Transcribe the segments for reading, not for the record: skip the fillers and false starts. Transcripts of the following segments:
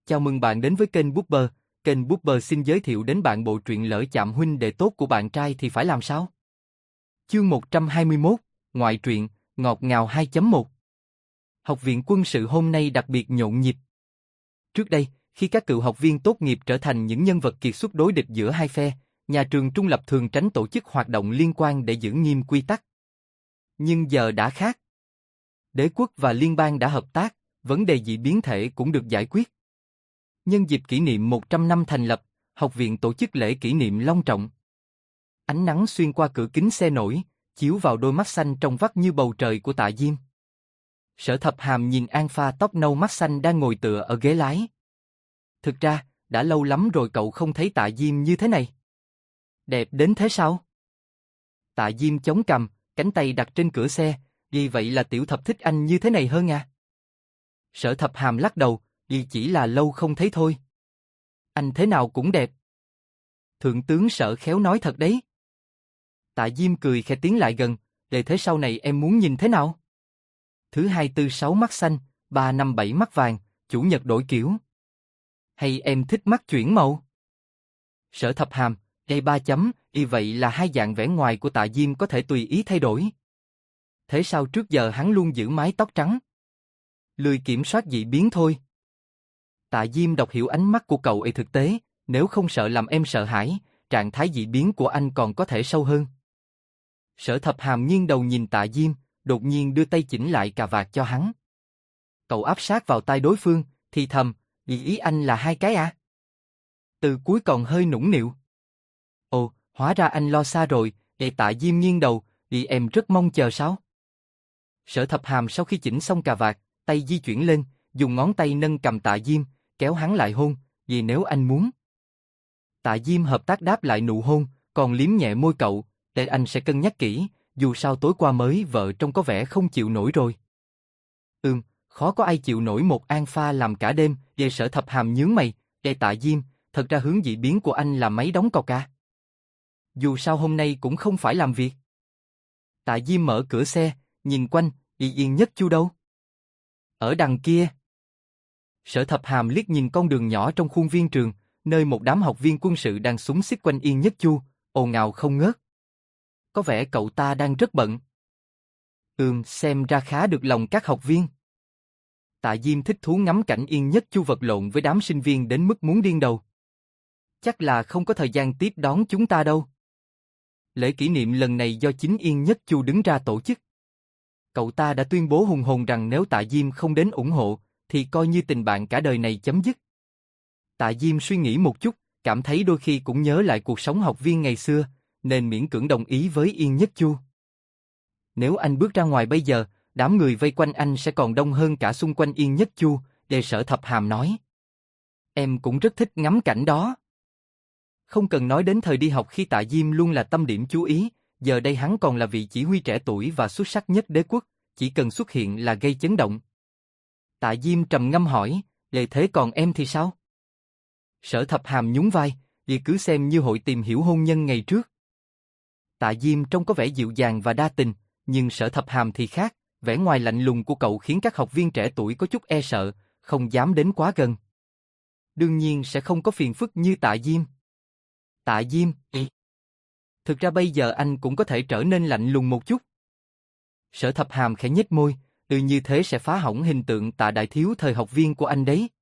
Chào mừng bạn đến với kênh Booper. Kênh Booper xin giới thiệu đến bạn bộ truyện Lỡ chạm huynh đệ tốt của bạn trai thì phải làm sao? Chương 121, Ngoại truyện, ngọt ngào 2.1. Học viện quân sự hôm nay đặc biệt nhộn nhịp. Trước đây, khi các cựu học viên tốt nghiệp trở thành những nhân vật kiệt xuất đối địch giữa hai phe, nhà trường trung lập thường tránh tổ chức hoạt động liên quan để giữ nghiêm quy tắc. Nhưng giờ đã khác. Đế quốc và liên bang đã hợp tác, vấn đề dị biến thể cũng được giải quyết. Nhân dịp kỷ niệm 100 năm thành lập, học viện tổ chức lễ kỷ niệm long trọng. Ánh nắng xuyên qua cửa kính xe nổi, chiếu vào đôi mắt xanh trong vắt như bầu trời của Tạ Diêm. Sở Thập Hàm nhìn An Pha tóc nâu mắt xanh đang ngồi tựa ở ghế lái. Thực ra, đã lâu lắm rồi cậu không thấy Tạ Diêm như thế này. Đẹp đến thế sao? Tạ Diêm chống cằm, cánh tay đặt trên cửa xe, vì vậy là Tiểu Thập thích anh như thế này hơn à? Sở Thập Hàm lắc đầu, vì chỉ là lâu không thấy thôi. Anh thế nào cũng đẹp. Thượng tướng Sở khéo nói thật đấy. Tạ Diêm cười khẽ tiến lại gần, để thế sau này em muốn nhìn thế nào? Thứ 246 mắt xanh, 357 mắt vàng, chủ nhật đổi kiểu. Hay em thích mắt chuyển màu? Sở Thập Hàm, đây 3 chấm, y vậy là hai dạng vẻ ngoài của Tạ Diêm có thể tùy ý thay đổi. Thế sao trước giờ hắn luôn giữ mái tóc trắng? Lười kiểm soát dị biến thôi. Tạ Diêm đọc hiểu ánh mắt của cậu ấy thực tế, nếu không sợ làm em sợ hãi, trạng thái dị biến của anh còn có thể sâu hơn. Sở Thập Hàm nghiêng đầu nhìn Tạ Diêm, đột nhiên đưa tay chỉnh lại cà vạt cho hắn. Cậu áp sát vào tai đối phương, thì thầm, ý anh là hai cái à? Từ cuối còn hơi nũng nịu. Ồ, hóa ra anh lo xa rồi, để Tạ Diêm nghiêng đầu, vì em rất mong chờ sao? Sở Thập Hàm sau khi chỉnh xong cà vạt, tay di chuyển lên, dùng ngón tay nâng cầm Tạ Diêm, kéo hắn lại hôn, vì nếu anh muốn. Tạ Diêm hợp tác đáp lại nụ hôn, còn liếm nhẹ môi cậu, để anh sẽ cân nhắc kỹ, dù sao tối qua mới vợ trông có vẻ không chịu nổi rồi. Khó có ai chịu nổi một An Pha làm cả đêm, về Sở Thập Hàm nhướng mày, để Tạ Diêm, thật ra hướng dị biến của anh là máy đóng cọc à? Dù sao hôm nay cũng không phải làm việc. Tạ Diêm mở cửa xe, nhìn quanh, Yên Nhất Chu đâu? Ở đằng kia. Sở Thập Hàm liếc nhìn con đường nhỏ trong khuôn viên trường, nơi một đám học viên quân sự đang xúm xít quanh Yên Nhất Chu, ồn ào không ngớt. Có vẻ cậu ta đang rất bận. Xem ra khá được lòng các học viên. Tạ Diêm thích thú ngắm cảnh Yên Nhất Chu vật lộn với đám sinh viên đến mức muốn điên đầu. Chắc là không có thời gian tiếp đón chúng ta đâu. Lễ kỷ niệm lần này do chính Yên Nhất Chu đứng ra tổ chức. Cậu ta đã tuyên bố hùng hồn rằng nếu Tạ Diêm không đến ủng hộ, thì coi như tình bạn cả đời này chấm dứt. Tạ Diêm suy nghĩ một chút, cảm thấy đôi khi cũng nhớ lại cuộc sống học viên ngày xưa, nên miễn cưỡng đồng ý với Yên Nhất Chu. Nếu anh bước ra ngoài bây giờ, đám người vây quanh anh sẽ còn đông hơn cả xung quanh Yên Nhất Chu, để Sở Thập Hàm nói. Em cũng rất thích ngắm cảnh đó. Không cần nói đến thời đi học khi Tạ Diêm luôn là tâm điểm chú ý, giờ đây hắn còn là vị chỉ huy trẻ tuổi và xuất sắc nhất đế quốc, chỉ cần xuất hiện là gây chấn động. Tạ Diêm trầm ngâm hỏi, Lệ thế còn em thì sao? Sở Thập Hàm nhún vai, vì cứ xem như hội tìm hiểu hôn nhân ngày trước. Tạ Diêm trông có vẻ dịu dàng và đa tình, nhưng Sở Thập Hàm thì khác, vẻ ngoài lạnh lùng của cậu khiến các học viên trẻ tuổi có chút e sợ, không dám đến quá gần. Đương nhiên sẽ không có phiền phức như Tạ Diêm. Tạ Diêm, thực ra bây giờ anh cũng có thể trở nên lạnh lùng một chút. Sở Thập Hàm khẽ nhếch môi, như thế sẽ phá hỏng hình tượng Tạ đại thiếu thời học viên của anh đấy.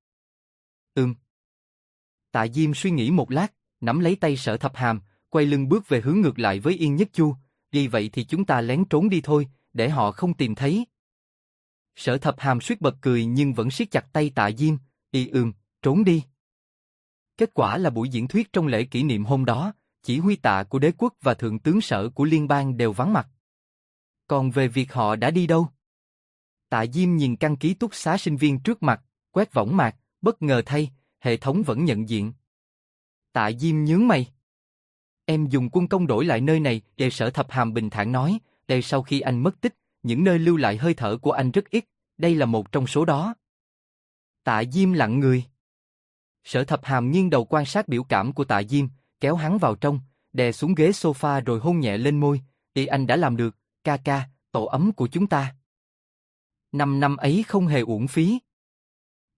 Tạ Diêm suy nghĩ một lát, nắm lấy tay Sở Thập Hàm, quay lưng bước về hướng ngược lại với Yên Nhất Chu, vì vậy thì chúng ta lén trốn đi thôi, để họ không tìm thấy. Sở Thập Hàm suýt bật cười nhưng vẫn siết chặt tay Tạ Diêm, trốn đi. Kết quả là buổi diễn thuyết trong lễ kỷ niệm hôm đó, chỉ huy Tạ của đế quốc và thượng tướng Sở của liên bang đều vắng mặt. Còn về việc họ đã đi đâu? Tạ Diêm nhìn căn ký túc xá sinh viên trước mặt, quét võng mạc, bất ngờ thay, hệ thống vẫn nhận diện. Tạ Diêm nhướng mày. Em dùng quân công đổi lại nơi này, để Sở Thập Hàm bình thản nói, đây sau khi anh mất tích, những nơi lưu lại hơi thở của anh rất ít, đây là một trong số đó. Tạ Diêm lặng người. Sở Thập Hàm nghiêng đầu quan sát biểu cảm của Tạ Diêm, kéo hắn vào trong, đè xuống ghế sofa rồi hôn nhẹ lên môi, anh đã làm được, ca ca, tổ ấm của chúng ta. 5 năm ấy không hề uổng phí.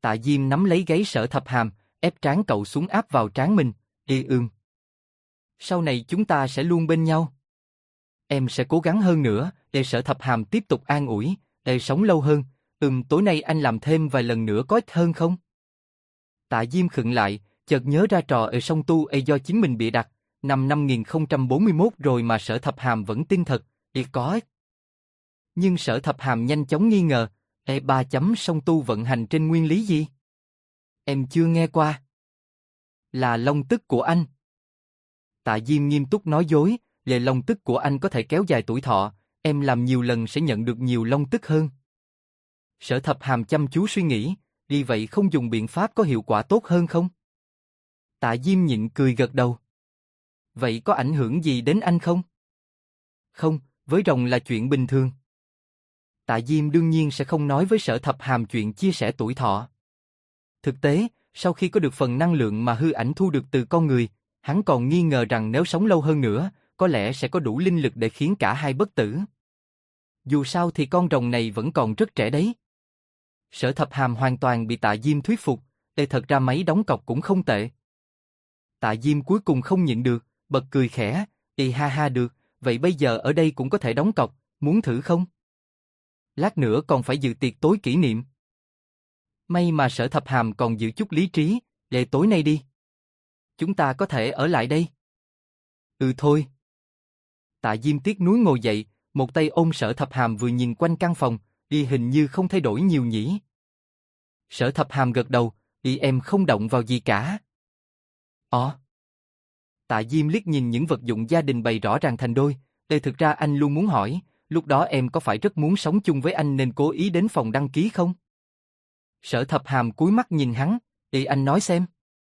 Tạ Diêm nắm lấy gáy Sở Thập Hàm, ép trán cậu xuống áp vào trán mình. Sau này chúng ta sẽ luôn bên nhau. Em sẽ cố gắng hơn nữa. Sở Thập Hàm tiếp tục an ủi. Sống lâu hơn. Tối nay anh làm thêm vài lần nữa có ích hơn không? Tạ Diêm khựng lại, chợt nhớ ra trò ở song tu do chính mình bịa đặt. Năm 1041 rồi mà Sở Thập Hàm vẫn tin thật. Có ích. Nhưng Sở Thập Hàm nhanh chóng nghi ngờ. Ba chấm song tu vận hành trên nguyên lý gì? Em chưa nghe qua. Là long tức của anh. Tạ Diêm nghiêm túc nói dối. Long tức của anh có thể kéo dài tuổi thọ. Em làm nhiều lần sẽ nhận được nhiều long tức hơn. Sở Thập Hàm chăm chú suy nghĩ. Vậy không dùng biện pháp có hiệu quả tốt hơn không? Tạ Diêm nhịn cười gật đầu. Vậy có ảnh hưởng gì đến anh không? Không, với rồng là chuyện bình thường. Tạ Diêm đương nhiên sẽ không nói với Sở Thập Hàm chuyện chia sẻ tuổi thọ. Thực tế, sau khi có được phần năng lượng mà hư ảnh thu được từ con người, hắn còn nghi ngờ rằng nếu sống lâu hơn nữa, có lẽ sẽ có đủ linh lực để khiến cả hai bất tử. Dù sao thì con rồng này vẫn còn rất trẻ đấy. Sở Thập Hàm hoàn toàn bị Tạ Diêm thuyết phục, thật ra máy đóng cọc cũng không tệ. Tạ Diêm cuối cùng không nhịn được, bật cười khẽ, ha ha được, vậy bây giờ ở đây cũng có thể đóng cọc, muốn thử không? Lát nữa còn phải dự tiệc tối kỷ niệm. May mà Sở Thập Hàm còn giữ chút lý trí, tối nay đi. Chúng ta có thể ở lại đây. Thôi. Tạ Diêm tiếc nuối ngồi dậy, một tay ôm Sở Thập Hàm vừa nhìn quanh căn phòng, hình như không thay đổi nhiều nhỉ. Sở Thập Hàm gật đầu, em không động vào gì cả. Tạ Diêm liếc nhìn những vật dụng gia đình bày rõ ràng thành đôi, thực ra anh luôn muốn hỏi, lúc đó em có phải rất muốn sống chung với anh nên cố ý đến phòng đăng ký không? Sở Thập Hàm cúi mắt nhìn hắn, anh nói xem.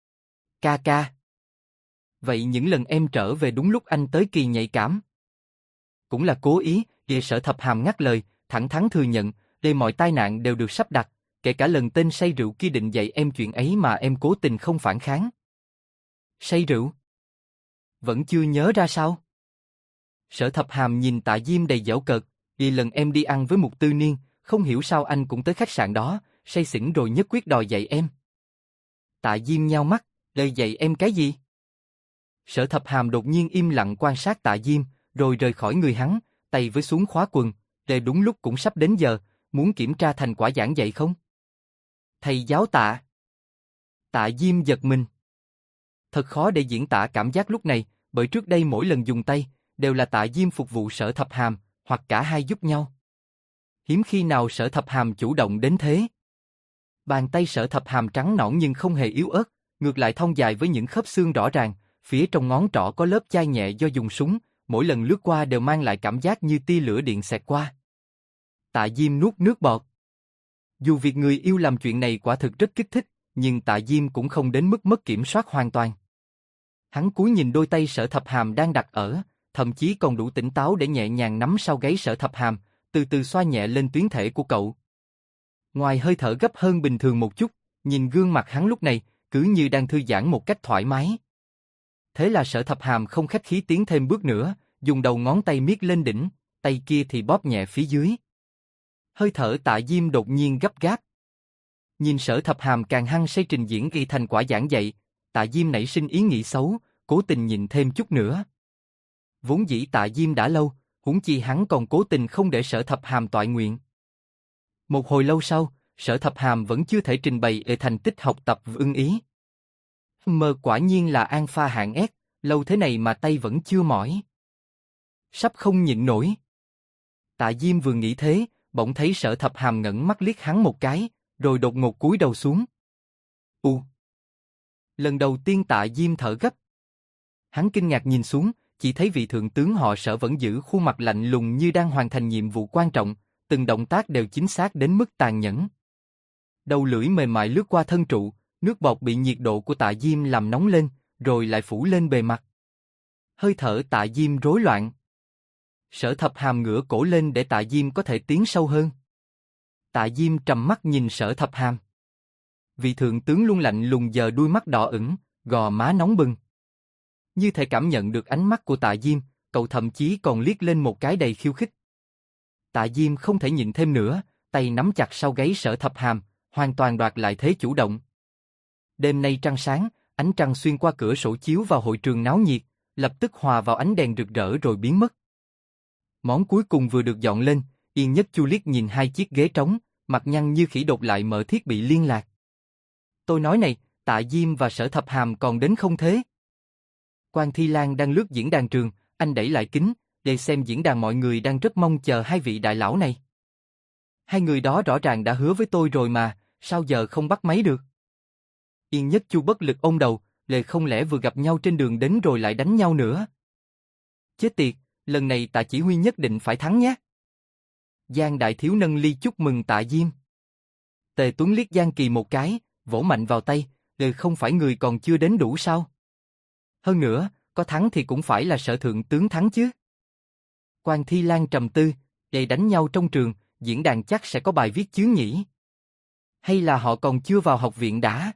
Ca. Vậy những lần em trở về đúng lúc anh tới kỳ nhạy cảm. Cũng là cố ý, Sở Thập Hàm ngắt lời, thẳng thắn thừa nhận, mọi tai nạn đều được sắp đặt, kể cả lần tên say rượu kia định dạy em chuyện ấy mà em cố tình không phản kháng. Say rượu? Vẫn chưa nhớ ra sao? Sở Thập Hàm nhìn Tạ Diêm đầy giễu cợt, lần em đi ăn với Mục Tư Niên, không hiểu sao anh cũng tới khách sạn đó, say xỉn rồi nhất quyết đòi dạy em. Tạ Diêm nhao mắt, dạy em cái gì? Sở Thập Hàm đột nhiên im lặng quan sát Tạ Diêm, rồi rời khỏi người hắn, tay với xuống khóa quần, đúng lúc cũng sắp đến giờ, muốn kiểm tra thành quả giảng dạy không? Thầy giáo Tạ. Tạ Diêm giật mình. Thật khó để diễn tả cảm giác lúc này, bởi trước đây mỗi lần dùng tay, đều là Tạ Diêm phục vụ Sở Thập Hàm, hoặc cả hai giúp nhau. Hiếm khi nào Sở Thập Hàm chủ động đến thế. Bàn tay Sở Thập Hàm trắng nõn nhưng không hề yếu ớt, ngược lại thon dài với những khớp xương rõ ràng, phía trong ngón trỏ có lớp chai nhẹ do dùng súng, mỗi lần lướt qua đều mang lại cảm giác như tia lửa điện xẹt qua. Tạ Diêm nuốt nước bọt. Dù việc người yêu làm chuyện này quả thực rất kích thích, nhưng Tạ Diêm cũng không đến mức mất kiểm soát hoàn toàn. Hắn cúi nhìn đôi tay Sở Thập Hàm đang đặt ở, thậm chí còn đủ tỉnh táo để nhẹ nhàng nắm sau gáy Sở Thập Hàm, từ từ xoa nhẹ lên tuyến thể của cậu. Ngoài hơi thở gấp hơn bình thường một chút, nhìn gương mặt hắn lúc này, cứ như đang thư giãn một cách thoải mái. Thế là Sở Thập Hàm không khách khí tiến thêm bước nữa, dùng đầu ngón tay miết lên đỉnh, tay kia thì bóp nhẹ phía dưới. Hơi thở Tạ Diêm đột nhiên gấp gáp. Nhìn Sở Thập Hàm càng hăng say trình diễn ghi thành quả giảng dạy, Tạ Diêm nảy sinh ý nghĩ xấu, cố tình nhịn thêm chút nữa. Vốn dĩ Tạ Diêm đã lâu, huống chi hắn còn cố tình không để Sở Thập Hàm toại nguyện. Một hồi lâu sau, Sở Thập Hàm vẫn chưa thể trình bày thành tích học tập ưng ý. Quả nhiên là An Pha hạng S, lâu thế này mà tay vẫn chưa mỏi. Sắp không nhịn nổi. Tạ Diêm vừa nghĩ thế, bỗng thấy Sở Thập Hàm ngẩng mắt liếc hắn một cái, rồi đột ngột cúi đầu xuống. Lần đầu tiên Tạ Diêm thở gấp. Hắn kinh ngạc nhìn xuống, chỉ thấy vị thượng tướng họ Sở vẫn giữ khuôn mặt lạnh lùng như đang hoàn thành nhiệm vụ quan trọng, từng động tác đều chính xác đến mức tàn nhẫn. Đầu lưỡi mềm mại lướt qua thân trụ, nước bọt bị nhiệt độ của Tạ Diêm làm nóng lên, rồi lại phủ lên bề mặt. Hơi thở Tạ Diêm rối loạn. Sở Thập Hàm ngửa cổ lên để Tạ Diêm có thể tiến sâu hơn. Tạ Diêm trầm mắt nhìn Sở Thập Hàm. Vị thượng tướng luôn lạnh lùng giờ đuôi mắt đỏ ửng, gò má nóng bừng. Như thể cảm nhận được ánh mắt của Tạ Diêm, cậu thậm chí còn liếc lên một cái đầy khiêu khích. Tạ Diêm không thể nhịn thêm nữa, tay nắm chặt sau gáy Sở Thập Hàm, hoàn toàn đoạt lại thế chủ động. Đêm nay trăng sáng, ánh trăng xuyên qua cửa sổ chiếu vào hội trường náo nhiệt, lập tức hòa vào ánh đèn rực rỡ rồi biến mất. Món cuối cùng vừa được dọn lên, Yên Nhất Chu liếc nhìn hai chiếc ghế trống, mặt nhăn như khỉ đột lại mở thiết bị liên lạc. Tôi nói này, Tạ Diêm và Sở Thập Hàm còn đến không thế? Quan Thi Lan đang lướt diễn đàn trường, anh đẩy lại kính, để xem diễn đàn mọi người đang rất mong chờ hai vị đại lão này. Hai người đó rõ ràng đã hứa với tôi rồi mà, sao giờ không bắt máy được? Yên Nhất Chu bất lực ôm đầu, lệ không lẽ vừa gặp nhau trên đường đến rồi lại đánh nhau nữa? Chết tiệt, lần này Tạ chỉ huy nhất định phải thắng nhé. Giang Đại Thiếu nâng ly chúc mừng Tạ Diêm. Tề Tuấn liếc Giang Kỳ một cái, vỗ mạnh vào tay, không phải người còn chưa đến đủ sao? Hơn nữa, có thắng thì cũng phải là Sở Thượng tướng thắng chứ. Quan Thi Lan trầm tư, để đánh nhau trong trường, diễn đàn chắc sẽ có bài viết chứ nhỉ? Hay là họ còn chưa vào học viện đã?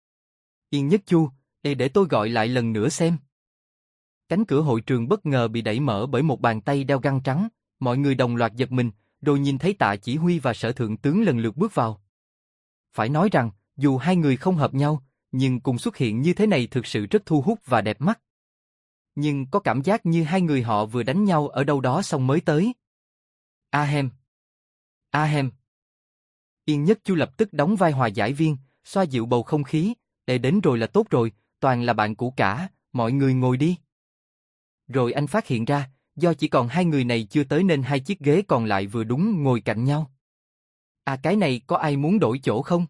Yên Nhất Chu, để tôi gọi lại lần nữa xem. Cánh cửa hội trường bất ngờ bị đẩy mở bởi một bàn tay đeo găng trắng, mọi người đồng loạt giật mình, rồi nhìn thấy Tạ chỉ huy và Sở Thượng tướng lần lượt bước vào. Phải nói rằng, dù hai người không hợp nhau, nhưng cùng xuất hiện như thế này thực sự rất thu hút và đẹp mắt. Nhưng có cảm giác như hai người họ vừa đánh nhau ở đâu đó xong mới tới. Ahem. Ahem. Yên Nhất Chu lập tức đóng vai hòa giải viên, xoa dịu bầu không khí, để đến rồi là tốt rồi, toàn là bạn cũ cả, mọi người ngồi đi. Rồi anh phát hiện ra, do chỉ còn hai người này chưa tới nên hai chiếc ghế còn lại vừa đúng ngồi cạnh nhau. À cái này có ai muốn đổi chỗ không?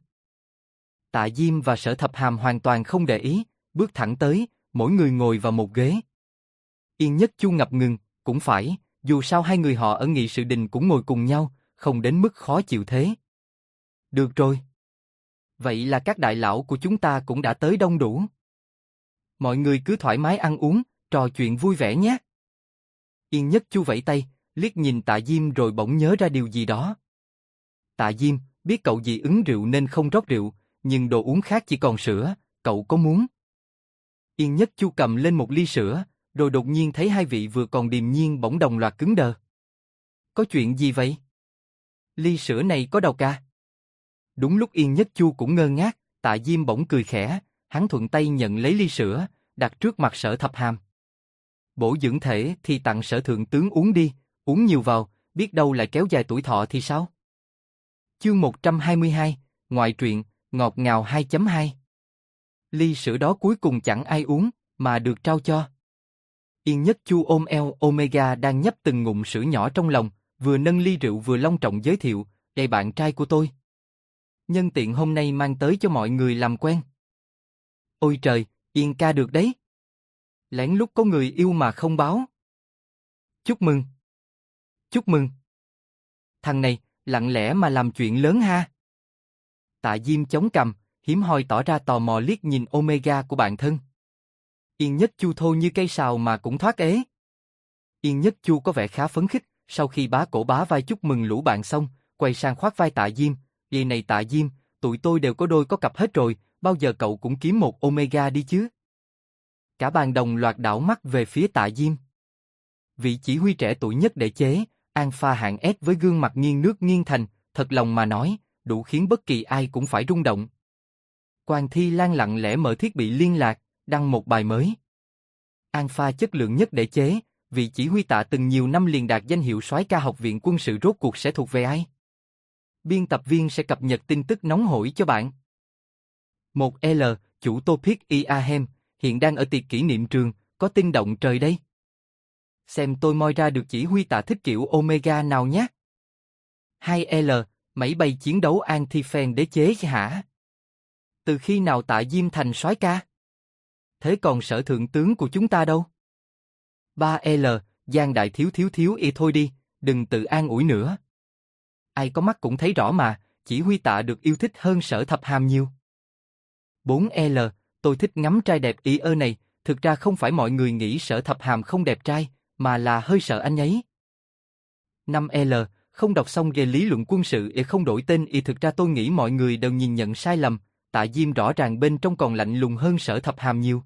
Tạ Diêm và Sở Thập Hàm hoàn toàn không để ý, bước thẳng tới, mỗi người ngồi vào một ghế. Yên Nhất Chu ngập ngừng, cũng phải, dù sao hai người họ ở nghị sự đình cũng ngồi cùng nhau, không đến mức khó chịu thế. Được rồi. Vậy là các đại lão của chúng ta cũng đã tới đông đủ. Mọi người cứ thoải mái ăn uống, trò chuyện vui vẻ nhé. Yên Nhất Chu vẫy tay, liếc nhìn Tạ Diêm rồi bỗng nhớ ra điều gì đó. Tạ Diêm, biết cậu dị ứng rượu nên không rót rượu, nhưng đồ uống khác chỉ còn sữa, cậu có muốn? Yên Nhất Chu cầm lên một ly sữa, rồi đột nhiên thấy hai vị vừa còn điềm nhiên bỗng đồng loạt cứng đờ. Có chuyện gì vậy? Ly sữa này có đầu ca? Đúng lúc Yên Nhất Chu cũng ngơ ngác, Tạ Diêm bỗng cười khẽ, hắn thuận tay nhận lấy ly sữa, đặt trước mặt Sở Thập Hàm. Bổ dưỡng thể thì tặng Sở Thượng tướng uống đi, uống nhiều vào, biết đâu lại kéo dài tuổi thọ thì sao? Chương 122, ngoại truyện, ngọt ngào 2.2. Ly sữa đó cuối cùng chẳng ai uống, mà được trao cho. Yên Nhất Chu ôm eo Omega đang nhấp từng ngụm sữa nhỏ trong lòng, vừa nâng ly rượu vừa long trọng giới thiệu, đây bạn trai của tôi. Nhân tiện hôm nay mang tới cho mọi người làm quen. Ôi trời, Yên ca được đấy. Lén lút có người yêu mà không báo. Chúc mừng. Chúc mừng. Thằng này, lặng lẽ mà làm chuyện lớn ha. Tạ Diêm chống cằm, hiếm hoi tỏ ra tò mò liếc nhìn Omega của bạn thân. Yên Nhất Chu thô như cây sào mà cũng thoát ế. Yên Nhất Chu có vẻ khá phấn khích, sau khi bá cổ bá vai chúc mừng lũ bạn xong, quay sang khoác vai Tạ Diêm. Vậy này Tạ Diêm, tụi tôi đều có đôi có cặp hết rồi, bao giờ cậu cũng kiếm một Omega đi chứ? Cả bàn đồng loạt đảo mắt về phía Tạ Diêm. Vị chỉ huy trẻ tuổi nhất đệ chế, Alpha hạng S với gương mặt nghiêng nước nghiêng thành, thật lòng mà nói, đủ khiến bất kỳ ai cũng phải rung động. Quan Thi Lan lặng lẽ mở thiết bị liên lạc, đăng một bài mới. Alpha chất lượng nhất đệ chế, vị chỉ huy Tạ từng nhiều năm liền đạt danh hiệu soái ca học viện quân sự rốt cuộc sẽ thuộc về ai? Biên tập viên sẽ cập nhật tin tức nóng hổi cho bạn. 1L, chủ Topic Iahem, hiện đang ở tiệc kỷ niệm trường, có tin động trời đây. Xem tôi moi ra được chỉ huy Tạ thích kiểu Omega nào nhé. 2L, máy bay chiến đấu Anti-Fan đế chế hả? Từ khi nào Tạ Diêm thành soái ca? Thế còn Sở Thượng tướng của chúng ta đâu? 3L, Giang Đại Thiếu thôi đi, đừng tự an ủi nữa. Ai có mắt cũng thấy rõ mà, chỉ huy Tạ được yêu thích hơn Sở Thập Hàm nhiều. 4L, tôi thích ngắm trai đẹp ý ơ này, thực ra không phải mọi người nghĩ Sở Thập Hàm không đẹp trai, mà là hơi sợ anh ấy. 5L, không đọc xong về lý luận quân sự để không đổi tên y thực ra tôi nghĩ mọi người đều nhìn nhận sai lầm, Tạ Diêm rõ ràng bên trong còn lạnh lùng hơn Sở Thập Hàm nhiều.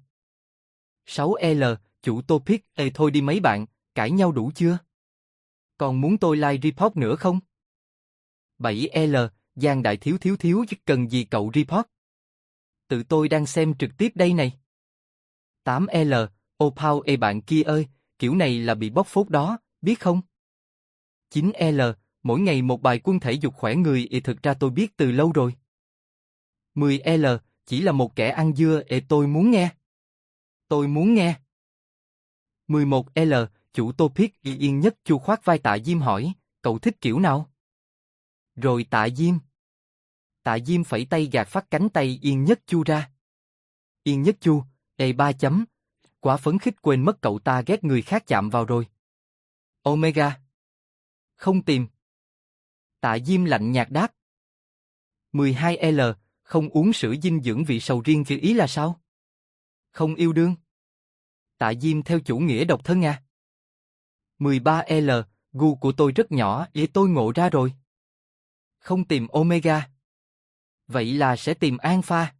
6L, chủ Topic, thôi đi mấy bạn, cãi nhau đủ chưa? Còn muốn tôi live report nữa không? 7L, Giang đại thiếu thiếu thiếu cần gì cậu report? Tự tôi đang xem trực tiếp đây này. 8L, ô Paul ê bạn kia ơi, kiểu này là bị bóc phốt đó, biết không? 9L, mỗi ngày một bài quân thể dục khỏe người thực ra tôi biết từ lâu rồi. 10L, chỉ là một kẻ ăn dưa tôi muốn nghe. Tôi muốn nghe. 11L, chủ Topic Yên Nhất Chu khoác vai Tạ Diêm hỏi, cậu thích kiểu nào? Rồi Tạ Diêm. Tạ Diêm phẩy tay gạt phát cánh tay Yên Nhất Chu ra. Yên Nhất Chu, 3 chấm. Quá phấn khích quên mất cậu ta ghét người khác chạm vào rồi. Omega. Không tìm. Tạ Diêm lạnh nhạt đáp. 12L, không uống sữa dinh dưỡng vị sầu riêng thì ý là sao? Không yêu đương. Tạ Diêm theo chủ nghĩa độc thân à? 13L, gu của tôi rất nhỏ, tôi ngộ ra rồi. Không tìm Omega. Vậy là sẽ tìm Alpha.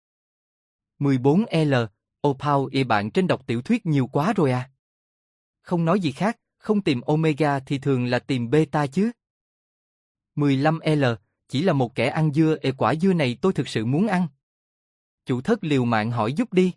14L, Paul bạn trên đọc tiểu thuyết nhiều quá rồi à? Không nói gì khác, không tìm Omega thì thường là tìm Beta chứ. 15L, chỉ là một kẻ ăn dưa quả dưa này tôi thực sự muốn ăn. Chủ thất liều mạng hỏi giúp đi.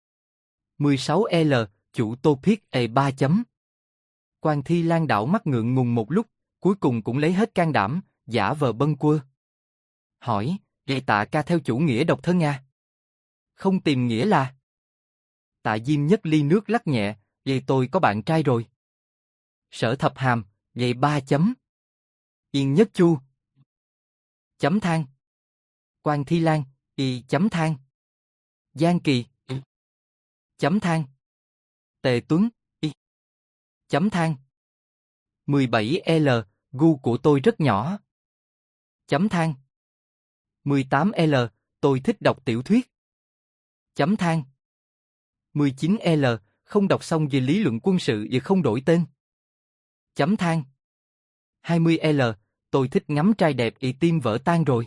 16L, chủ Topic 3 chấm. Quan Thi Lan đảo mắt ngượng ngùng một lúc, cuối cùng cũng lấy hết can đảm, giả vờ bâng quơ. Hỏi, Tạ ca theo chủ nghĩa độc thân à? Không tìm nghĩa là? Tạ Diêm nhấc ly nước lắc nhẹ, tôi có bạn trai rồi. Sở Thập Hàm, 3 chấm. Yên Nhất Chu. Chấm than. Quan Thi Lan, chấm than. Giang Kỳ. Chấm than. Tề Tuấn. Chấm than. 17L, gu của tôi rất nhỏ. Chấm than. 18L, tôi thích đọc tiểu thuyết. Chấm than. 19L, không đọc xong về lý luận quân sự và không đổi tên. Chấm than. 20L, tôi thích ngắm trai đẹp tim vỡ tan rồi.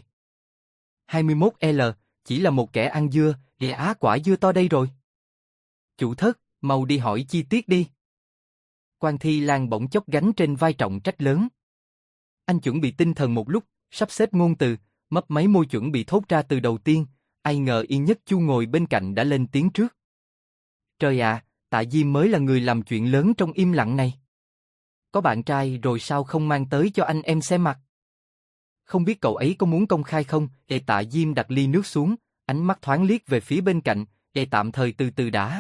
21L, chỉ là một kẻ ăn dưa, quả dưa to đây rồi. Chủ thất, mau đi hỏi chi tiết đi. Quan Thi Lan bỗng chốc gánh trên vai trọng trách lớn. Anh chuẩn bị tinh thần một lúc, sắp xếp ngôn từ, mấp máy môi chuẩn bị thốt ra từ đầu tiên, ai ngờ Yên Nhất Chu ngồi bên cạnh đã lên tiếng trước. Trời ạ, Tạ Diêm mới là người làm chuyện lớn trong im lặng này. Có bạn trai rồi sao không mang tới cho anh em xem mặt? Không biết cậu ấy có muốn công khai không? Tạ Diêm đặt ly nước xuống, ánh mắt thoáng liếc về phía bên cạnh, tạm thời từ từ đã.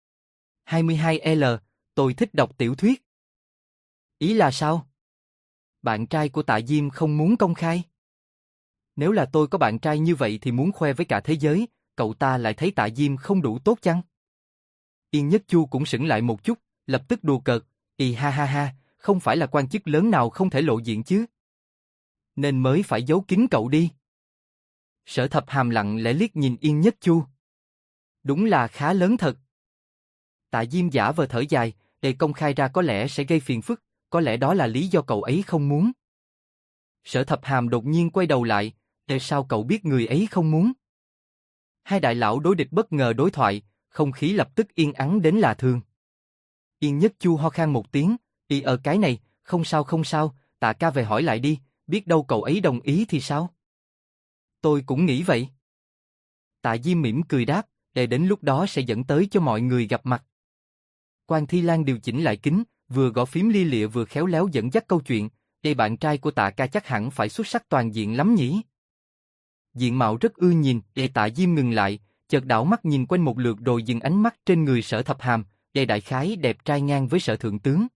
22L, tôi thích đọc tiểu thuyết. Ý là sao? Bạn trai của Tạ Diêm không muốn công khai. Nếu là tôi có bạn trai như vậy thì muốn khoe với cả thế giới, cậu ta lại thấy Tạ Diêm không đủ tốt chăng? Yên Nhất Chu cũng sững lại một chút, lập tức đùa cợt, ha ha ha, không phải là quan chức lớn nào không thể lộ diện chứ. Nên mới phải giấu kín cậu đi. Sở Thập Hàm lặng lẽ liếc nhìn Yên Nhất Chu. Đúng là khá lớn thật. Tạ Diêm giả vờ thở dài, công khai ra có lẽ sẽ gây phiền phức, có lẽ đó là lý do cậu ấy không muốn. Sở Thập Hàm đột nhiên quay đầu lại, sao cậu biết người ấy không muốn? Hai đại lão đối địch bất ngờ đối thoại, không khí lập tức yên ắng đến lạ thường. Yên Nhất Chu ho khan một tiếng, ở cái này, không sao, Tạ ca về hỏi lại đi, biết đâu cậu ấy đồng ý thì sao? Tôi cũng nghĩ vậy. Tạ Diêm mỉm cười đáp, đến lúc đó sẽ dẫn tới cho mọi người gặp mặt. Quan Thi Lan điều chỉnh lại kính, vừa gõ phím lia lịa vừa khéo léo dẫn dắt câu chuyện, bạn trai của Tạ ca chắc hẳn phải xuất sắc toàn diện lắm nhỉ? Diện mạo rất ưa nhìn, Tạ Diêm ngừng lại, chợt đảo mắt nhìn quanh một lượt rồi dừng ánh mắt trên người Sở Thập Hàm, đại khái đẹp trai ngang với Sở Thượng tướng.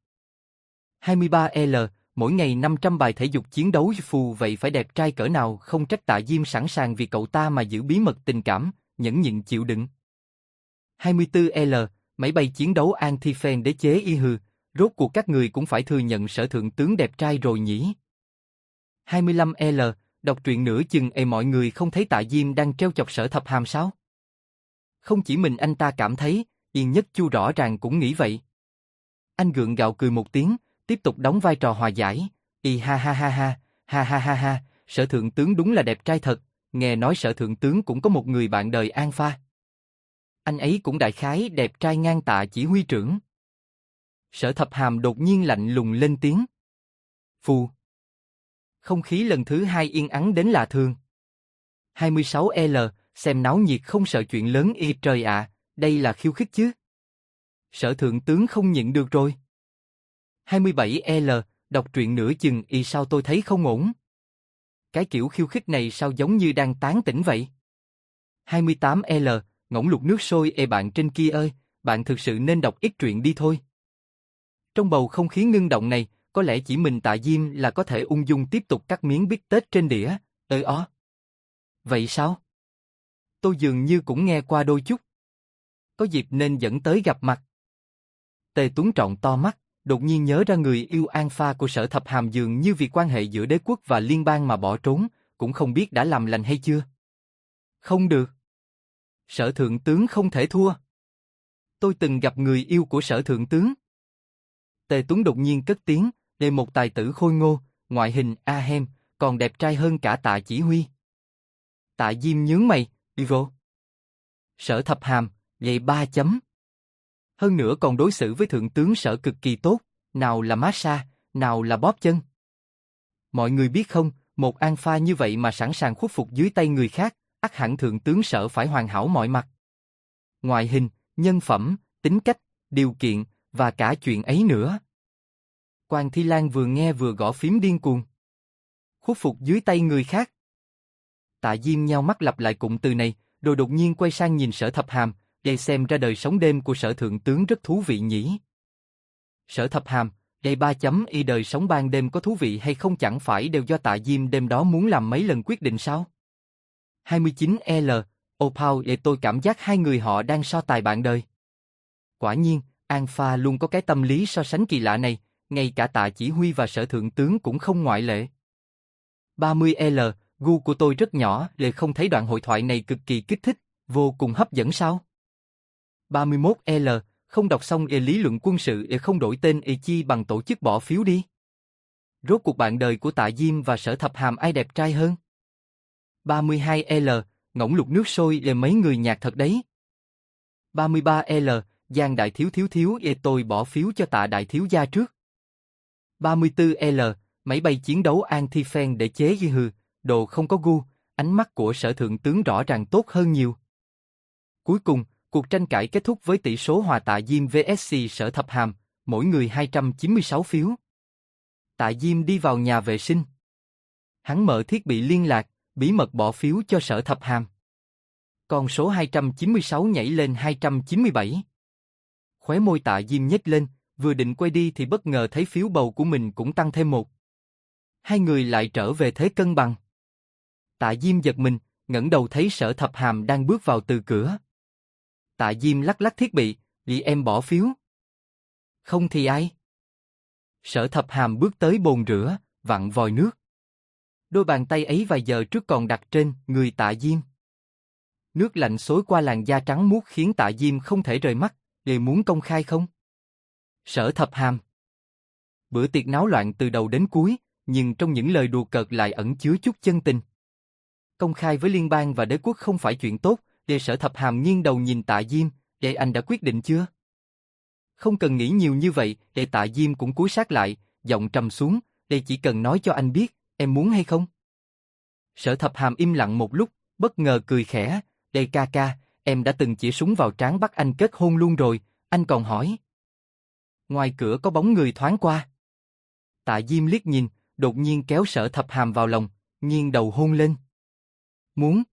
23L, mỗi ngày 500 bài thể dục chiến đấu phù vậy phải đẹp trai cỡ nào, không trách Tạ Diêm sẵn sàng vì cậu ta mà giữ bí mật tình cảm, nhẫn nhịn chịu đựng. 24L, máy bay chiến đấu Antiphen đế chế hừ, rốt cuộc các người cũng phải thừa nhận Sở Thượng tướng đẹp trai rồi nhỉ. 25L, đọc truyện nửa chừng mọi người không thấy Tạ Diêm đang trêu chọc Sở Thập Hàm sao? Không chỉ mình anh ta cảm thấy, Yên Nhất Chu rõ ràng cũng nghĩ vậy. Anh gượng gạo cười một tiếng, tiếp tục đóng vai trò hòa giải, ha ha ha ha, ha ha ha ha, Sở Thượng tướng đúng là đẹp trai thật, nghe nói Sở Thượng tướng cũng có một người bạn đời Alpha. Anh ấy cũng đại khái đẹp trai ngang Tạ chỉ huy trưởng. Sở Thập Hàm đột nhiên lạnh lùng lên tiếng. Phù. Không khí lần thứ hai yên ắng đến lạ thường. 26L, xem náo nhiệt không sợ chuyện lớn y trời ạ, đây là khiêu khích chứ. Sở thượng tướng không nhịn được rồi. 27L, đọc truyện nửa chừng y sao tôi thấy không ổn. Cái kiểu khiêu khích này sao giống như đang tán tỉnh vậy. 28L, ngỗng lục nước sôi bạn trên kia ơi, bạn thực sự nên đọc ít truyện đi thôi. Trong bầu không khí ngưng động này, có lẽ chỉ mình Tạ Diêm là có thể ung dung tiếp tục cắt miếng bít tết trên đĩa, Vậy sao? Tôi dường như cũng nghe qua đôi chút. Có dịp nên dẫn tới gặp mặt. Tề Tuấn trọn to mắt, đột nhiên nhớ ra người yêu An Pha của Sở Thập Hàm dường như vì quan hệ giữa đế quốc và liên bang mà bỏ trốn, cũng không biết đã làm lành hay chưa. Không được. Sở thượng tướng không thể thua. Tôi từng gặp người yêu của sở thượng tướng. Tề Tuấn đột nhiên cất tiếng, một tài tử khôi ngô, ngoại hình ahem, còn đẹp trai hơn cả Tạ Chỉ Huy. Tạ Diêm nhướng mày, Ivo. Sở Thập Hàm, vậy 3 chấm. Hơn nữa còn đối xử với thượng tướng Sở cực kỳ tốt, nào là massage, nào là bóp chân. Mọi người biết không, một An Pha như vậy mà sẵn sàng khuất phục dưới tay người khác, ắt hẳn thượng tướng Sở phải hoàn hảo mọi mặt. Ngoại hình, nhân phẩm, tính cách, điều kiện, và cả chuyện ấy nữa. Quan Thi Lan vừa nghe vừa gõ phím điên cuồng. Khuất phục dưới tay người khác. Tạ Diêm nheo mắt lặp lại cụm từ này, rồi đột nhiên quay sang nhìn Sở Thập Hàm, đây xem ra đời sống đêm của Sở thượng tướng rất thú vị nhỉ. Sở Thập Hàm, đây 3 chấm y đời sống ban đêm có thú vị hay không chẳng phải đều do Tạ Diêm đêm đó muốn làm mấy lần quyết định sao? 29L, Opal tôi cảm giác hai người họ đang so tài bạn đời. Quả nhiên, An Pha luôn có cái tâm lý so sánh kỳ lạ này, ngay cả Tạ Chỉ Huy và Sở thượng tướng cũng không ngoại lệ. 30L, gu của tôi rất nhỏ, không thấy đoạn hội thoại này cực kỳ kích thích, vô cùng hấp dẫn sao? 31L, không đọc xong lý luận quân sự không đổi tên chi bằng tổ chức bỏ phiếu đi. Rốt cuộc bạn đời của Tạ Diêm và Sở Thập Hàm ai đẹp trai hơn? 32L, ngỗng lục nước sôi mấy người nhạt thật đấy. 33L, Giang đại thiếu tôi bỏ phiếu cho Tạ đại thiếu gia trước. 34L, máy bay chiến đấu anti-fan để chế hư, đồ không có gu, ánh mắt của Sở thượng tướng rõ ràng tốt hơn nhiều. Cuối cùng, cuộc tranh cãi kết thúc với tỷ số hòa Tạ Diêm vs Sở Thập Hàm, mỗi người 296 phiếu. Tạ Diêm đi vào nhà vệ sinh. Hắn mở thiết bị liên lạc, bí mật bỏ phiếu cho Sở Thập Hàm. Con số 296 nhảy lên 297. Khóe môi Tạ Diêm nhếch lên, vừa định quay đi thì bất ngờ thấy phiếu bầu của mình cũng tăng thêm 1. Hai người lại trở về thế cân bằng. Tạ Diêm giật mình, ngẩng đầu thấy Sở Thập Hàm đang bước vào từ cửa. Tạ Diêm lắc lắc thiết bị, vì em bỏ phiếu. Không thì ai? Sở Thập Hàm bước tới bồn rửa, vặn vòi nước. Đôi bàn tay ấy vài giờ trước còn đặt trên người Tạ Diêm. Nước lạnh xối qua làn da trắng muốt khiến Tạ Diêm không thể rời mắt, muốn công khai không? Sở Thập Hàm. Bữa tiệc náo loạn từ đầu đến cuối, nhưng trong những lời đùa cợt lại ẩn chứa chút chân tình. Công khai với liên bang và đế quốc không phải chuyện tốt, Sở Thập Hàm nghiêng đầu nhìn Tạ Diêm, anh đã quyết định chưa? Không cần nghĩ nhiều như vậy, Tạ Diêm cũng cúi sát lại, giọng trầm xuống, chỉ cần nói cho anh biết, em muốn hay không? Sở Thập Hàm im lặng một lúc, bất ngờ cười khẽ, ca ca, em đã từng chĩa súng vào trán bắt anh kết hôn luôn rồi, anh còn hỏi. Ngoài cửa có bóng người thoáng qua. Tạ Diêm liếc nhìn, đột nhiên kéo Sở Thập Hàm vào lòng, nghiêng đầu hôn lên. Muốn.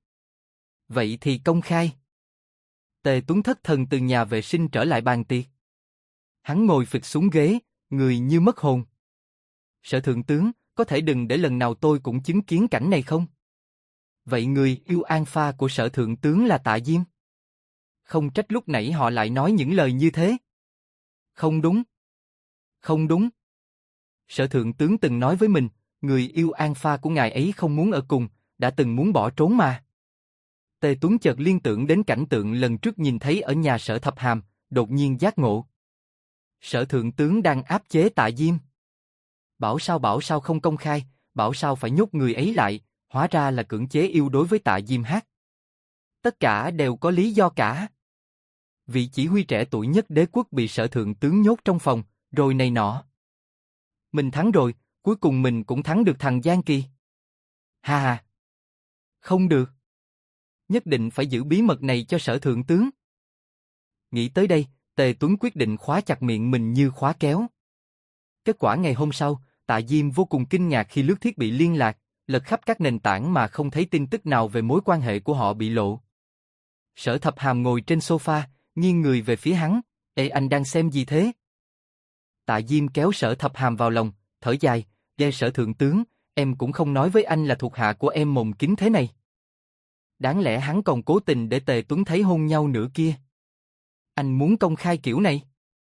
Vậy thì công khai. Tề Tuấn thất thần từ nhà vệ sinh trở lại bàn tiệc. Hắn ngồi phịch xuống ghế, người như mất hồn. Sở thượng tướng, có thể đừng để lần nào tôi cũng chứng kiến cảnh này không? Vậy người yêu An Pha của Sở thượng tướng là Tạ Diêm? Không trách lúc nãy họ lại nói những lời như thế. Không đúng. Không đúng. Sở thượng tướng từng nói với mình, người yêu An Pha của ngài ấy không muốn ở cùng, đã từng muốn bỏ trốn mà. Tề Tuấn chợt liên tưởng đến cảnh tượng lần trước nhìn thấy ở nhà Sở Thập Hàm, đột nhiên giác ngộ. Sở thượng tướng đang áp chế Tạ Diêm. Bảo sao không công khai, bảo sao phải nhốt người ấy lại, hóa ra là cưỡng chế yêu đối với Tạ Diêm hát. Tất cả đều có lý do cả. Vị chỉ huy trẻ tuổi nhất đế quốc bị Sở thượng tướng nhốt trong phòng, rồi này nọ. Mình thắng rồi, Cuối cùng mình cũng thắng được thằng Giang Kỳ. Ha ha. Không được. Nhất định phải giữ bí mật này cho Sở thượng tướng. Nghĩ tới đây, Tề Tuấn quyết định khóa chặt miệng mình như khóa kéo. Kết quả ngày hôm sau, Tạ Diêm vô cùng kinh ngạc khi lướt thiết bị liên lạc, lật khắp các nền tảng mà không thấy tin tức nào về mối quan hệ của họ bị lộ. Sở Thập Hàm ngồi trên sofa, nghiêng người về phía hắn. Ê, anh đang xem gì thế? Tạ Diêm kéo Sở Thập Hàm vào lòng, thở dài. Ê, Sở thượng tướng, em cũng không nói với anh là thuộc hạ của em mồm kín thế này. Đáng lẽ hắn còn cố tình để Tề Tuấn thấy hôn nhau nữa kia. Anh muốn công khai kiểu này?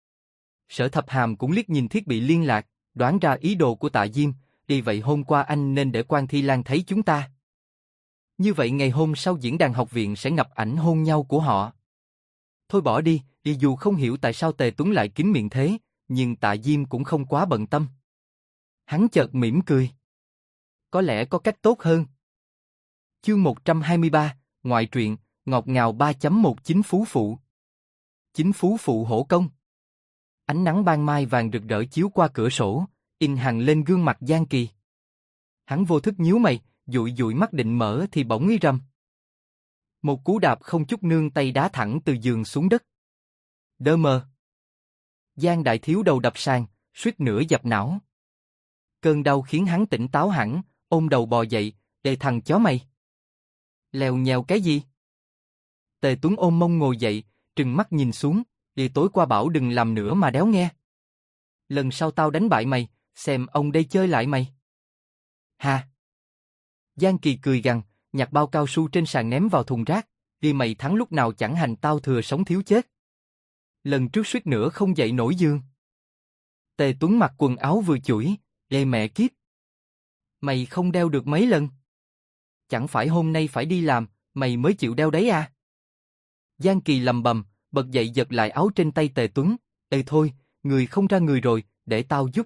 Sở Thập Hàm cũng liếc nhìn thiết bị liên lạc, đoán ra ý đồ của Tạ Diêm. Đi vậy hôm qua anh nên để Quan Thi Lan thấy chúng ta. Như vậy ngày hôm sau diễn đàn học viện sẽ ngập ảnh hôn nhau của họ. Thôi bỏ đi, dù không hiểu tại sao Tề Tuấn lại kín miệng thế, nhưng Tạ Diêm cũng không quá bận tâm. Hắn chợt mỉm cười. Có lẽ có cách tốt hơn. Chương 123, ngoại truyện, ngọt ngào 3.1 Chính Phú Phụ. Chính Phú Phụ hổ công. Ánh nắng ban mai vàng rực rỡ chiếu qua cửa sổ, in hằn lên gương mặt Giang Kỳ. Hắn vô thức nhíu mày, dụi dụi mắt định mở thì bỗng nghĩ rầm. Một cú đạp không chút nương tay đá thẳng từ giường xuống đất. Đơ mờ. Giang Đại Thiếu đầu đập sàn, suýt nữa dập não. Cơn đau khiến hắn tỉnh táo hẳn, ôm đầu bò dậy, "Ê thằng chó mày. Lèo nhèo cái gì?" Tề Tuấn ôm mông ngồi dậy, trừng mắt nhìn xuống, "Ê tối qua bảo đừng làm nữa mà đéo nghe. Lần sau tao đánh bại mày, xem ông đây chơi lại mày." Ha. Giang Kỳ cười gằn, nhặt bao cao su trên sàn ném vào thùng rác, "Vì mày thắng lúc nào chẳng hành tao thừa sống thiếu chết. Lần trước suýt nữa không dậy nổi giường." Tề Tuấn mặc quần áo vừa chủi, "Ê mẹ kiếp. Mày không đeo được mấy lần. Chẳng phải hôm nay phải đi làm, mày mới chịu đeo đấy à?" Giang Kỳ lầm bầm, bật dậy giật lại áo trên tay Tề Tuấn, "Ê thôi, người không ra người rồi, để tao giúp."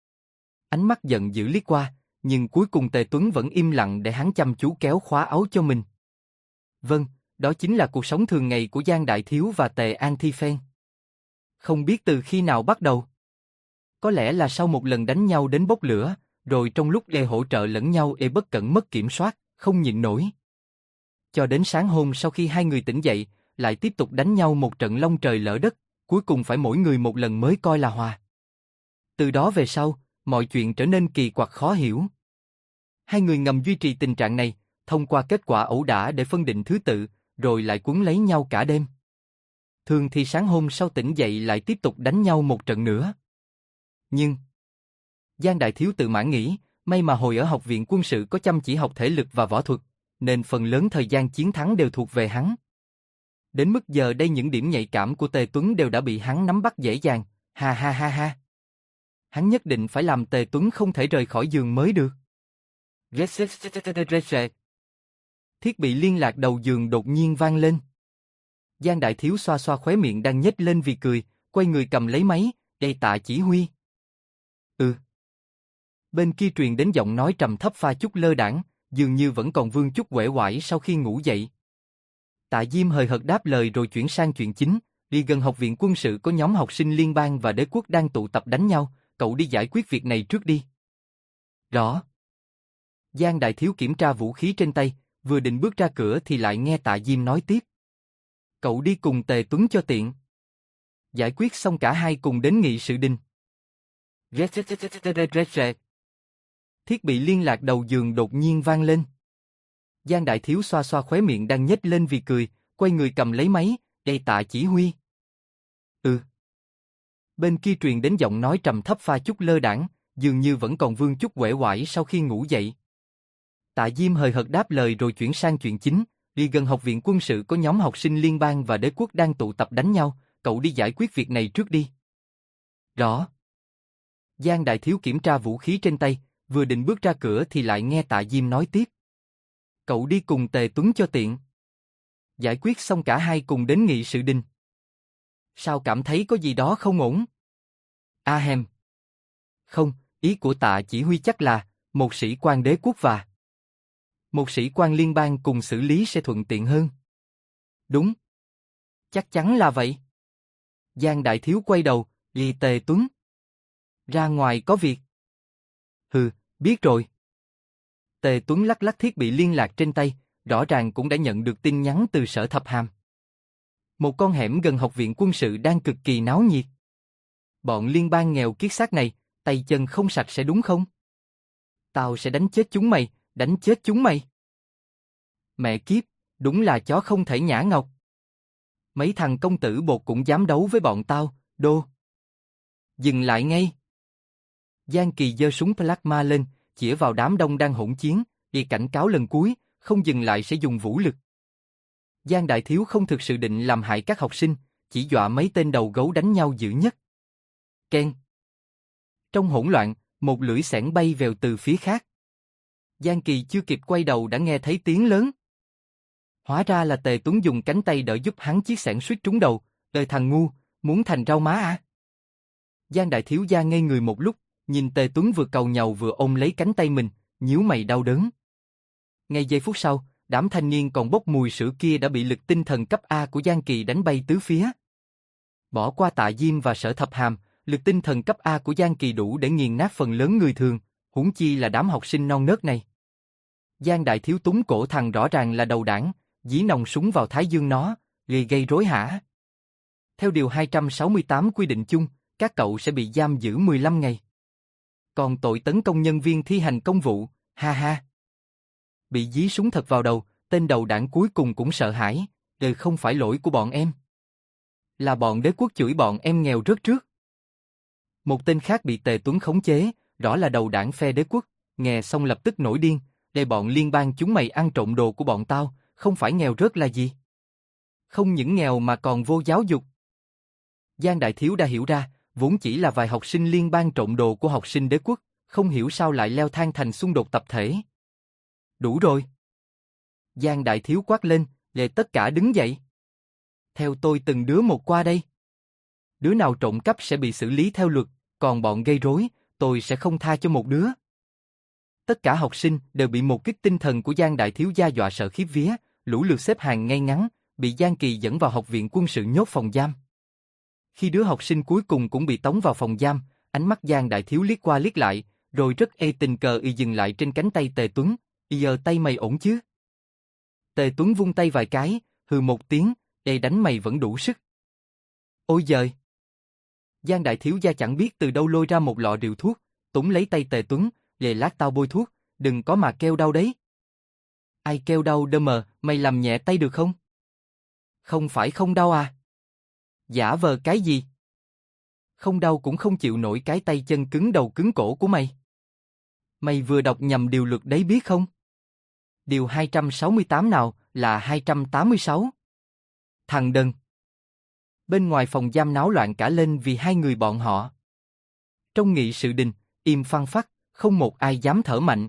Ánh mắt giận dữ liếc qua, nhưng cuối cùng Tề Tuấn vẫn im lặng để hắn chăm chú kéo khóa áo cho mình. Vâng, đó chính là cuộc sống thường ngày của Giang Đại Thiếu và Tề An Thi Phen. Không biết từ khi nào bắt đầu. Có lẽ là sau một lần đánh nhau đến bốc lửa, rồi trong lúc để hỗ trợ lẫn nhau bất cẩn mất kiểm soát, không nhịn nổi. Cho đến sáng hôm sau khi hai người tỉnh dậy, lại tiếp tục đánh nhau một trận long trời lỡ đất, cuối cùng phải mỗi người một lần mới coi là hòa. Từ đó về sau, mọi chuyện trở nên kỳ quặc khó hiểu. Hai người ngầm duy trì tình trạng này, thông qua kết quả ẩu đả để phân định thứ tự, rồi lại quấn lấy nhau cả đêm. Thường thì sáng hôm sau tỉnh dậy lại tiếp tục đánh nhau một trận nữa. Nhưng Giang Đại Thiếu tự mãn nghĩ, may mà hồi ở học viện quân sự có chăm chỉ học thể lực và võ thuật, nên phần lớn thời gian chiến thắng đều thuộc về hắn. Đến mức giờ đây những điểm nhạy cảm của Tề Tuấn đều đã bị hắn nắm bắt dễ dàng, ha ha ha ha. Hắn nhất định phải làm Tề Tuấn không thể rời khỏi giường mới được. Thiết bị liên lạc đầu giường đột nhiên vang lên. Giang Đại Thiếu xoa xoa khóe miệng đang nhếch lên vì cười, quay người cầm lấy máy, "Đây Tạ chỉ huy." "Ừ." Bên kia truyền đến giọng nói trầm thấp pha chút lơ đãng, dường như vẫn còn vương chút uể oải sau khi ngủ dậy. Tạ Diêm hời hợt đáp lời rồi chuyển sang chuyện chính, "Đi gần học viện quân sự có nhóm học sinh liên bang và đế quốc đang tụ tập đánh nhau, cậu đi giải quyết việc này trước đi." "Rõ." Giang Đại Thiếu kiểm tra vũ khí trên tay, vừa định bước ra cửa thì lại nghe Tạ Diêm nói tiếp, "Cậu đi cùng Tề Tuấn cho tiện. Giải quyết xong cả hai cùng đến nghị sự đình." Thiết bị liên lạc đầu giường đột nhiên vang lên. Giang Đại Thiếu xoa xoa khóe miệng đang nhếch lên vì cười, quay người cầm lấy máy, "Đây Tạ chỉ huy." "Ừ." Bên kia truyền đến giọng nói trầm thấp pha chút lơ đãng, dường như vẫn còn vương chút uể oải sau khi ngủ dậy. Tạ Diêm hời hợt đáp lời rồi chuyển sang chuyện chính, "Đi gần học viện quân sự có nhóm học sinh liên bang và đế quốc đang tụ tập đánh nhau, cậu đi giải quyết việc này trước đi." "Rõ." Giang Đại Thiếu kiểm tra vũ khí trên tay, vừa định bước ra cửa thì lại nghe Tạ Diêm nói tiếp, "Cậu đi cùng Tề Tuấn cho tiện. Giải quyết xong cả hai cùng đến nghị sự đình." "Sao cảm thấy có gì đó không ổn?" "Ahem. Không, ý của Tạ chỉ huy chắc là một sĩ quan đế quốc và một sĩ quan liên bang cùng xử lý sẽ thuận tiện hơn." "Đúng. Chắc chắn là vậy." Giang Đại Thiếu quay đầu, "Tề Tuấn. Ra ngoài có việc." Hừ, biết rồi. Tề Tuấn lắc lắc thiết bị liên lạc trên tay, rõ ràng cũng đã nhận được tin nhắn từ Sở Thập Hàm. Một con hẻm gần học viện quân sự đang cực kỳ náo nhiệt. Bọn liên bang nghèo kiết xác này, tay chân không sạch sẽ đúng không? Tao sẽ đánh chết chúng mày, đánh chết chúng mày. Mẹ kiếp, đúng là chó không thể nhả ngọc. Mấy thằng công tử bột cũng dám đấu với bọn tao, đô. Dừng lại ngay. Giang Kỳ giơ súng plasma lên, chĩa vào đám đông đang hỗn chiến, y cảnh cáo lần cuối, không dừng lại sẽ dùng vũ lực. Giang Đại Thiếu không thực sự định làm hại các học sinh, chỉ dọa mấy tên đầu gấu đánh nhau dữ nhất. Keng. Trong hỗn loạn, một lưỡi xẻng bay vèo từ phía khác. Giang Kỳ chưa kịp quay đầu đã nghe thấy tiếng lớn. Hóa ra là Tề Tuấn dùng cánh tay đỡ giúp hắn chiếc xẻng suýt trúng đầu, đời thằng ngu, muốn thành rau má à? Giang Đại Thiếu gia ngây người một lúc, nhìn Tề Tuấn vừa cầu nhàu vừa ôm lấy cánh tay mình, nhíu mày đau đớn. Ngay giây phút sau, đám thanh niên còn bốc mùi sữa kia đã bị lực tinh thần cấp A của Giang Kỳ đánh bay tứ phía. Bỏ qua Tạ Diêm và Sở Thập Hàm, lực tinh thần cấp A của Giang Kỳ đủ để nghiền nát phần lớn người thường, huống chi là đám học sinh non nớt này. Giang Đại Thiếu túng cổ thằng rõ ràng là đầu đảng, dí nòng súng vào thái dương nó, gây rối hả? Theo điều 268 quy định chung, các cậu sẽ bị giam giữ 15 ngày. Còn tội tấn công nhân viên thi hành công vụ, ha ha. Bị dí súng thật vào đầu, tên đầu đảng cuối cùng cũng sợ hãi, đời không phải lỗi của bọn em. Là bọn đế quốc chửi bọn em nghèo rớt trước. Một tên khác bị Tề Tuấn khống chế, rõ là đầu đảng phe đế quốc, nghe xong lập tức nổi điên, để bọn liên bang chúng mày ăn trộm đồ của bọn tao, không phải nghèo rớt là gì? Không những nghèo mà còn vô giáo dục. Giang Đại Thiếu đã hiểu ra, vốn chỉ là vài học sinh liên bang trộm đồ của học sinh đế quốc, không hiểu sao lại leo thang thành xung đột tập thể. Đủ rồi. Giang Đại Thiếu quát lên, để tất cả đứng dậy. Theo tôi từng đứa một qua đây. Đứa nào trộm cắp sẽ bị xử lý theo luật, còn bọn gây rối, tôi sẽ không tha cho một đứa. Tất cả học sinh đều bị một kích tinh thần của Giang Đại Thiếu gia dọa sợ khiếp vía, lũ lượt xếp hàng ngay ngắn, bị Giang Kỳ dẫn vào học viện quân sự nhốt phòng giam. Khi đứa học sinh cuối cùng cũng bị tống vào phòng giam, ánh mắt Giang Đại Thiếu liếc qua liếc lại, rồi rất tình cờ y dừng lại trên cánh tay Tề Tuấn, y giơ tay mày ổn chứ? Tề Tuấn vung tay vài cái, hừ một tiếng, đánh mày vẫn đủ sức. Ôi giời! Giang Đại Thiếu gia chẳng biết từ đâu lôi ra một lọ rượu thuốc, túm lấy tay Tề Tuấn, lát tao bôi thuốc, đừng có mà kêu đau đấy. Ai kêu đau đơ mờ, mày làm nhẹ tay được không? Không phải không đau à? Giả vờ cái gì? Không đau cũng không chịu nổi cái tay chân cứng đầu cứng cổ của mày. Mày vừa đọc nhầm điều luật đấy biết không? Điều 268 nào là 286? Thằng đần. Bên ngoài phòng giam náo loạn cả lên vì hai người bọn họ. Trong nghị sự đình, im phăng phắc, không một ai dám thở mạnh.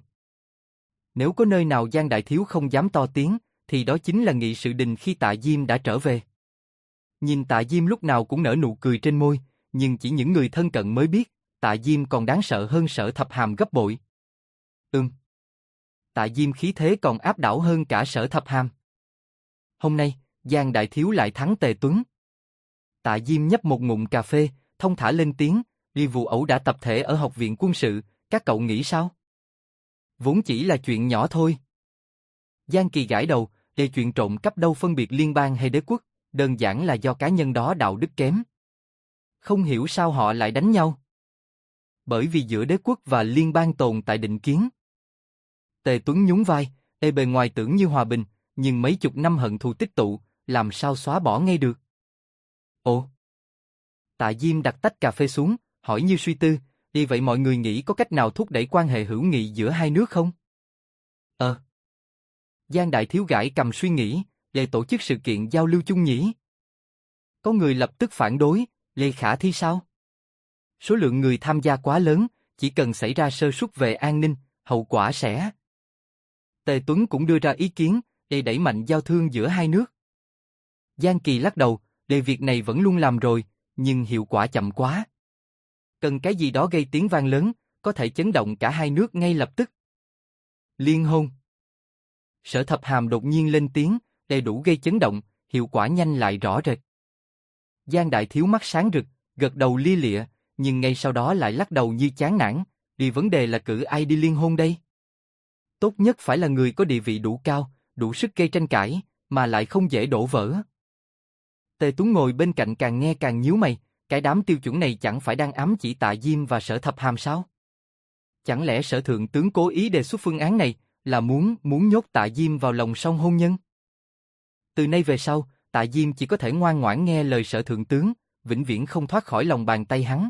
Nếu có nơi nào Giang Đại Thiếu không dám to tiếng, thì đó chính là nghị sự đình khi Tạ Diêm đã trở về. Nhìn Tạ Diêm lúc nào cũng nở nụ cười trên môi, nhưng chỉ những người thân cận mới biết, Tạ Diêm còn đáng sợ hơn Sở Thập Hàm gấp bội. Tạ Diêm khí thế còn áp đảo hơn cả Sở Thập Hàm. Hôm nay, Giang Đại Thiếu lại thắng Tề Tuấn. Tạ Diêm nhấp một ngụm cà phê, thông thả lên tiếng, vì vụ ẩu đả tập thể ở học viện quân sự, các cậu nghĩ sao? Vốn chỉ là chuyện nhỏ thôi. Giang Kỳ gãi đầu, để chuyện trộm cắp đâu phân biệt liên bang hay đế quốc, đơn giản là do cá nhân đó đạo đức kém. Không hiểu sao họ lại đánh nhau. Bởi vì giữa đế quốc và liên bang tồn tại định kiến. Tề Tuấn nhún vai, bề ngoài tưởng như hòa bình, nhưng mấy chục năm hận thù tích tụ, làm sao xóa bỏ ngay được. Ồ. Tạ Diêm đặt tách cà phê xuống, hỏi như suy tư, vậy mọi người nghĩ có cách nào thúc đẩy quan hệ hữu nghị giữa hai nước không? Giang Đại Thiếu gãi cầm suy nghĩ, để tổ chức sự kiện giao lưu chung nhỉ? Có người lập tức phản đối, khả thi sao? Số lượng người tham gia quá lớn, chỉ cần xảy ra sơ suất về an ninh, hậu quả sẽ... Tề Tuấn cũng đưa ra ý kiến, để đẩy mạnh giao thương giữa hai nước. Giang Kỳ lắc đầu, việc này vẫn luôn làm rồi, nhưng hiệu quả chậm quá. Cần cái gì đó gây tiếng vang lớn, có thể chấn động cả hai nước ngay lập tức. Liên hôn. Sở Thập Hàm đột nhiên lên tiếng, đủ gây chấn động, hiệu quả nhanh lại rõ rệt. Giang Đại Thiếu mắt sáng rực, gật đầu lia lịa, nhưng ngay sau đó lại lắc đầu như chán nản, Vì vấn đề là cử ai đi liên hôn đây? Tốt nhất phải là người có địa vị đủ cao, đủ sức gây tranh cãi, mà lại không dễ đổ vỡ. Tề Tuấn ngồi bên cạnh càng nghe càng nhíu mày, cái đám tiêu chuẩn này chẳng phải đang ám chỉ Tạ Diêm và Sở Thập Hàm sao? Chẳng lẽ Sở Thượng tướng cố ý đề xuất phương án này, là muốn nhốt Tạ Diêm vào lòng song hôn nhân? Từ nay về sau, Tạ Diêm chỉ có thể ngoan ngoãn nghe lời Sở Thượng tướng, vĩnh viễn không thoát khỏi lòng bàn tay hắn.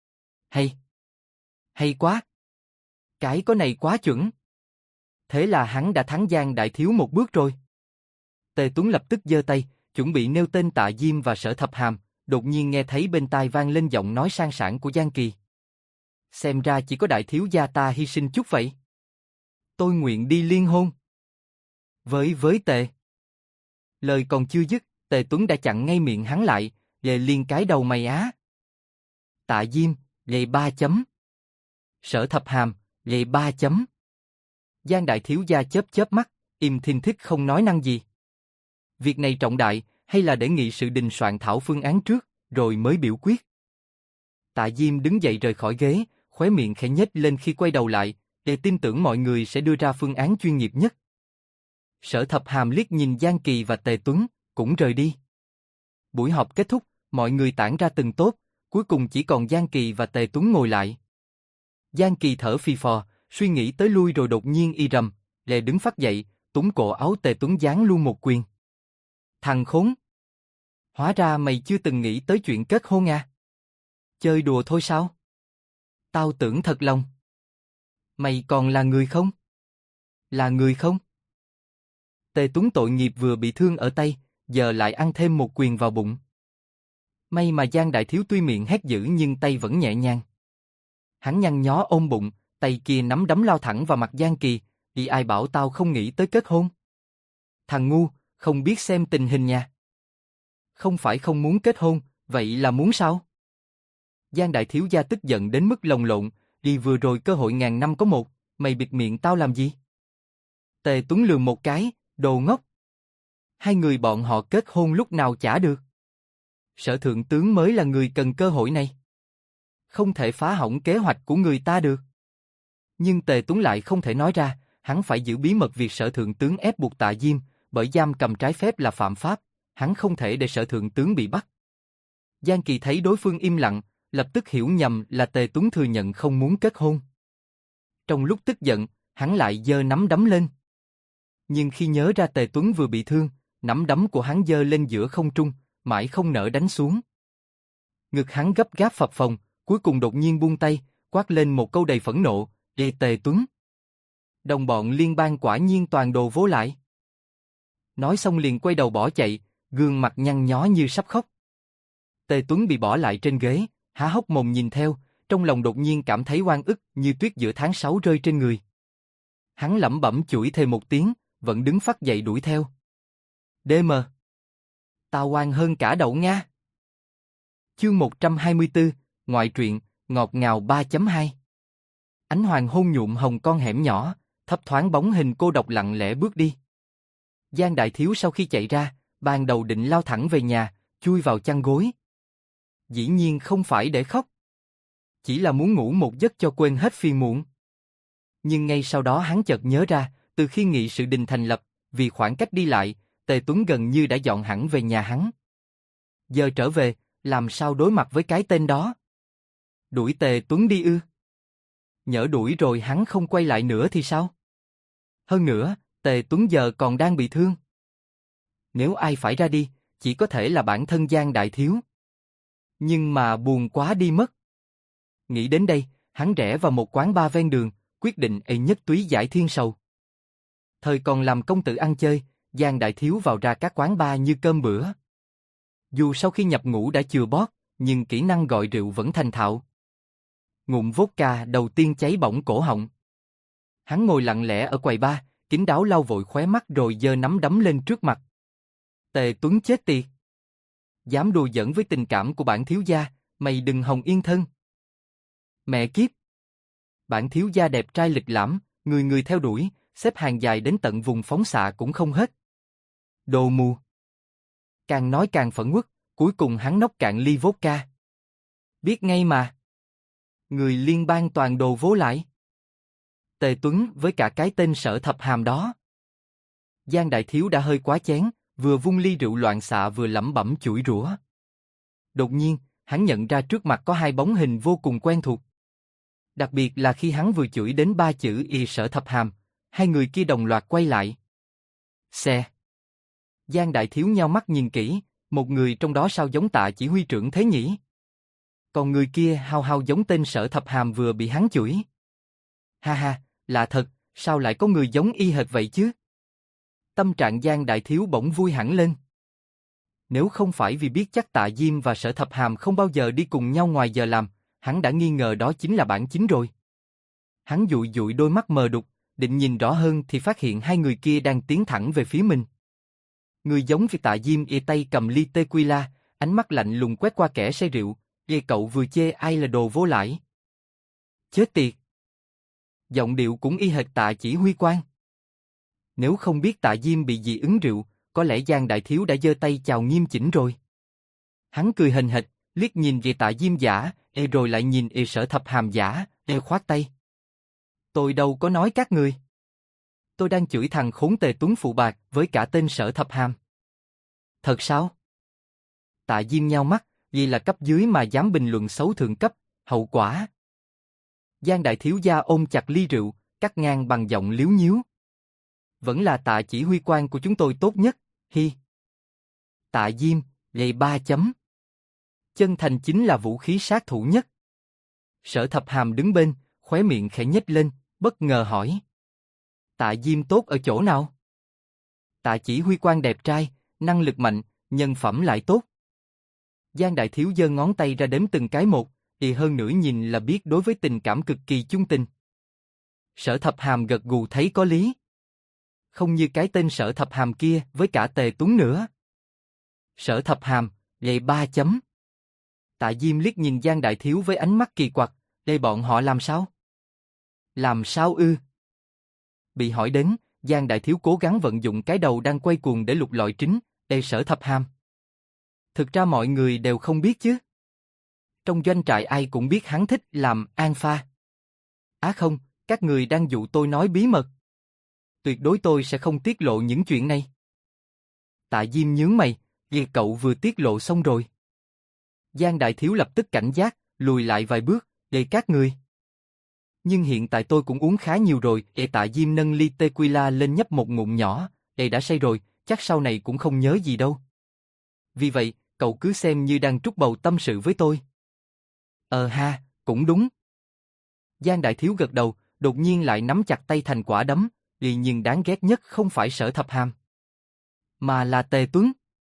Hay quá! Cái có này quá chuẩn! Thế là hắn đã thắng Giang Đại Thiếu một bước rồi. Tề Tuấn lập tức giơ tay, chuẩn bị nêu tên Tạ Diêm và Sở Thập Hàm, đột nhiên nghe thấy bên tai vang lên giọng nói sang sảng của Giang Kỳ. Xem ra chỉ có Đại Thiếu gia ta hy sinh chút vậy. Tôi nguyện đi liên hôn. Với Tề. Lời còn chưa dứt, Tề Tuấn đã chặn ngay miệng hắn lại, lề liên cái đầu mày á. Tạ Diêm, lề 3 chấm. Sở Thập Hàm, lề 3 chấm. Giang Đại Thiếu gia chớp mắt, im thinh thích không nói năng gì. Việc này trọng đại, hay là để nghị sự đình soạn thảo phương án trước, rồi mới biểu quyết? Tạ Diêm đứng dậy rời khỏi ghế, khóe miệng khẽ nhếch lên khi quay đầu lại, để tin tưởng mọi người sẽ đưa ra phương án chuyên nghiệp nhất. Sở Thập Hàm liếc nhìn Giang Kỳ và Tề Tuấn, cũng rời đi. Buổi họp kết thúc, mọi người tản ra từng tốp, cuối cùng chỉ còn Giang Kỳ và Tề Tuấn ngồi lại. Giang Kỳ thở phì phò, suy nghĩ tới lui rồi đột nhiên y rầm, lẹ đứng phắt dậy, túm cổ áo Tề Tuấn giáng luôn một quyền. Thằng khốn! Hóa ra mày chưa từng nghĩ tới chuyện kết hôn à? Chơi đùa thôi sao? Tao tưởng thật lòng. Mày còn là người không? Là người không? Tề Tuấn tội nghiệp vừa bị thương ở tay, giờ lại ăn thêm một quyền vào bụng. May mà Giang Đại Thiếu tuy miệng hét dữ nhưng tay vẫn nhẹ nhàng. Hắn nhăn nhó ôm bụng, tay kia nắm đấm lao thẳng vào mặt Giang Kỳ, thì ai bảo tao không nghĩ tới kết hôn? Thằng ngu, không biết xem tình hình nha. Không phải không muốn kết hôn, vậy là muốn sao? Giang Đại Thiếu gia tức giận đến mức lồng lộn, đi vừa rồi cơ hội ngàn năm có một, mày bịt miệng tao làm gì? Tề Tuấn lườm một cái, đồ ngốc. Hai người bọn họ kết hôn lúc nào chả được. Sở Thượng tướng mới là người cần cơ hội này. Không thể phá hỏng kế hoạch của người ta được. Nhưng Tề Tuấn lại không thể nói ra, hắn phải giữ bí mật việc Sở Thượng tướng ép buộc Tạ Diêm, bởi giam cầm trái phép là phạm pháp, hắn không thể để Sở Thượng tướng bị bắt. Giang Kỳ thấy đối phương im lặng, lập tức hiểu nhầm là Tề Tuấn thừa nhận không muốn kết hôn. Trong lúc tức giận, hắn lại giơ nắm đấm lên. Nhưng khi nhớ ra Tề Tuấn vừa bị thương, nắm đấm của hắn giơ lên giữa không trung, mãi không nỡ đánh xuống. Ngực hắn gấp gáp phập phồng, cuối cùng đột nhiên buông tay, quát lên một câu đầy phẫn nộ, "Ê Tề Tuấn! Đồng bọn liên bang quả nhiên toàn đồ vô lại." Nói xong liền quay đầu bỏ chạy, gương mặt nhăn nhó như sắp khóc. Tề Tuấn bị bỏ lại trên ghế, há hốc mồm nhìn theo, trong lòng đột nhiên cảm thấy oan ức như tuyết giữa tháng 6 rơi trên người. Hắn lẩm bẩm chửi thề một tiếng, vẫn đứng phắt dậy đuổi theo. DM. Tao oan hơn cả đậu Nga. Chương 124, ngoại truyện, ngọt ngào 3.2. Ánh hoàng hôn nhuộm hồng con hẻm nhỏ, thấp thoáng bóng hình cô độc lặng lẽ bước đi. Giang Đại Thiếu sau khi chạy ra, ban đầu định lao thẳng về nhà, chui vào chăn gối. Dĩ nhiên không phải để khóc. Chỉ là muốn ngủ một giấc cho quên hết phiền muộn. Nhưng ngay sau đó hắn chợt nhớ ra, từ khi nghị sự đình thành lập, vì khoảng cách đi lại, Tề Tuấn gần như đã dọn hẳn về nhà hắn. Giờ trở về, làm sao đối mặt với cái tên đó? Đuổi Tề Tuấn đi ư? Nhỡ đuổi rồi hắn không quay lại nữa thì sao? Hơn nữa, Tề Tuấn giờ còn đang bị thương. Nếu ai phải ra đi, chỉ có thể là bản thân Giang Đại Thiếu. Nhưng mà buồn quá đi mất. Nghĩ đến đây, hắn rẽ vào một quán bar ven đường, quyết định nhất túy giải thiên sầu. Thời còn làm công tử ăn chơi, Giang Đại Thiếu vào ra các quán bar như cơm bữa. Dù sau khi nhập ngũ đã chừa bót, nhưng kỹ năng gọi rượu vẫn thành thạo. Ngụm vodka đầu tiên cháy bỏng cổ họng. Hắn ngồi lặng lẽ ở quầy bar, kín đáo lau vội khóe mắt rồi giơ nắm đấm lên trước mặt. Tề Tuấn chết tiệt. Dám đùa giỡn với tình cảm của bản thiếu gia, mày đừng hòng yên thân. Mẹ kiếp. Bản thiếu gia đẹp trai lịch lãm, người người theo đuổi, xếp hàng dài đến tận vùng phóng xạ cũng không hết. Đồ mù. Càng nói càng phẫn uất, cuối cùng hắn nốc cạn ly vodka. Biết ngay mà. Người liên bang toàn đồ vố lại. Tề Tuấn với cả cái tên Sở Thập Hàm đó. Giang đại thiếu đã hơi quá chén, vừa vung ly rượu loạn xạ vừa lẩm bẩm chửi rủa. Đột nhiên, hắn nhận ra trước mặt có hai bóng hình vô cùng quen thuộc. Đặc biệt là khi hắn vừa chửi đến ba chữ y Sở Thập Hàm, hai người kia đồng loạt quay lại. Xe. Giang đại thiếu nheo mắt nhìn kỹ, một người trong đó sao giống Tạ chỉ huy trưởng thế nhỉ? Còn người kia hao hao giống tên Sở Thập Hàm vừa bị hắn chửi. Ha ha, lạ thật, sao lại có người giống y hệt vậy chứ? Tâm trạng Giang đại thiếu bỗng vui hẳn lên. Nếu không phải vì biết chắc Tạ Diêm và Sở Thập Hàm không bao giờ đi cùng nhau ngoài giờ làm, hắn đã nghi ngờ đó chính là bản chính rồi. Hắn dụi dụi đôi mắt mờ đục, định nhìn rõ hơn thì phát hiện hai người kia đang tiến thẳng về phía mình. Người giống với Tạ Diêm y tay cầm ly tequila, ánh mắt lạnh lùng quét qua kẻ say rượu, cậu vừa chê ai là đồ vô lãi. Chết tiệt! Giọng điệu cũng y hệt Tạ chỉ huy quan. Nếu không biết Tạ Diêm bị dị ứng rượu, có lẽ Giang đại thiếu đã giơ tay chào nghiêm chỉnh rồi. Hắn cười hềnh hệch, liếc nhìn về Tạ Diêm giả, rồi lại nhìn Sở Thập Hàm giả, khoát tay. Tôi đâu có nói các người. Tôi đang chửi thằng khốn Tề Tuấn phụ bạc với cả tên Sở Thập Hàm. Thật sao? Tạ Diêm nhao mắt, vì là cấp dưới mà dám bình luận xấu thượng cấp, hậu quả. Giang đại thiếu gia ôm chặt ly rượu, cắt ngang bằng giọng liếu nhíu. Vẫn là Tạ chỉ huy quan của chúng tôi tốt nhất, hi. Tạ Diêm, gầy 3 chấm. Chân thành chính là vũ khí sát thủ nhất. Sở Thập Hàm đứng bên, khóe miệng khẽ nhếch lên, bất ngờ hỏi. Tạ Diêm tốt ở chỗ nào? Tạ chỉ huy quan đẹp trai, năng lực mạnh, nhân phẩm lại tốt. Giang đại thiếu giơ ngón tay ra đếm từng cái một, thì hơn nữa nhìn là biết đối với tình cảm cực kỳ chung tình. Sở Thập Hàm gật gù thấy có lý. Không như cái tên Sở Thập Hàm kia với cả Tề Tuấn nữa. Sở Thập Hàm, gầy 3 chấm. Tạ Diêm liếc nhìn Giang đại thiếu với ánh mắt kỳ quặc, đây bọn họ làm sao? Làm sao ư? Bị hỏi đến, Giang đại thiếu cố gắng vận dụng cái đầu đang quay cuồng để lục lọi trứng, Sở Thập Hàm. Thực ra mọi người đều không biết chứ. Trong doanh trại ai cũng biết hắn thích làm an pha. Không, các người đang dụ tôi nói bí mật. Tuyệt đối tôi sẽ không tiết lộ những chuyện này. Tạ Diêm nhướng mày, cậu vừa tiết lộ xong rồi. Giang đại thiếu lập tức cảnh giác, lùi lại vài bước, các người. Nhưng hiện tại tôi cũng uống khá nhiều rồi, Tạ Diêm nâng ly tequila lên nhấp một ngụm nhỏ, đã say rồi, chắc sau này cũng không nhớ gì đâu. Vì vậy, cậu cứ xem như đang trút bầu tâm sự với tôi. Ha, cũng đúng. Giang đại thiếu gật đầu, đột nhiên lại nắm chặt tay thành quả đấm, nhưng đáng ghét nhất không phải Sở Thập Hàm, mà là Tề Tuấn.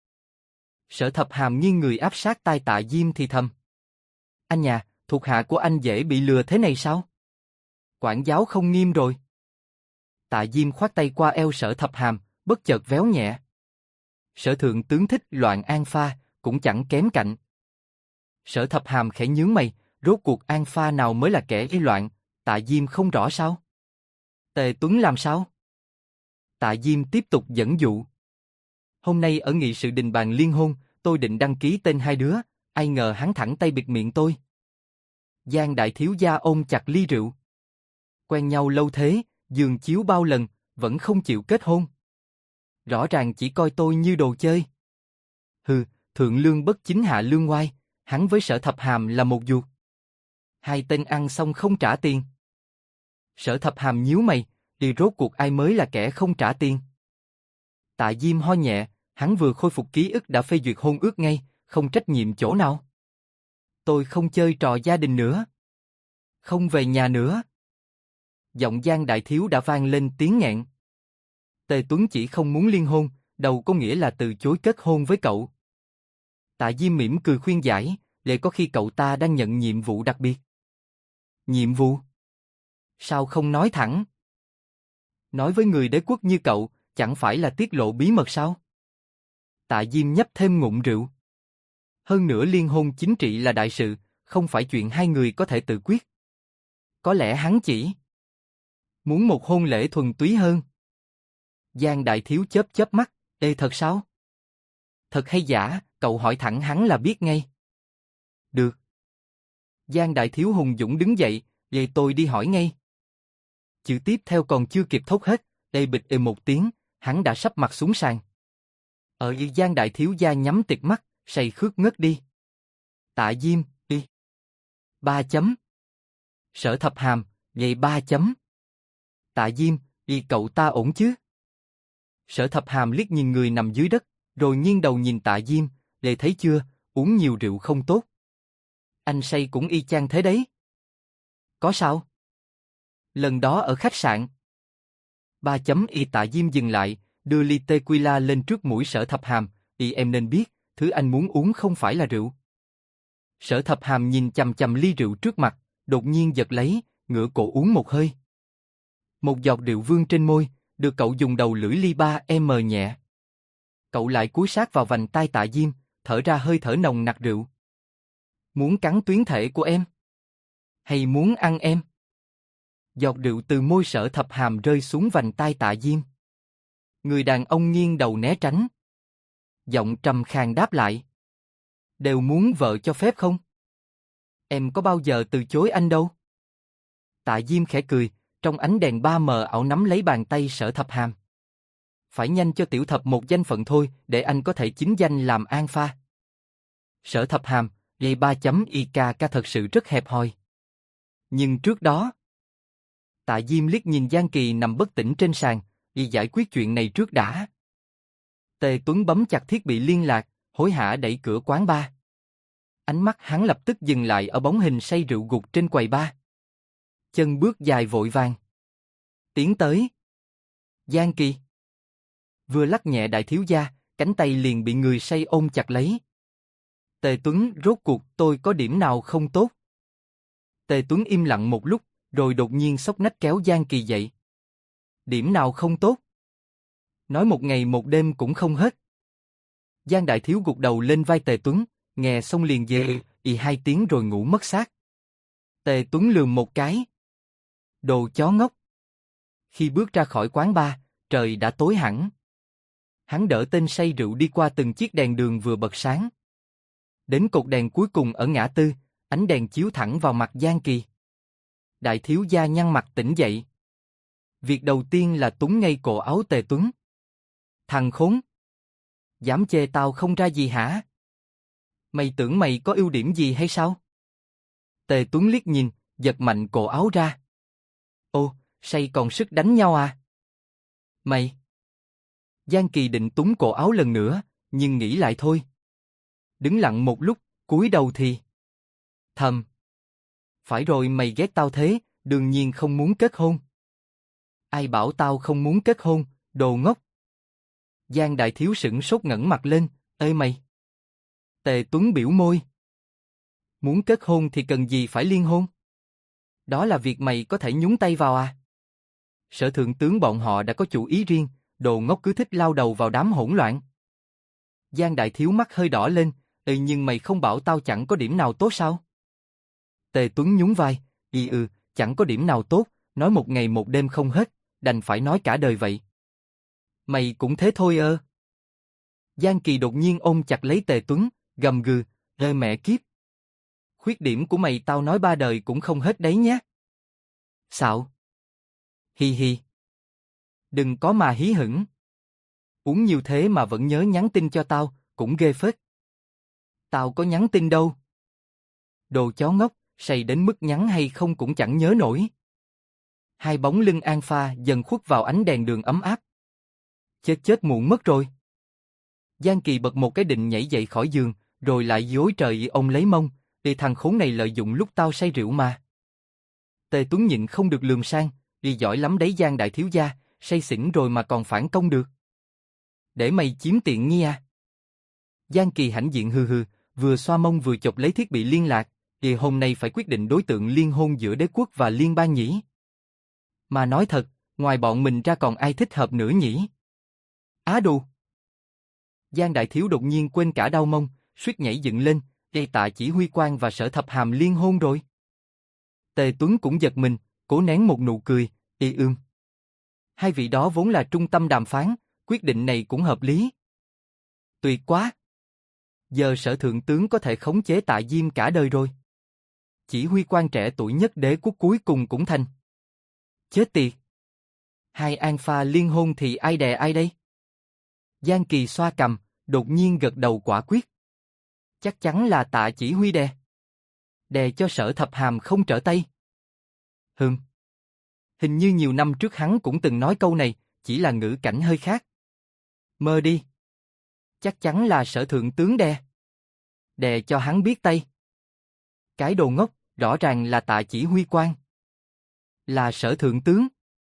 Sở Thập Hàm nghiêng người áp sát tai Tạ Diêm thì thầm. Anh nhà, thuộc hạ của anh dễ bị lừa thế này sao? Quản giáo không nghiêm rồi. Tạ Diêm khoát tay qua eo Sở Thập Hàm, bất chợt véo nhẹ. Sở thượng tướng thích loạn an pha, cũng chẳng kém cạnh. Sở Thập Hàm khẽ nhướng mày, rốt cuộc an pha nào mới là kẻ loạn, Tạ Diêm không rõ sao? Tề Tuấn làm sao? Tạ Diêm tiếp tục dẫn dụ. Hôm nay ở nghị sự đình bàn liên hôn, tôi định đăng ký tên hai đứa, ai ngờ hắn thẳng tay bịt miệng tôi. Giang đại thiếu gia ôm chặt ly rượu. Quen nhau lâu thế, giường chiếu bao lần, vẫn không chịu kết hôn. Rõ ràng chỉ coi tôi như đồ chơi. Hừ, thượng lương bất chính hạ lương oai, hắn với Sở Thập Hàm là một ruột. Hai tên ăn xong không trả tiền. Sở Thập Hàm nhíu mày, thì rốt cuộc ai mới là kẻ không trả tiền? Tạ Diêm ho nhẹ, hắn vừa khôi phục ký ức đã phê duyệt hôn ước ngay, không trách nhiệm chỗ nào. Tôi không chơi trò gia đình nữa. Không về nhà nữa. Giọng Giang đại thiếu đã vang lên tiếng nghẹn. Tề Tuấn chỉ không muốn liên hôn, đâu có nghĩa là từ chối kết hôn với cậu. Tạ Diêm mỉm cười khuyên giải, để có khi cậu ta đang nhận nhiệm vụ đặc biệt. Nhiệm vụ? Sao không nói thẳng? Nói với người đế quốc như cậu, chẳng phải là tiết lộ bí mật sao? Tạ Diêm nhấp thêm ngụm rượu. Hơn nữa liên hôn chính trị là đại sự, không phải chuyện hai người có thể tự quyết. Có lẽ hắn chỉ muốn một hôn lễ thuần túy hơn. Giang đại thiếu chớp chớp mắt, thật sao? Thật hay giả, cậu hỏi thẳng hắn là biết ngay. Được. Giang Đại Thiếu hùng dũng đứng dậy, vậy tôi đi hỏi ngay. Chữ tiếp theo còn chưa kịp thốt hết, ê bịch một tiếng, hắn đã sắp mặt xuống sàn. Ở Giang Đại Thiếu gia nhắm tịt mắt, say khướt ngất đi. Tạ Diêm, đi. 3 chấm. Sở Thập Hàm, vậy 3 chấm. Tạ Diêm, y cậu ta ổn chứ? Sở Thập Hàm liếc nhìn người nằm dưới đất, rồi nghiêng đầu nhìn Tạ Diêm, để thấy chưa, uống nhiều rượu không tốt. Anh say cũng y chang thế đấy. Có sao? Lần đó ở khách sạn. 3 chấm y Tạ Diêm dừng lại, đưa ly tequila lên trước mũi Sở Thập Hàm, y em nên biết, thứ anh muốn uống không phải là rượu. Sở Thập Hàm nhìn chằm chằm ly rượu trước mặt, đột nhiên giật lấy, ngửa cổ uống một hơi. Một giọt rượu vương trên môi, được cậu dùng đầu lưỡi ly 3M nhẹ. Cậu lại cúi sát vào vành tai Tạ Diêm, thở ra hơi thở nồng nặc rượu. Muốn cắn tuyến thể của em? Hay muốn ăn em? Giọt rượu từ môi Sở Thập Hàm rơi xuống vành tai Tạ Diêm. Người đàn ông nghiêng đầu né tránh. Giọng trầm khàn đáp lại. Đều muốn vợ cho phép không? Em có bao giờ từ chối anh đâu? Tạ Diêm khẽ cười, trong ánh đèn 3M ảo nắm lấy bàn tay Sở Thập Hàm. Phải nhanh cho tiểu thập một danh phận thôi, để anh có thể chính danh làm An Pha. Sở Thập Hàm, vậy 3 chấm IKK thật sự rất hẹp hòi. Nhưng trước đó... Tạ Diêm liếc nhìn Giang Kỳ nằm bất tỉnh trên sàn, y giải quyết chuyện này trước đã. Tề Tuấn bấm chặt thiết bị liên lạc, hối hả đẩy cửa quán bar. Ánh mắt hắn lập tức dừng lại ở bóng hình say rượu gục trên quầy bar. Chân bước dài vội vàng. Tiến tới. Giang Kỳ. Vừa lắc nhẹ Đại Thiếu gia, cánh tay liền bị người say ôm chặt lấy. Tề Tuấn, rốt cuộc tôi có điểm nào không tốt? Tề Tuấn im lặng một lúc, rồi đột nhiên xốc nách kéo Giang Kỳ dậy. Điểm nào không tốt? Nói một ngày một đêm cũng không hết. Giang Đại Thiếu gục đầu lên vai Tề Tuấn, nghe xong liền dê, 2 tiếng rồi ngủ mất xác. Tề Tuấn lườm một cái. Đồ chó ngốc. Khi bước ra khỏi quán bar, trời đã tối hẳn. Hắn đỡ tên say rượu đi qua từng chiếc đèn đường vừa bật sáng. Đến cột đèn cuối cùng ở ngã tư, ánh đèn chiếu thẳng vào mặt Giang Kỳ. Đại Thiếu gia nhăn mặt tỉnh dậy. Việc đầu tiên là túm ngay cổ áo Tề Tuấn. Thằng khốn! Dám chê tao không ra gì hả? Mày tưởng mày có ưu điểm gì hay sao? Tề Tuấn liếc nhìn, giật mạnh cổ áo ra. Ô, say còn sức đánh nhau à? Mày! Giang Kỳ định túm cổ áo lần nữa, nhưng nghĩ lại thôi. Đứng lặng một lúc, cúi đầu thì... Thầm! Phải rồi, mày ghét tao thế, đương nhiên không muốn kết hôn. Ai bảo tao không muốn kết hôn, đồ ngốc. Giang Đại Thiếu sửng sốt ngẩng mặt lên, ê mày. Tề Tuấn biểu môi. Muốn kết hôn thì cần gì phải liên hôn? Đó là việc mày có thể nhúng tay vào à? Sở thượng tướng bọn họ đã có chủ ý riêng, đồ ngốc cứ thích lao đầu vào đám hỗn loạn. Giang Đại Thiếu mắt hơi đỏ lên, nhưng mày không bảo tao chẳng có điểm nào tốt sao? Tề Tuấn nhún vai, chẳng có điểm nào tốt, nói một ngày một đêm không hết, đành phải nói cả đời vậy. Mày cũng thế thôi ơ. Giang Kỳ đột nhiên ôm chặt lấy Tề Tuấn, gầm gừ, ê mẹ kiếp. Khuyết điểm của mày tao nói 3 đời cũng không hết đấy nhé. Xạo. Hi hi. Đừng có mà hí hửng. Uống nhiều thế mà vẫn nhớ nhắn tin cho tao, cũng ghê phết. Tao có nhắn tin đâu. Đồ chó ngốc, say đến mức nhắn hay không cũng chẳng nhớ nổi. Hai bóng lưng An Pha dần khuất vào ánh đèn đường ấm áp. Chết muộn mất rồi. Giang Kỳ bật một cái định nhảy dậy khỏi giường, rồi lại dối trời ông lấy mông, để thằng khốn này lợi dụng lúc tao say rượu mà. Tề Tuấn nhịn không được lườm sang, đi giỏi lắm đấy Giang Đại Thiếu gia, say xỉn rồi mà còn phản công được. Để mày chiếm tiện nghi à? Giang Kỳ hãnh diện hừ hừ, vừa xoa mông vừa chộp lấy thiết bị liên lạc, thì hôm nay phải quyết định đối tượng liên hôn giữa đế quốc và liên bang nhỉ? Mà nói thật, ngoài bọn mình ra còn ai thích hợp nữa nhỉ? Á đù! Giang Đại Thiếu đột nhiên quên cả đau mông, suýt nhảy dựng lên, đây Tạ Chỉ Huy Quan và Sở Thập Hàm liên hôn rồi. Tề Tuấn cũng giật mình, cố nén một nụ cười, Hai vị đó vốn là trung tâm đàm phán, quyết định này cũng hợp lý. Tuyệt quá! Giờ Sở Thượng tướng có thể khống chế Tạ Diêm cả đời rồi. chỉ huy quan trẻ tuổi nhất đế quốc cuối cùng cũng thành. Chết tiệt! Hai alpha liên hôn thì ai đè ai đây? Giang Kỳ xoa cằm, đột nhiên gật đầu quả quyết. Chắc chắn là Tạ chỉ huy đè. Đè cho Sở Thập Hàm không trở tay. Hình như nhiều năm trước hắn cũng từng nói câu này, chỉ là ngữ cảnh hơi khác. Mơ đi. Chắc chắn là Sở Thượng tướng đè. Đè cho hắn biết tay. Cái đồ ngốc, rõ ràng là Tạ chỉ huy quan. Là Sở Thượng tướng.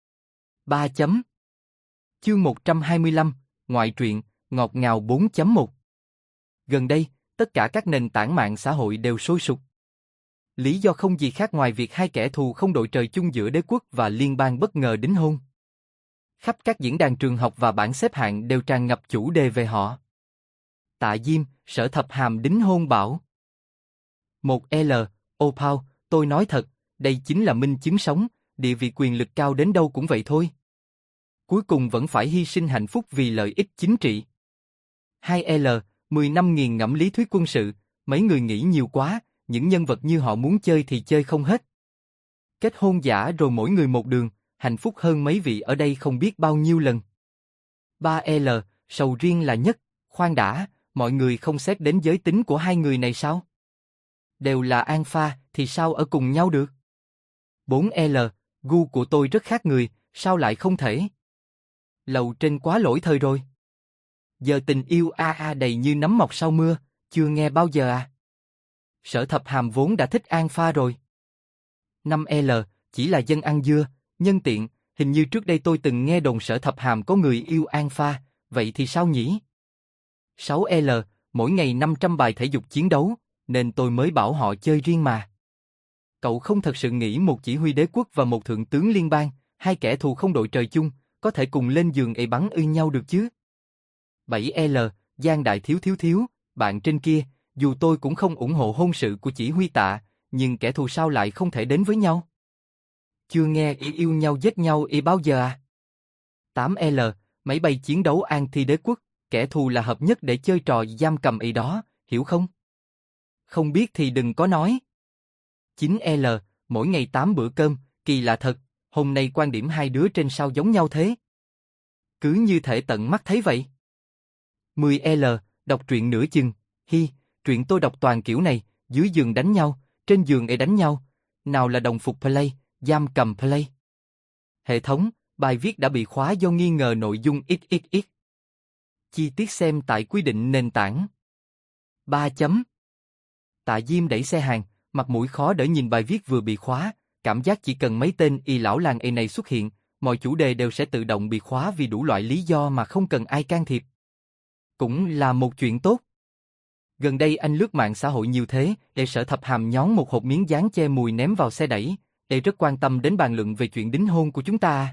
3 chấm. Chương 125, ngoại truyện, ngọt ngào 4.1. Gần đây, tất cả các nền tảng mạng xã hội đều sôi sục. Lý do không gì khác ngoài việc hai kẻ thù không đội trời chung giữa đế quốc và liên bang bất ngờ đính hôn. Khắp các diễn đàn trường học và bảng xếp hạng đều tràn ngập chủ đề về họ. Tạ Diêm, Sở Thập Hàm đính hôn bảo. 1L, Opao, tôi nói thật, đây chính là minh chứng sống, địa vị quyền lực cao đến đâu cũng vậy thôi. Cuối cùng vẫn phải hy sinh hạnh phúc vì lợi ích chính trị. 2L, 10 năm nghiền ngẫm lý thuyết quân sự, mấy người nghĩ nhiều quá, những nhân vật như họ muốn chơi thì chơi không hết. Kết hôn giả rồi mỗi người một đường, hạnh phúc hơn mấy vị ở đây không biết bao nhiêu lần. 3L, sầu riêng là nhất, khoan đã, mọi người không xét đến giới tính của hai người này sao? Đều là alpha thì sao ở cùng nhau được? 4L, gu của tôi rất khác người, sao lại không thể? Lầu trên quá lỗi thời rồi. Giờ tình yêu đầy như nấm mọc sau mưa, chưa nghe bao giờ à? Sở Thập Hàm vốn đã thích alpha rồi. 5L, chỉ là dân ăn dưa, nhân tiện, hình như trước đây tôi từng nghe đồn Sở Thập Hàm có người yêu alpha, vậy thì sao nhỉ? 6L, mỗi ngày 500 bài thể dục chiến đấu, nên tôi mới bảo họ chơi riêng mà. Cậu không thật sự nghĩ một chỉ huy đế quốc và một thượng tướng liên bang, hai kẻ thù không đội trời chung, có thể cùng lên giường bắn ư nhau được chứ? 7L, Giang Đại Thiếu, bạn trên kia, dù tôi cũng không ủng hộ hôn sự của chỉ huy Tạ, nhưng kẻ thù sao lại không thể đến với nhau? Chưa nghe yêu nhau giết nhau bao giờ à? 8L, máy bay chiến đấu anti đế quốc, kẻ thù là hợp nhất để chơi trò giam cầm đó, hiểu không? Không biết thì đừng có nói. 9L, mỗi ngày 8 bữa cơm, kỳ lạ thật, hôm nay quan điểm hai đứa trên sao giống nhau thế? Cứ như thể tận mắt thấy vậy. 10L, đọc truyện nửa chừng, truyện tôi đọc toàn kiểu này, dưới giường đánh nhau, trên giường đánh nhau, nào là đồng phục play, giam cầm play. Hệ thống, bài viết đã bị khóa do nghi ngờ nội dung XXX. Chi tiết xem tại quy định nền tảng. 3 chấm. Tạ Diêm đẩy xe hàng, mặt mũi khó đỡ nhìn bài viết vừa bị khóa, cảm giác chỉ cần mấy tên lão làng này xuất hiện, mọi chủ đề đều sẽ tự động bị khóa vì đủ loại lý do mà không cần ai can thiệp. Cũng là một chuyện tốt. Gần đây anh lướt mạng xã hội nhiều thế, Sở Thập Hàm nhón một hộp miếng dán che mùi ném vào xe đẩy, rất quan tâm đến bàn luận về chuyện đính hôn của chúng ta.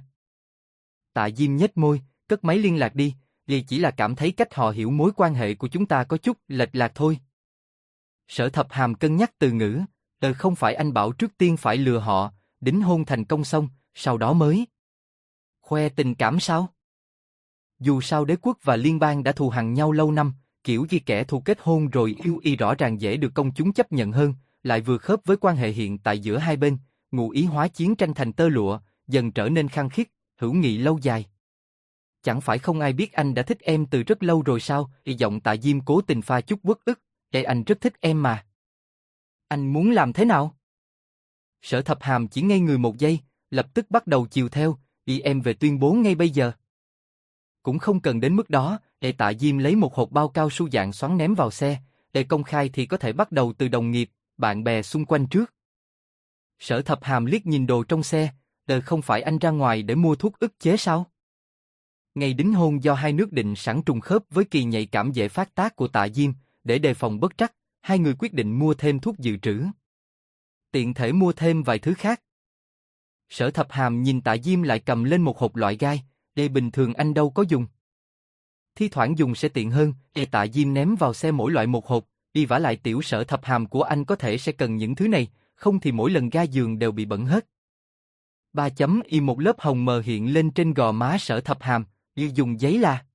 Tạ Diêm nhếch môi, cất máy liên lạc đi, chỉ là cảm thấy cách họ hiểu mối quan hệ của chúng ta có chút lệch lạc thôi. Sở Thập Hàm cân nhắc từ ngữ, không phải anh bảo trước tiên phải lừa họ, đính hôn thành công xong, sau đó mới khoe tình cảm sao? Dù sao đế quốc và liên bang đã thù hằn nhau lâu năm, kiểu như kẻ thù kết hôn rồi yêu rõ ràng dễ được công chúng chấp nhận hơn, lại vừa khớp với quan hệ hiện tại giữa hai bên, ngụ ý hóa chiến tranh thành tơ lụa, dần trở nên khăng khít, hữu nghị lâu dài. Chẳng phải không ai biết anh đã thích em từ rất lâu rồi sao? Giọng Tạ Diêm cố tình pha chút uất ức, anh rất thích em mà. Anh muốn làm thế nào? Sở Thập Hàm chỉ ngây người một giây, lập tức bắt đầu chiều theo, em về tuyên bố ngay bây giờ. Cũng không cần đến mức đó, Tạ Diêm lấy một hộp bao cao su dạng xoắn ném vào xe, công khai thì có thể bắt đầu từ đồng nghiệp, bạn bè xung quanh trước. Sở Thập Hàm liếc nhìn đồ trong xe, không phải anh ra ngoài để mua thuốc ức chế sao? Ngày đính hôn do hai nước định sẵn trùng khớp với kỳ nhạy cảm dễ phát tác của Tạ Diêm, để đề phòng bất trắc, hai người quyết định mua thêm thuốc dự trữ. Tiện thể mua thêm vài thứ khác. Sở Thập Hàm nhìn Tạ Diêm lại cầm lên một hộp loại gai, bình thường anh đâu có dùng. Thi thoảng dùng sẽ tiện hơn, Tạ Diêm ném vào xe mỗi loại một hộp, vả lại tiểu Sở Thập Hàm của anh có thể sẽ cần những thứ này, không thì mỗi lần ga giường đều bị bẩn hết. 3 chấm một lớp hồng mờ hiện lên trên gò má Sở Thập Hàm, dùng giấy là.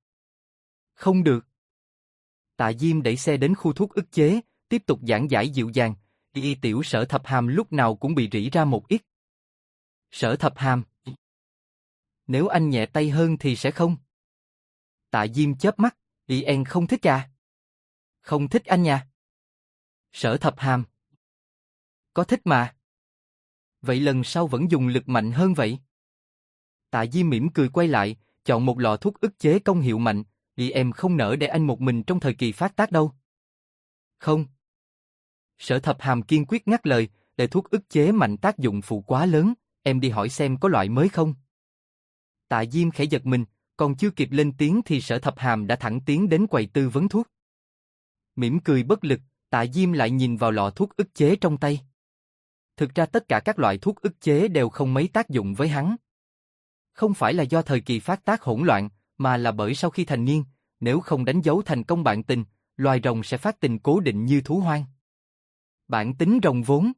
Không được. Tạ Diêm đẩy xe đến khu thuốc ức chế, tiếp tục giảng giải dịu dàng, Y tiểu Sở Thập Hàm lúc nào cũng bị rỉ ra một ít. Sở Thập Hàm. Nếu anh nhẹ tay hơn thì sẽ không. Tạ Diêm chớp mắt, en không thích à? Không thích anh nha. Sở Thập Hàm. Có thích mà. Vậy lần sau vẫn dùng lực mạnh hơn vậy. Tạ Diêm mỉm cười quay lại, chọn một lọ thuốc ức chế công hiệu mạnh, em không nỡ để anh một mình trong thời kỳ phát tác đâu. Không. Sở Thập Hàm kiên quyết ngắt lời, để thuốc ức chế mạnh tác dụng phụ quá lớn, em đi hỏi xem có loại mới không. Tạ Diêm khẽ giật mình, còn chưa kịp lên tiếng thì Sở Thập Hàm đã thẳng tiến đến quầy tư vấn thuốc. Mỉm cười bất lực, Tạ Diêm lại nhìn vào lọ thuốc ức chế trong tay. Thực ra tất cả các loại thuốc ức chế đều không mấy tác dụng với hắn. Không phải là do thời kỳ phát tác hỗn loạn, mà là bởi sau khi thành niên, nếu không đánh dấu thành công bạn tình, loài rồng sẽ phát tình cố định như thú hoang. Bản tính rồng vốn.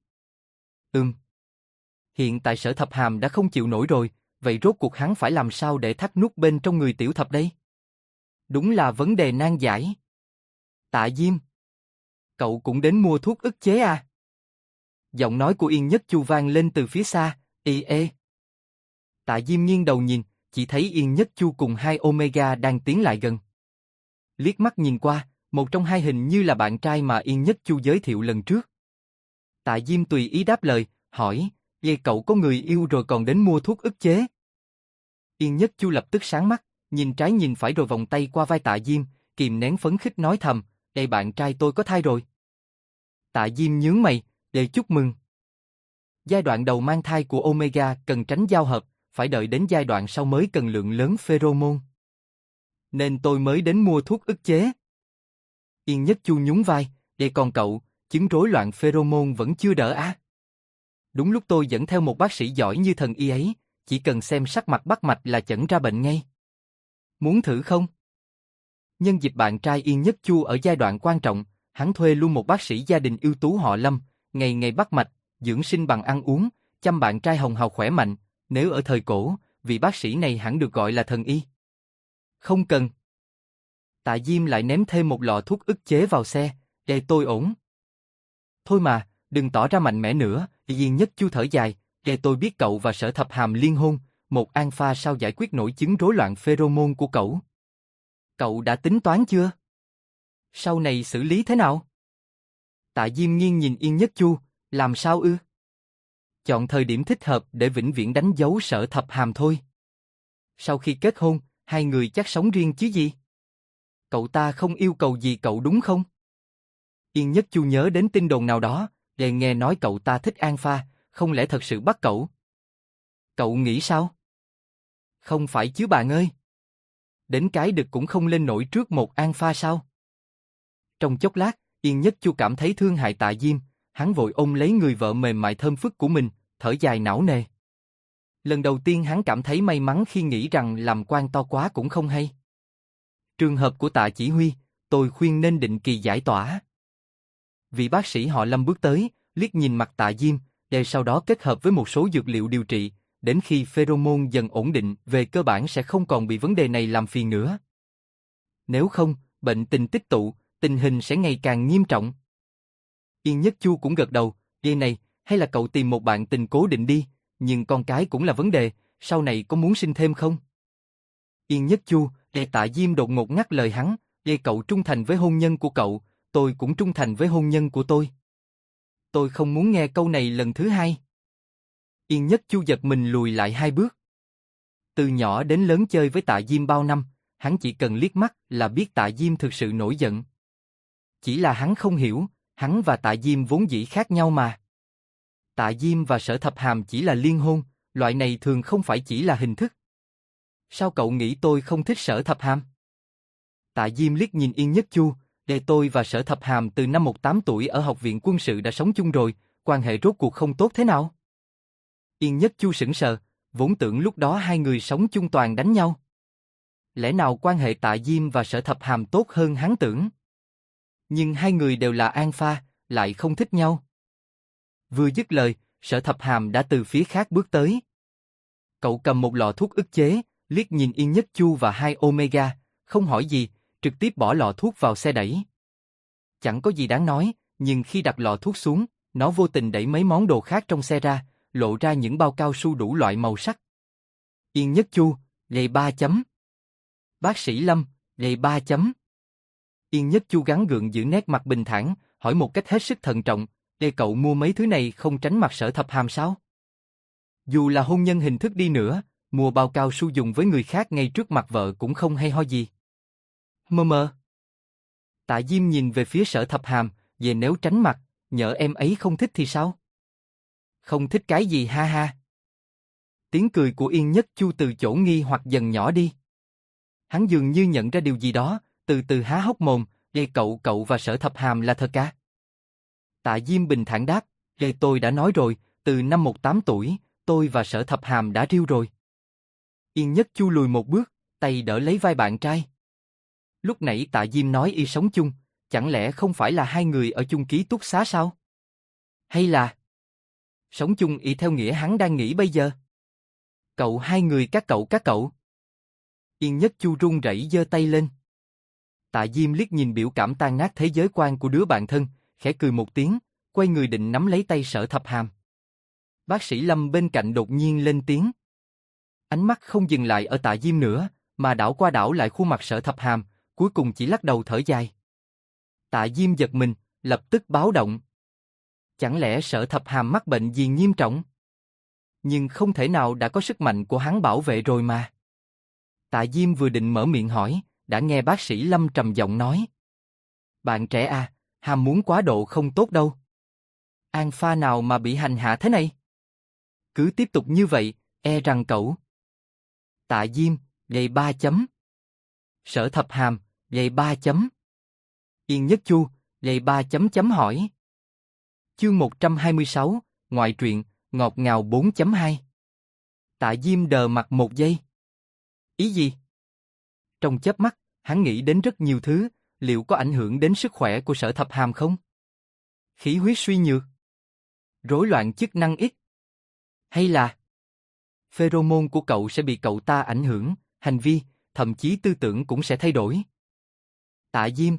Hiện tại Sở Thập Hàm đã không chịu nổi rồi, vậy rốt cuộc hắn phải làm sao để thắt nút bên trong người tiểu thập đây? Đúng là vấn đề nan giải. Tạ Diêm. Cậu cũng đến mua thuốc ức chế à? Giọng nói của Yên Nhất Chu vang lên từ phía xa, ê. Tạ Diêm nghiêng đầu nhìn, chỉ thấy Yên Nhất Chu cùng hai Omega đang tiến lại gần. Liếc mắt nhìn qua, một trong hai hình như là bạn trai mà Yên Nhất Chu giới thiệu lần trước. Tạ Diêm tùy ý đáp lời, hỏi, cậu có người yêu rồi còn đến mua thuốc ức chế? Yên Nhất Chu lập tức sáng mắt, nhìn trái nhìn phải rồi vòng tay qua vai Tạ Diêm, kìm nén phấn khích nói thầm, bạn trai tôi có thai rồi. Tạ Diêm nhướng mày, chúc mừng. Giai đoạn đầu mang thai của Omega cần tránh giao hợp, phải đợi đến giai đoạn sau mới cần lượng lớn pheromone. Nên tôi mới đến mua thuốc ức chế. Yên Nhất Chu nhún vai, còn cậu, chứng rối loạn pheromone vẫn chưa đỡ á. Đúng lúc tôi dẫn theo một bác sĩ giỏi như thần y ấy, chỉ cần xem sắc mặt bắt mạch là chẩn ra bệnh ngay. Muốn thử không? Nhân dịp bạn trai Yên Nhất Chu ở giai đoạn quan trọng, hắn thuê luôn một bác sĩ gia đình ưu tú họ Lâm, ngày ngày bắt mạch, dưỡng sinh bằng ăn uống, chăm bạn trai hồng hào khỏe mạnh. Nếu ở thời cổ, vị bác sĩ này hẳn được gọi là thần y. Không cần. Tạ Diêm lại ném thêm một lọ thuốc ức chế vào xe, tôi ổn. Thôi mà, đừng tỏ ra mạnh mẽ nữa, Yên Nhất Chu thở dài, tôi biết cậu và Sở Thập Hàm liên hôn, một alpha sao giải quyết nổi chứng rối loạn pheromone của cậu? Cậu đã tính toán chưa? Sau này xử lý thế nào? Tạ Diêm nghiêng nhìn Yên Nhất Chu, làm sao ư? Chọn thời điểm thích hợp để vĩnh viễn đánh dấu Sở Thập Hàm thôi. Sau khi kết hôn, hai người chắc sống riêng chứ gì? Cậu ta không yêu cầu gì cậu đúng không? Yên Nhất Chu nhớ đến tin đồn nào đó, nghe nói cậu ta thích alpha, không lẽ thật sự bắt cậu? Cậu nghĩ sao? Không phải chứ bạn ơi. Đến cái đực cũng không lên nổi trước một alpha sao? Trong chốc lát, Yên Nhất Chu cảm thấy thương hại Tạ Diêm, hắn vội ôm lấy người vợ mềm mại thơm phức của mình, thở dài não nề. Lần đầu tiên hắn cảm thấy may mắn khi nghĩ rằng làm quan to quá cũng không hay. Trường hợp của Tạ chỉ huy, tôi khuyên nên định kỳ giải tỏa. Vị bác sĩ họ Lâm bước tới, liếc nhìn mặt Tạ Diêm, sau đó kết hợp với một số dược liệu điều trị, đến khi pheromone dần ổn định, về cơ bản sẽ không còn bị vấn đề này làm phiền nữa. Nếu không, bệnh tình tích tụ, tình hình sẽ ngày càng nghiêm trọng. Yên Nhất Chu cũng gật đầu, này, hay là cậu tìm một bạn tình cố định đi, nhưng con cái cũng là vấn đề, sau này có muốn sinh thêm không? Yên Nhất Chu, Tạ Diêm đột ngột ngắt lời hắn, cậu trung thành với hôn nhân của cậu, tôi cũng trung thành với hôn nhân của tôi. Tôi không muốn nghe câu này lần thứ hai. Yên Nhất Chu giật mình lùi lại 2 bước. Từ nhỏ đến lớn chơi với Tạ Diêm bao năm, hắn chỉ cần liếc mắt là biết Tạ Diêm thực sự nổi giận. Chỉ là hắn không hiểu, hắn và Tạ Diêm vốn dĩ khác nhau mà. Tạ Diêm và Sở Thập Hàm chỉ là liên hôn, loại này thường không phải chỉ là hình thức. Sao cậu nghĩ tôi không thích Sở Thập Hàm? Tạ Diêm liếc nhìn Yên Nhất Chu, tôi và Sở Thập Hàm từ năm 18 tuổi ở học viện quân sự đã sống chung rồi, quan hệ rốt cuộc không tốt thế nào? Yên Nhất Chu sững sờ, vốn tưởng lúc đó hai người sống chung toàn đánh nhau. Lẽ nào quan hệ Tạ Diêm và Sở Thập Hàm tốt hơn hắn tưởng? Nhưng hai người đều là alpha, lại không thích nhau. Vừa dứt lời, Sở Thập Hàm đã từ phía khác bước tới. Cậu cầm một lọ thuốc ức chế, liếc nhìn Yên Nhất Chu và hai Omega, không hỏi gì, trực tiếp bỏ lọ thuốc vào xe đẩy. Chẳng có gì đáng nói, nhưng khi đặt lọ thuốc xuống, Nó vô tình đẩy mấy món đồ khác trong xe ra, lộ ra những bao cao su đủ loại màu sắc. Yên Nhất Chu, lề 3 chấm. Bác sĩ Lâm, lề 3 chấm. Yên Nhất Chu gắng gượng giữ nét mặt bình thản, hỏi một cách hết sức thận trọng, cậu mua mấy thứ này không tránh mặt Sở Thập Hàm sao? Dù là hôn nhân hình thức đi nữa, mua bao cao su dùng với người khác ngay trước mặt vợ cũng không hay ho gì. Mơ. Tạ Diêm nhìn về phía Sở Thập Hàm, về nếu tránh mặt, nhỡ em ấy không thích thì sao? Không thích cái gì ha ha. Tiếng cười của Yên Nhất Chu từ chỗ nghi hoặc dần nhỏ đi. Hắn dường như nhận ra điều gì đó, từ từ há hốc mồm, cậu và Sở Thập Hàm là thật à? Tạ Diêm bình thản đáp, tôi đã nói rồi, từ năm 18 tuổi, tôi và Sở Thập Hàm đã riêu rồi. Yên Nhất Chu lùi một bước, tay đỡ lấy vai bạn trai. Lúc nãy Tạ Diêm nói y sống chung, chẳng lẽ không phải là hai người ở chung ký túc xá sao? Hay là sống chung y theo nghĩa hắn đang nghĩ bây giờ? Cậu hai người các cậu. Yên Nhất Chu run rẩy giơ tay lên. Tạ Diêm liếc nhìn biểu cảm tan nát thế giới quan của đứa bạn thân, khẽ cười một tiếng, quay người định nắm lấy tay Sở Thập Hàm. Bác sĩ Lâm bên cạnh đột nhiên lên tiếng. Ánh mắt không dừng lại ở Tạ Diêm nữa, mà đảo qua đảo lại khuôn mặt Sở Thập Hàm, cuối cùng chỉ lắc đầu thở dài. Tạ Diêm giật mình, lập tức báo động. Chẳng lẽ Sở Thập Hàm mắc bệnh gì nghiêm trọng? Nhưng không thể nào, đã có sức mạnh của hắn bảo vệ rồi mà. Tạ Diêm vừa định mở miệng hỏi, đã nghe bác sĩ Lâm trầm giọng nói. Bạn trẻ à, ham muốn quá độ không tốt đâu. An pha nào mà bị hành hạ thế này? Cứ tiếp tục như vậy, e rằng cậu. Tạ Diêm, gầy 3 chấm. Sở Thập Hàm, gầy 3 chấm. Yên Nhất Chu, gầy 3 chấm hỏi. Chương 126, ngoại truyện, ngọt ngào 4.2. Tạ Diêm đờ mặt một giây. Ý gì? Trong chớp mắt, hắn nghĩ đến rất nhiều thứ, liệu có ảnh hưởng đến sức khỏe của Sở Thập Hàm không? Khí huyết suy nhược? Rối loạn chức năng ít? Hay là pheromone của cậu sẽ bị cậu ta ảnh hưởng, hành vi, thậm chí tư tưởng cũng sẽ thay đổi? Tạ Diêm,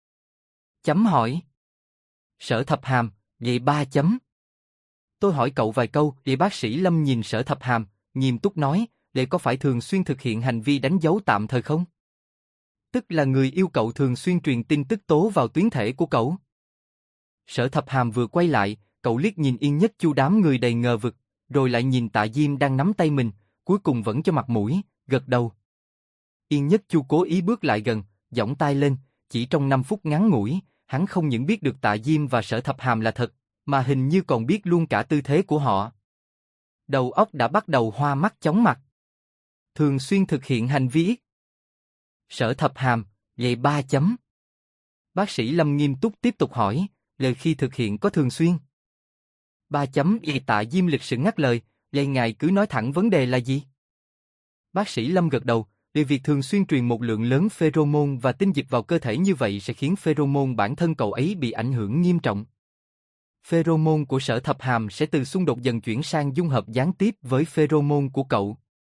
chấm hỏi. Sở Thập Hàm, vậy 3 chấm. Tôi hỏi cậu vài câu, vậy bác sĩ Lâm nhìn Sở Thập Hàm, nghiêm túc nói, để có phải thường xuyên thực hiện hành vi đánh dấu tạm thời không? Tức là người yêu cậu thường xuyên truyền tin tức tố vào tuyến thể của cậu. Sở Thập Hàm vừa quay lại, cậu liếc nhìn Yên Nhất Chu đám người đầy ngờ vực, rồi lại nhìn Tạ Diêm đang nắm tay mình, cuối cùng vẫn cho mặt mũi, gật đầu. Yên Nhất Chu cố ý bước lại gần, giỏng tai lên, chỉ trong 5 phút ngắn ngủi, hắn không những biết được Tạ Diêm và Sở Thập Hàm là thật, mà hình như còn biết luôn cả tư thế của họ. Đầu óc đã bắt đầu hoa mắt chóng mặt. Thường xuyên thực hiện hành vi. Sở Thập Hàm, vậy 3 chấm. Bác sĩ Lâm nghiêm túc tiếp tục hỏi, lời khi thực hiện có thường xuyên? 3 chấm. Vậy Tạ Diêm lịch sự ngắt lời, vậy ngài cứ nói thẳng vấn đề là gì? Bác sĩ Lâm gật đầu, vì việc thường xuyên truyền một lượng lớn pheromone và tinh dịch vào cơ thể như vậy sẽ khiến pheromone bản thân cậu ấy bị ảnh hưởng nghiêm trọng. Pheromone của Sở Thập Hàm sẽ từ xung đột dần chuyển sang dung hợp gián tiếp với pheromone của cậu.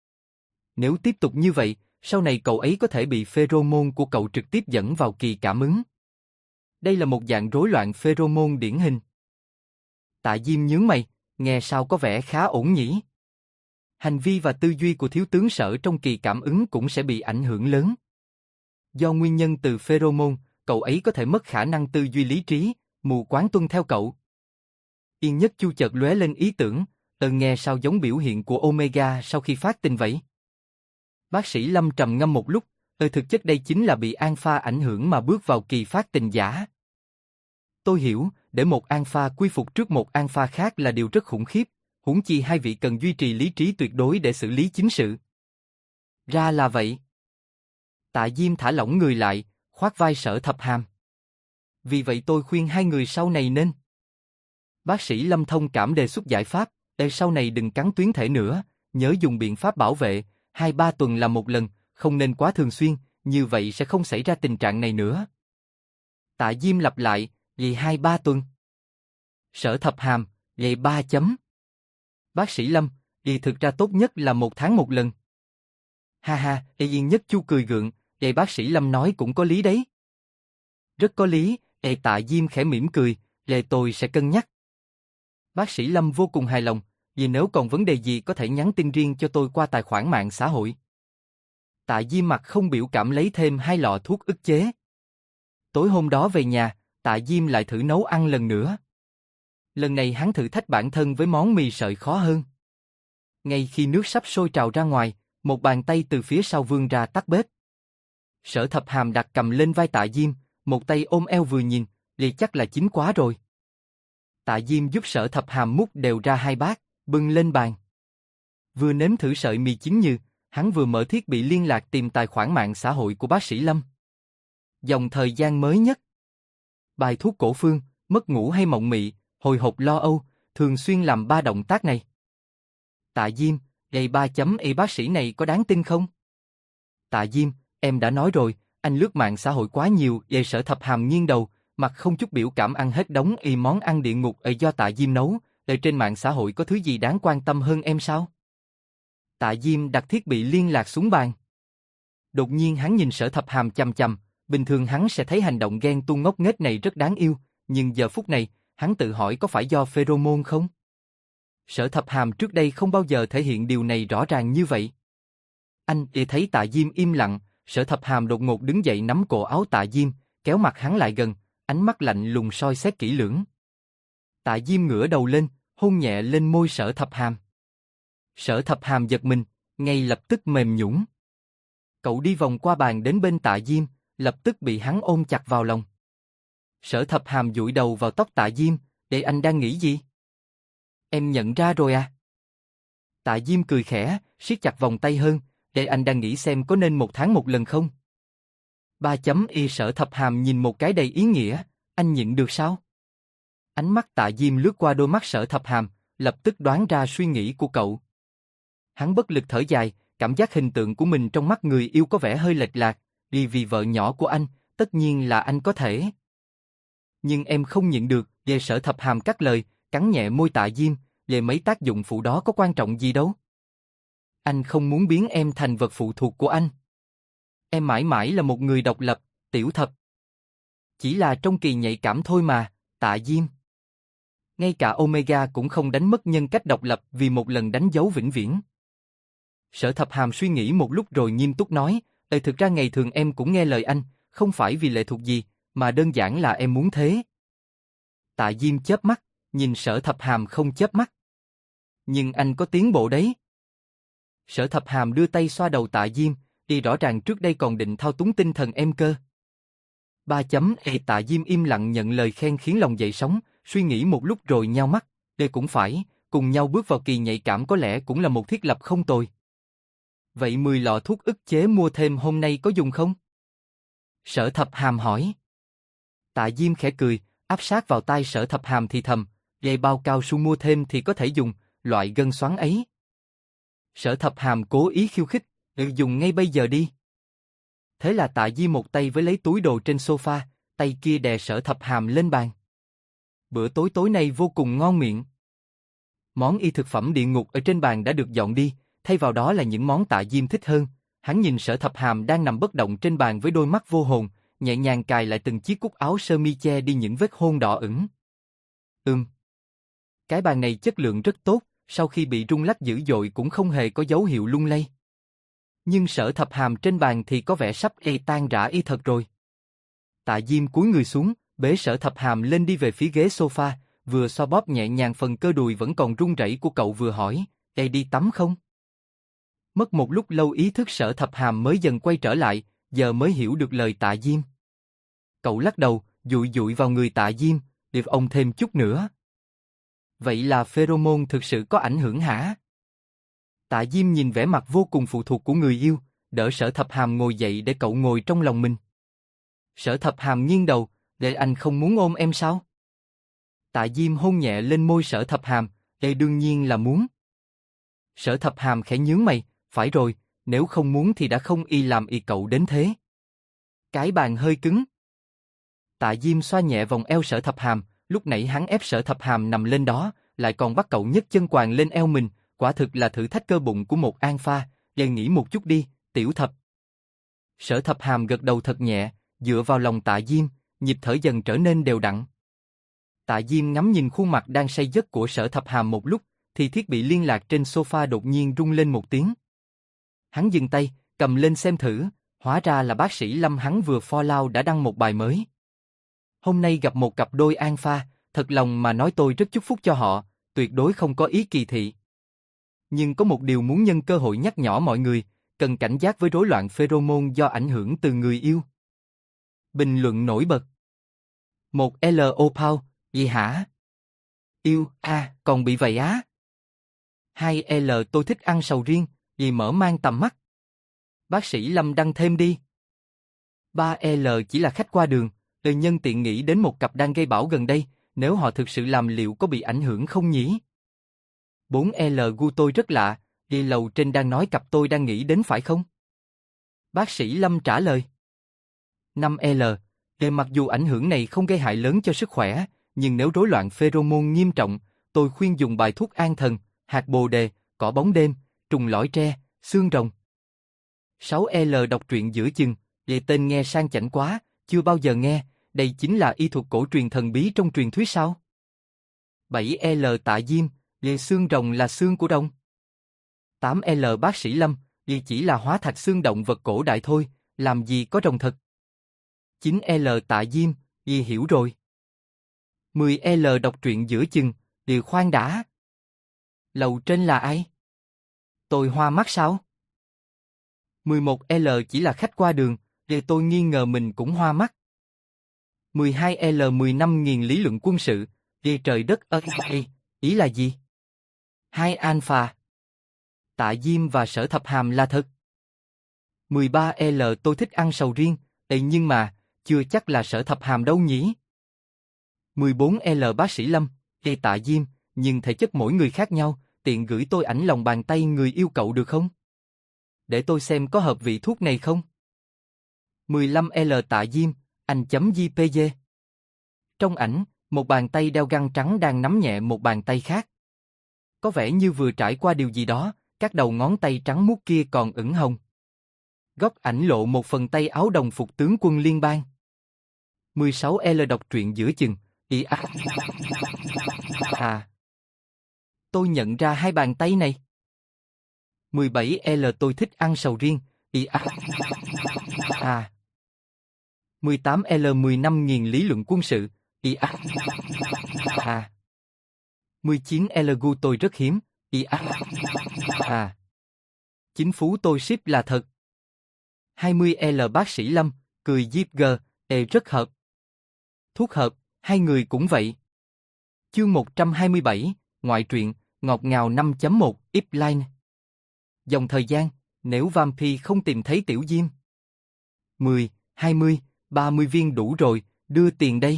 Nếu tiếp tục như vậy, sau này cậu ấy có thể bị pheromone của cậu trực tiếp dẫn vào kỳ cảm ứng. Đây là một dạng rối loạn pheromone điển hình. Tạ Diêm nhướng mày, nghe sao có vẻ khá ổn nhỉ? Hành vi và tư duy của thiếu tướng Sở trong kỳ cảm ứng cũng sẽ bị ảnh hưởng lớn. Do nguyên nhân từ pheromone, cậu ấy có thể mất khả năng tư duy lý trí, mù quáng tuân theo cậu. Yên Nhất Chu chợt lóe lên ý tưởng, nghe sao giống biểu hiện của Omega sau khi phát tình vậy? Bác sĩ Lâm trầm ngâm một lúc, thực chất đây chính là bị alpha ảnh hưởng mà bước vào kỳ phát tình giả. Tôi hiểu, để một alpha quy phục trước một alpha khác là điều rất khủng khiếp, huống chi hai vị cần duy trì lý trí tuyệt đối để xử lý chính sự. Ra là vậy. Tạ Diêm thả lỏng người lại, khoác vai Sở Thập Hàm. Vì vậy tôi khuyên hai người sau này nên. Bác sĩ Lâm thông cảm đề xuất giải pháp, sau này đừng cắn tuyến thể nữa, nhớ dùng biện pháp bảo vệ, 2-3 tuần là một lần, không nên quá thường xuyên, như vậy sẽ không xảy ra tình trạng này nữa. Tạ Diêm lặp lại, vì 2-3 tuần. Sở Thập Hàm, vì 3 chấm. Bác sĩ Lâm, vì thực ra tốt nhất là 1 tháng một lần. Ha ha, Yên Nhất Chu cười gượng, vậy bác sĩ Lâm nói cũng có lý đấy. Rất có lý, Tạ Diêm khẽ mỉm cười, tôi sẽ cân nhắc. Bác sĩ Lâm vô cùng hài lòng, vì nếu còn vấn đề gì có thể nhắn tin riêng cho tôi qua tài khoản mạng xã hội. Tạ Diêm mặt không biểu cảm lấy thêm 2 lọ thuốc ức chế. Tối hôm đó về nhà, Tạ Diêm lại thử nấu ăn lần nữa. Lần này hắn thử thách bản thân với món mì sợi khó hơn. Ngay khi nước sắp sôi trào ra ngoài, một bàn tay từ phía sau vươn ra tắt bếp. Sở Thập Hàm đặt cầm lên vai Tạ Diêm, một tay ôm eo vừa nhìn, thì chắc là chín quá rồi. Tạ Diêm giúp Sở Thập Hàm múc đều ra 2 bát, bưng lên bàn. Vừa nếm thử sợi mì chín như, hắn vừa mở thiết bị liên lạc tìm tài khoản mạng xã hội của bác sĩ Lâm. Dòng thời gian mới nhất. Bài thuốc cổ phương, mất ngủ hay mộng mị, hồi hộp lo âu, thường xuyên làm 3 động tác này. Tạ Diêm, ngày 3.y bác sĩ này có đáng tin không? Tạ Diêm, em đã nói rồi, anh lướt mạng xã hội quá nhiều. Về Sở Thập Hàm nghiêng đầu, mặt không chút biểu cảm ăn hết đống món ăn địa ngục ở do Tạ Diêm nấu. Ở trên mạng xã hội có thứ gì đáng quan tâm hơn em sao? Tạ Diêm đặt thiết bị liên lạc xuống bàn. Đột nhiên hắn nhìn Sở Thập Hàm chằm chằm, bình thường hắn sẽ thấy hành động ghen tuông ngốc nghếch này rất đáng yêu, nhưng giờ phút này, hắn tự hỏi có phải do pheromone không? Sở Thập Hàm trước đây không bao giờ thể hiện điều này rõ ràng như vậy. Anh thấy Tạ Diêm im lặng, Sở Thập Hàm đột ngột đứng dậy nắm cổ áo Tạ Diêm, kéo mặt hắn lại gần, ánh mắt lạnh lùng soi xét kỹ lưỡng. Tạ Diêm ngửa đầu lên, hôn nhẹ lên môi Sở Thập Hàm. Sở Thập Hàm giật mình, ngay lập tức mềm nhũn. Cậu đi vòng qua bàn đến bên Tạ Diêm, lập tức bị hắn ôm chặt vào lòng. Sở Thập Hàm dụi đầu vào tóc Tạ Diêm, để anh đang nghĩ gì? Em nhận ra rồi à? Tạ Diêm cười khẽ, siết chặt vòng tay hơn, để anh đang nghĩ xem có nên 1 tháng 1 lần không? 3.y Sở Thập Hàm nhìn một cái đầy ý nghĩa, anh nhịn được sao? Ánh mắt Tạ Diêm lướt qua đôi mắt Sở Thập Hàm, lập tức đoán ra suy nghĩ của cậu. Hắn bất lực thở dài, cảm giác hình tượng của mình trong mắt người yêu có vẻ hơi lệch lạc, vì vợ nhỏ của anh, tất nhiên là anh có thể. Nhưng em không nhịn được, về Sở Thập Hàm cắt lời, cắn nhẹ môi Tạ Diêm, về mấy tác dụng phụ đó có quan trọng gì đâu. Anh không muốn biến em thành vật phụ thuộc của anh. Em mãi mãi là một người độc lập, Tiểu Thập. Chỉ là trong kỳ nhạy cảm thôi mà, Tạ Diêm. Ngay cả Omega cũng không đánh mất nhân cách độc lập vì một lần đánh dấu vĩnh viễn. Sở Thập Hàm suy nghĩ một lúc rồi nghiêm túc nói, thực ra ngày thường em cũng nghe lời anh, không phải vì lệ thuộc gì, mà đơn giản là em muốn thế. Tạ Diêm chớp mắt, nhìn Sở Thập Hàm không chớp mắt. Nhưng anh có tiến bộ đấy. Sở Thập Hàm đưa tay xoa đầu Tạ Diêm, đi rõ ràng trước đây còn định thao túng tinh thần em cơ. 3.e Tạ Diêm im lặng nhận lời khen khiến lòng dậy sóng, suy nghĩ một lúc rồi nhao mắt, đây cũng phải, cùng nhau bước vào kỳ nhạy cảm có lẽ cũng là một thiết lập không tồi. Vậy 10 lọ thuốc ức chế mua thêm hôm nay có dùng không? Sở Thập Hàm hỏi. Tạ Diêm khẽ cười, áp sát vào tai Sở Thập Hàm thì thầm, dây bao cao su mua thêm thì có thể dùng, loại gân xoắn ấy. Sở Thập Hàm cố ý khiêu khích, dùng ngay bây giờ đi. Thế là Tạ Diêm một tay với lấy túi đồ trên sofa, tay kia đè Sở Thập Hàm lên bàn. Bữa tối nay vô cùng ngon miệng. Món y thực phẩm địa ngục ở trên bàn đã được dọn đi, thay vào đó là những món Tạ Diêm thích hơn. Hắn nhìn Sở Thập Hàm đang nằm bất động trên bàn với đôi mắt vô hồn, nhẹ nhàng cài lại từng chiếc cúc áo sơ mi che đi những vết hôn đỏ ửng. Cái bàn này chất lượng rất tốt, sau khi bị rung lắc dữ dội cũng không hề có dấu hiệu lung lay. Nhưng Sở Thập Hàm trên bàn thì có vẻ sắp tan rã y thật rồi. Tạ Diêm cúi người xuống, bế Sở Thập Hàm lên đi về phía ghế sofa, vừa xoa bóp nhẹ nhàng phần cơ đùi vẫn còn run rẩy của cậu vừa hỏi, đi tắm không? Mất một lúc lâu ý thức Sở Thập Hàm mới dần quay trở lại, giờ mới hiểu được lời Tạ Diêm. Cậu lắc đầu, dụi dụi vào người Tạ Diêm, điệp ông thêm chút nữa. Vậy là pheromone thực sự có ảnh hưởng hả? Tạ Diêm nhìn vẻ mặt vô cùng phụ thuộc của người yêu, đỡ Sở Thập Hàm ngồi dậy để cậu ngồi trong lòng mình. Sở Thập Hàm nghiêng đầu, để anh không muốn ôm em sao? Tạ Diêm hôn nhẹ lên môi Sở Thập Hàm, đương nhiên là muốn. Sở Thập Hàm khẽ nhướng mày, phải rồi, nếu không muốn thì đã không làm cậu đến thế. Cái bàn hơi cứng. Tạ Diêm xoa nhẹ vòng eo Sở Thập Hàm, lúc nãy hắn ép Sở Thập Hàm nằm lên đó, lại còn bắt cậu nhấc chân quàng lên eo mình, quả thực là thử thách cơ bụng của một alpha, nghỉ một chút đi, Tiểu Thập. Sở Thập Hàm gật đầu thật nhẹ, dựa vào lòng Tạ Diêm, nhịp thở dần trở nên đều đặn. Tạ Diêm ngắm nhìn khuôn mặt đang say giấc của Sở Thập Hàm một lúc, thì thiết bị liên lạc trên sofa đột nhiên rung lên một tiếng. Hắn dừng tay, cầm lên xem thử, hóa ra là bác sĩ Lâm hắn vừa follow đã đăng một bài mới. Hôm nay gặp một cặp đôi alpha, thật lòng mà nói tôi rất chúc phúc cho họ, tuyệt đối không có ý kỳ thị. Nhưng có một điều muốn nhân cơ hội nhắc nhở mọi người, cần cảnh giác với rối loạn pheromone do ảnh hưởng từ người yêu. Bình luận nổi bật. 1L Paul, gì hả? Yêu, còn bị vậy á? 2L tôi thích ăn sầu riêng, vì mở mang tầm mắt. Bác sĩ Lâm đăng thêm đi. 3L chỉ là khách qua đường, nhân tiện nghĩ đến một cặp đang gây bão gần đây, nếu họ thực sự làm liệu có bị ảnh hưởng không nhỉ? 4L gu tôi rất lạ, đi lầu trên đang nói cặp tôi đang nghĩ đến phải không? Bác sĩ Lâm trả lời. 5L, mặc dù ảnh hưởng này không gây hại lớn cho sức khỏe, nhưng nếu rối loạn pheromone nghiêm trọng, tôi khuyên dùng bài thuốc an thần, hạt bồ đề, cỏ bóng đêm, trùng lõi tre, xương rồng. 6L đọc truyện giữa chừng, vậy tên nghe sang chảnh quá, chưa bao giờ nghe, đây chính là y thuật cổ truyền thần bí trong truyền thuyết sao? 7L Tạ Diêm, xương rồng là xương của rồng. 8L bác sĩ Lâm, chỉ là hóa thạch xương động vật cổ đại thôi, làm gì có rồng thật. 9L Tạ Diêm, hiểu rồi. 10L đọc truyện giữa chừng, khoan đã. Lầu trên là ai? Tôi hoa mắt sao? 11L chỉ là khách qua đường, tôi nghi ngờ mình cũng hoa mắt. 12L 15.000 lý luận quân sự, trời đất ơi, ý là gì? 2 alpha. Tạ Diêm và Sở Thập Hàm là thật. 13L tôi thích ăn sầu riêng, nhưng mà, chưa chắc là Sở Thập Hàm đâu nhỉ? 14L bác sĩ Lâm, Tạ Diêm, nhưng thể chất mỗi người khác nhau, tiện gửi tôi ảnh lòng bàn tay người yêu cậu được không? Để tôi xem có hợp vị thuốc này không? 15L Tạ Diêm, anh chấm JPG. Trong ảnh, một bàn tay đeo găng trắng đang nắm nhẹ một bàn tay khác. Có vẻ như vừa trải qua điều gì đó, các đầu ngón tay trắng muốt kia còn ửng hồng. Góc ảnh lộ một phần tay áo đồng phục tướng quân liên bang. 16L đọc truyện giữa chừng, tôi nhận ra hai bàn tay này. 17L tôi thích ăn sầu riêng, 18L 15.000 lý luận quân sự, 19L gu tôi rất hiếm, chính phú tôi ship là thật. 20L bác sĩ Lâm, cười Diếp G, rất hợp. Thuốc hợp, hai người cũng vậy. Chương 127, ngoại truyện, ngọt ngào 5.1, Ipline. Dòng thời gian, nếu Vampy không tìm thấy Tiểu Diêm. 10, 20, 30 viên đủ rồi, đưa tiền đây.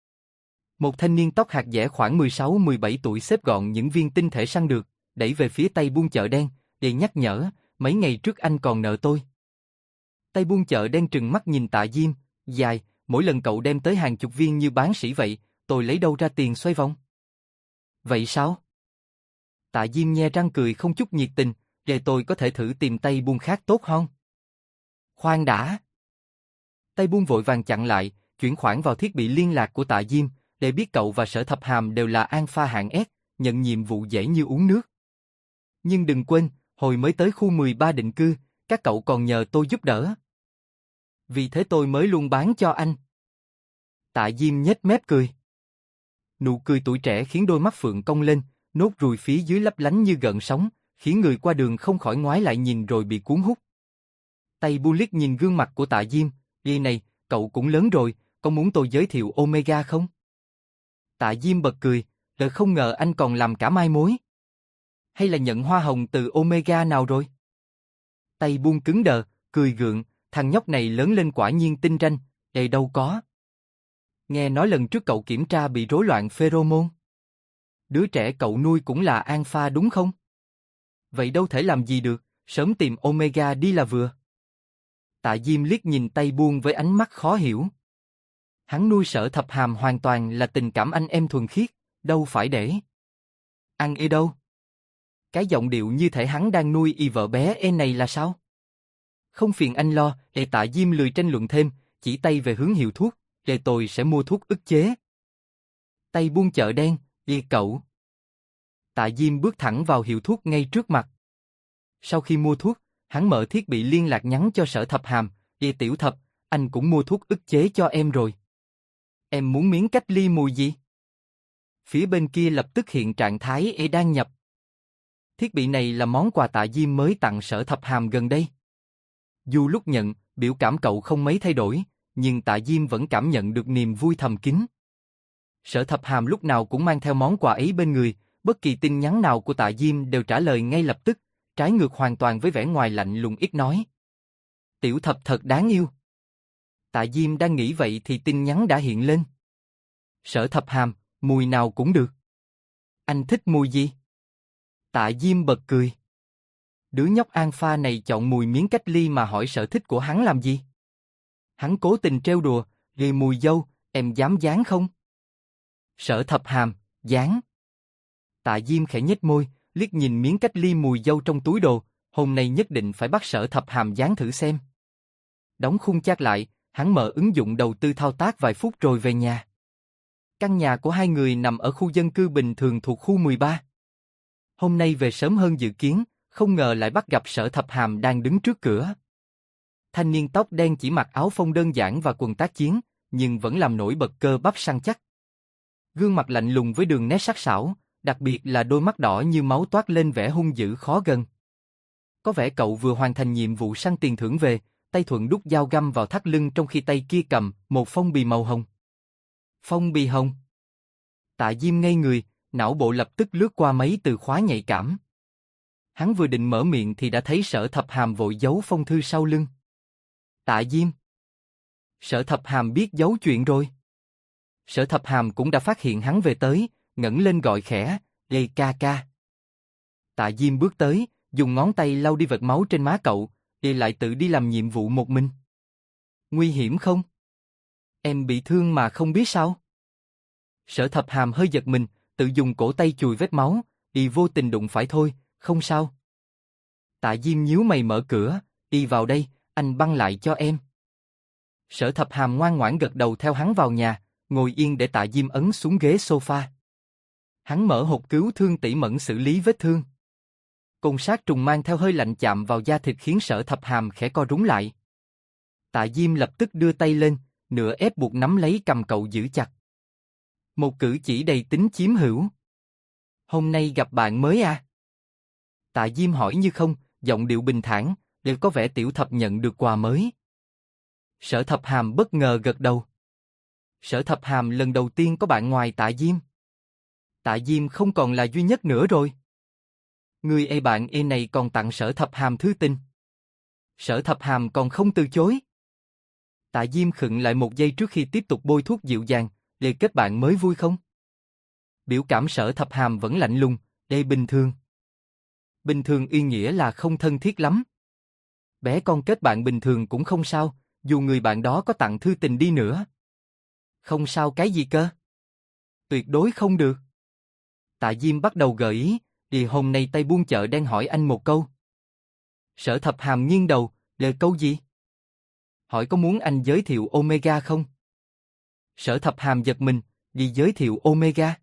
Một thanh niên tóc hạt dẻ khoảng 16-17 tuổi xếp gọn những viên tinh thể săn được, đẩy về phía tay buôn chợ đen, để nhắc nhở, mấy ngày trước anh còn nợ tôi. Tay buôn chợ đen trừng mắt nhìn Tạ Diêm, dài, mỗi lần cậu đem tới hàng chục viên như bán sỉ vậy, tôi lấy đâu ra tiền xoay vòng. Vậy sao? Tạ Diêm nhe răng cười không chút nhiệt tình, để tôi có thể thử tìm tay buôn khác tốt không? Khoan đã. Tay buôn vội vàng chặn lại, chuyển khoản vào thiết bị liên lạc của Tạ Diêm, để biết cậu và Sở Thập Hàm đều là alpha hạng S, nhận nhiệm vụ dễ như uống nước. Nhưng đừng quên, hồi mới tới khu 13 định cư, các cậu còn nhờ tôi giúp đỡ. Vì thế tôi mới luôn bán cho anh. Tạ Diêm nhếch mép cười. Nụ cười tuổi trẻ khiến đôi mắt phượng cong lên, nốt ruồi phía dưới lấp lánh như gợn sóng, khiến người qua đường không khỏi ngoái lại nhìn rồi bị cuốn hút. Tay bu liếc nhìn gương mặt của Tạ Diêm, này, cậu cũng lớn rồi, có muốn tôi giới thiệu Omega không? Tạ Diêm bật cười, không ngờ anh còn làm cả mai mối. Hay là nhận hoa hồng từ Omega nào rồi? Tay buông cứng đờ, cười gượng, thằng nhóc này lớn lên quả nhiên tinh ranh, đâu có. Nghe nói lần trước cậu kiểm tra bị rối loạn pheromone. Đứa trẻ cậu nuôi cũng là alpha đúng không? Vậy đâu thể làm gì được, sớm tìm Omega đi là vừa. Tạ Diêm liếc nhìn tay buông với ánh mắt khó hiểu. Hắn nuôi Sở Thập Hàm hoàn toàn là tình cảm anh em thuần khiết, đâu phải để ăn y đâu. Cái giọng điệu như thể hắn đang nuôi y vợ bé này là sao? Không phiền anh lo, Tạ Diêm lười tranh luận thêm, chỉ tay về hướng hiệu thuốc, tôi sẽ mua thuốc ức chế. Tay buôn chợ đen, cậu. Tạ Diêm bước thẳng vào hiệu thuốc ngay trước mặt. Sau khi mua thuốc, hắn mở thiết bị liên lạc nhắn cho Sở Thập Hàm, Tiểu Thập, anh cũng mua thuốc ức chế cho em rồi. Em muốn miếng cách ly mùi gì? Phía bên kia lập tức hiện trạng thái đang nhập. Thiết bị này là món quà Tạ Diêm mới tặng Sở Thập Hàm gần đây. Dù lúc nhận, biểu cảm cậu không mấy thay đổi, nhưng Tạ Diêm vẫn cảm nhận được niềm vui thầm kín. Sở Thập Hàm lúc nào cũng mang theo món quà ấy bên người, bất kỳ tin nhắn nào của Tạ Diêm đều trả lời ngay lập tức, trái ngược hoàn toàn với vẻ ngoài lạnh lùng ít nói. Tiểu Thập thật đáng yêu. Tạ Diêm đang nghĩ vậy thì tin nhắn đã hiện lên. Sở Thập Hàm, mùi nào cũng được. Anh thích mùi gì? Tạ Diêm bật cười. Đứa nhóc alpha này chọn mùi miếng cách ly mà hỏi sở thích của hắn làm gì? Hắn cố tình trêu đùa, gây mùi dâu, em dám dán không? Sở Thập Hàm, dán. Tạ Diêm khẽ nhếch môi, liếc nhìn miếng cách ly mùi dâu trong túi đồ, hôm nay nhất định phải bắt Sở Thập Hàm dán thử xem. Đóng khung chat lại, hắn mở ứng dụng đầu tư thao tác vài phút rồi về nhà. Căn nhà của hai người nằm ở khu dân cư bình thường thuộc khu 13. Hôm nay về sớm hơn dự kiến, không ngờ lại bắt gặp Sở Thập Hàm đang đứng trước cửa. Thanh niên tóc đen chỉ mặc áo phông đơn giản và quần tác chiến, nhưng vẫn làm nổi bật cơ bắp săn chắc. Gương mặt lạnh lùng với đường nét sắc sảo, đặc biệt là đôi mắt đỏ như máu toát lên vẻ hung dữ khó gần. Có vẻ cậu vừa hoàn thành nhiệm vụ săn tiền thưởng về, tay thuận đút dao găm vào thắt lưng trong khi tay kia cầm một phong bì màu hồng. Phong bì hồng. Tạ Diêm ngây người, não bộ lập tức lướt qua mấy từ khóa nhạy cảm. Hắn vừa định mở miệng thì đã thấy Sở Thập Hàm vội giấu phong thư sau lưng. Tạ Diêm. Sở Thập Hàm biết giấu chuyện rồi. Sở Thập Hàm cũng đã phát hiện hắn về tới, ngẩng lên gọi khẽ, "Ê ca ca." Tạ Diêm bước tới, dùng ngón tay lau đi vệt máu trên má cậu, lại tự đi làm nhiệm vụ một mình. Nguy hiểm không? Em bị thương mà không biết sao? Sở Thập Hàm hơi giật mình, tự dùng cổ tay chùi vết máu, vô tình đụng phải thôi, không sao. Tạ Diêm nhíu mày mở cửa, vào đây, anh băng lại cho em. Sở Thập Hàm ngoan ngoãn gật đầu theo hắn vào nhà, ngồi yên để Tạ Diêm ấn xuống ghế sofa. Hắn mở hộp cứu thương tỉ mẩn xử lý vết thương. Côn sát trùng mang theo hơi lạnh chạm vào da thịt khiến Sở Thập Hàm khẽ co rúm lại. Tạ Diêm lập tức đưa tay lên, nửa ép buộc nắm lấy cầm cậu giữ chặt. Một cử chỉ đầy tính chiếm hữu. Hôm nay gặp bạn mới à? Tạ Diêm hỏi như không, giọng điệu bình thản, đều có vẻ Tiểu Thập nhận được quà mới. Sở Thập Hàm bất ngờ gật đầu. Sở Thập Hàm lần đầu tiên có bạn ngoài Tạ Diêm. Tạ Diêm không còn là duy nhất nữa rồi. Người bạn này còn tặng Sở Thập Hàm thư tình. Sở Thập Hàm còn không từ chối. Tạ Diêm khựng lại một giây trước khi tiếp tục bôi thuốc dịu dàng, "Lê kết bạn mới vui không?" Biểu cảm Sở Thập Hàm vẫn lạnh lùng, bình thường." Bình thường ý nghĩa là không thân thiết lắm. Bé con kết bạn bình thường cũng không sao, dù người bạn đó có tặng thư tình đi nữa. Không sao cái gì cơ? Tuyệt đối không được. Tạ Diêm bắt đầu gợi ý, hôm nay tay buôn chợ đang hỏi anh một câu. Sở Thập Hàm nghiêng đầu, lời câu gì? Hỏi có muốn anh giới thiệu Omega không? Sở Thập Hàm giật mình, giới thiệu Omega?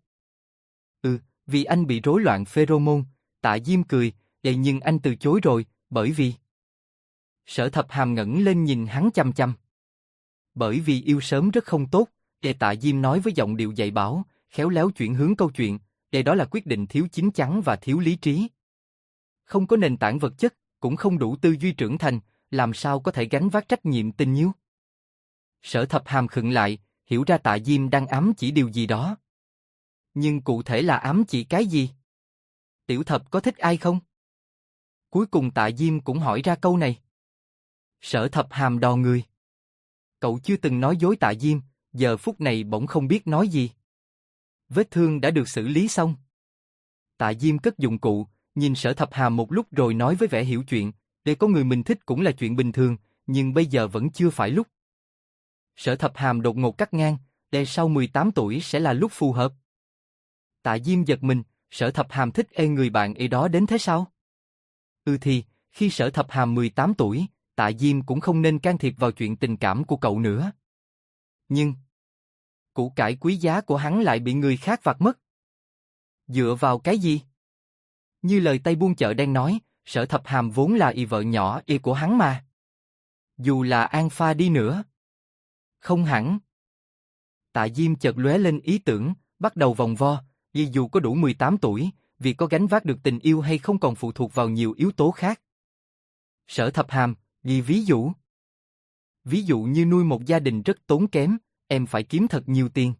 Vì anh bị rối loạn pheromone. Tạ Diêm cười, nhưng anh từ chối rồi, bởi vì... Sở Thập Hàm ngẩng lên nhìn hắn chăm chăm. Bởi vì yêu sớm rất không tốt, Tạ Diêm nói với giọng điệu dạy bảo, khéo léo chuyển hướng câu chuyện, đó là quyết định thiếu chín chắn và thiếu lý trí. Không có nền tảng vật chất, cũng không đủ tư duy trưởng thành, làm sao có thể gánh vác trách nhiệm tình yêu. Sở Thập Hàm khựng lại, hiểu ra Tạ Diêm đang ám chỉ điều gì đó. Nhưng cụ thể là ám chỉ cái gì? Tiểu Thập có thích ai không? Cuối cùng Tạ Diêm cũng hỏi ra câu này. Sở Thập Hàm đò người. Cậu chưa từng nói dối Tạ Diêm, giờ phút này bỗng không biết nói gì. Vết thương đã được xử lý xong. Tạ Diêm cất dụng cụ, nhìn Sở Thập Hàm một lúc rồi nói với vẻ hiểu chuyện, để có người mình thích cũng là chuyện bình thường, nhưng bây giờ vẫn chưa phải lúc. Sở Thập Hàm đột ngột cắt ngang, sau 18 tuổi sẽ là lúc phù hợp. Tạ Diêm giật mình, Sở Thập Hàm thích người bạn đó đến thế sao? Thì, khi Sở Thập Hàm 18 tuổi, Tạ Diêm cũng không nên can thiệp vào chuyện tình cảm của cậu nữa. Nhưng, Củ cải quý giá của hắn lại bị người khác vặt mất. Dựa vào cái gì? Như lời tay buôn chợ đen nói, Sở Thập Hàm vốn là vợ nhỏ của hắn mà. Dù là An Pha đi nữa. Không hẳn. Tạ Diêm chợt lóe lên ý tưởng, bắt đầu vòng vo, dù có đủ 18 tuổi, vì có gánh vác được tình yêu hay không còn phụ thuộc vào nhiều yếu tố khác. Sở Thập Hàm, ví dụ. Ví dụ như nuôi một gia đình rất tốn kém, em phải kiếm thật nhiều tiền.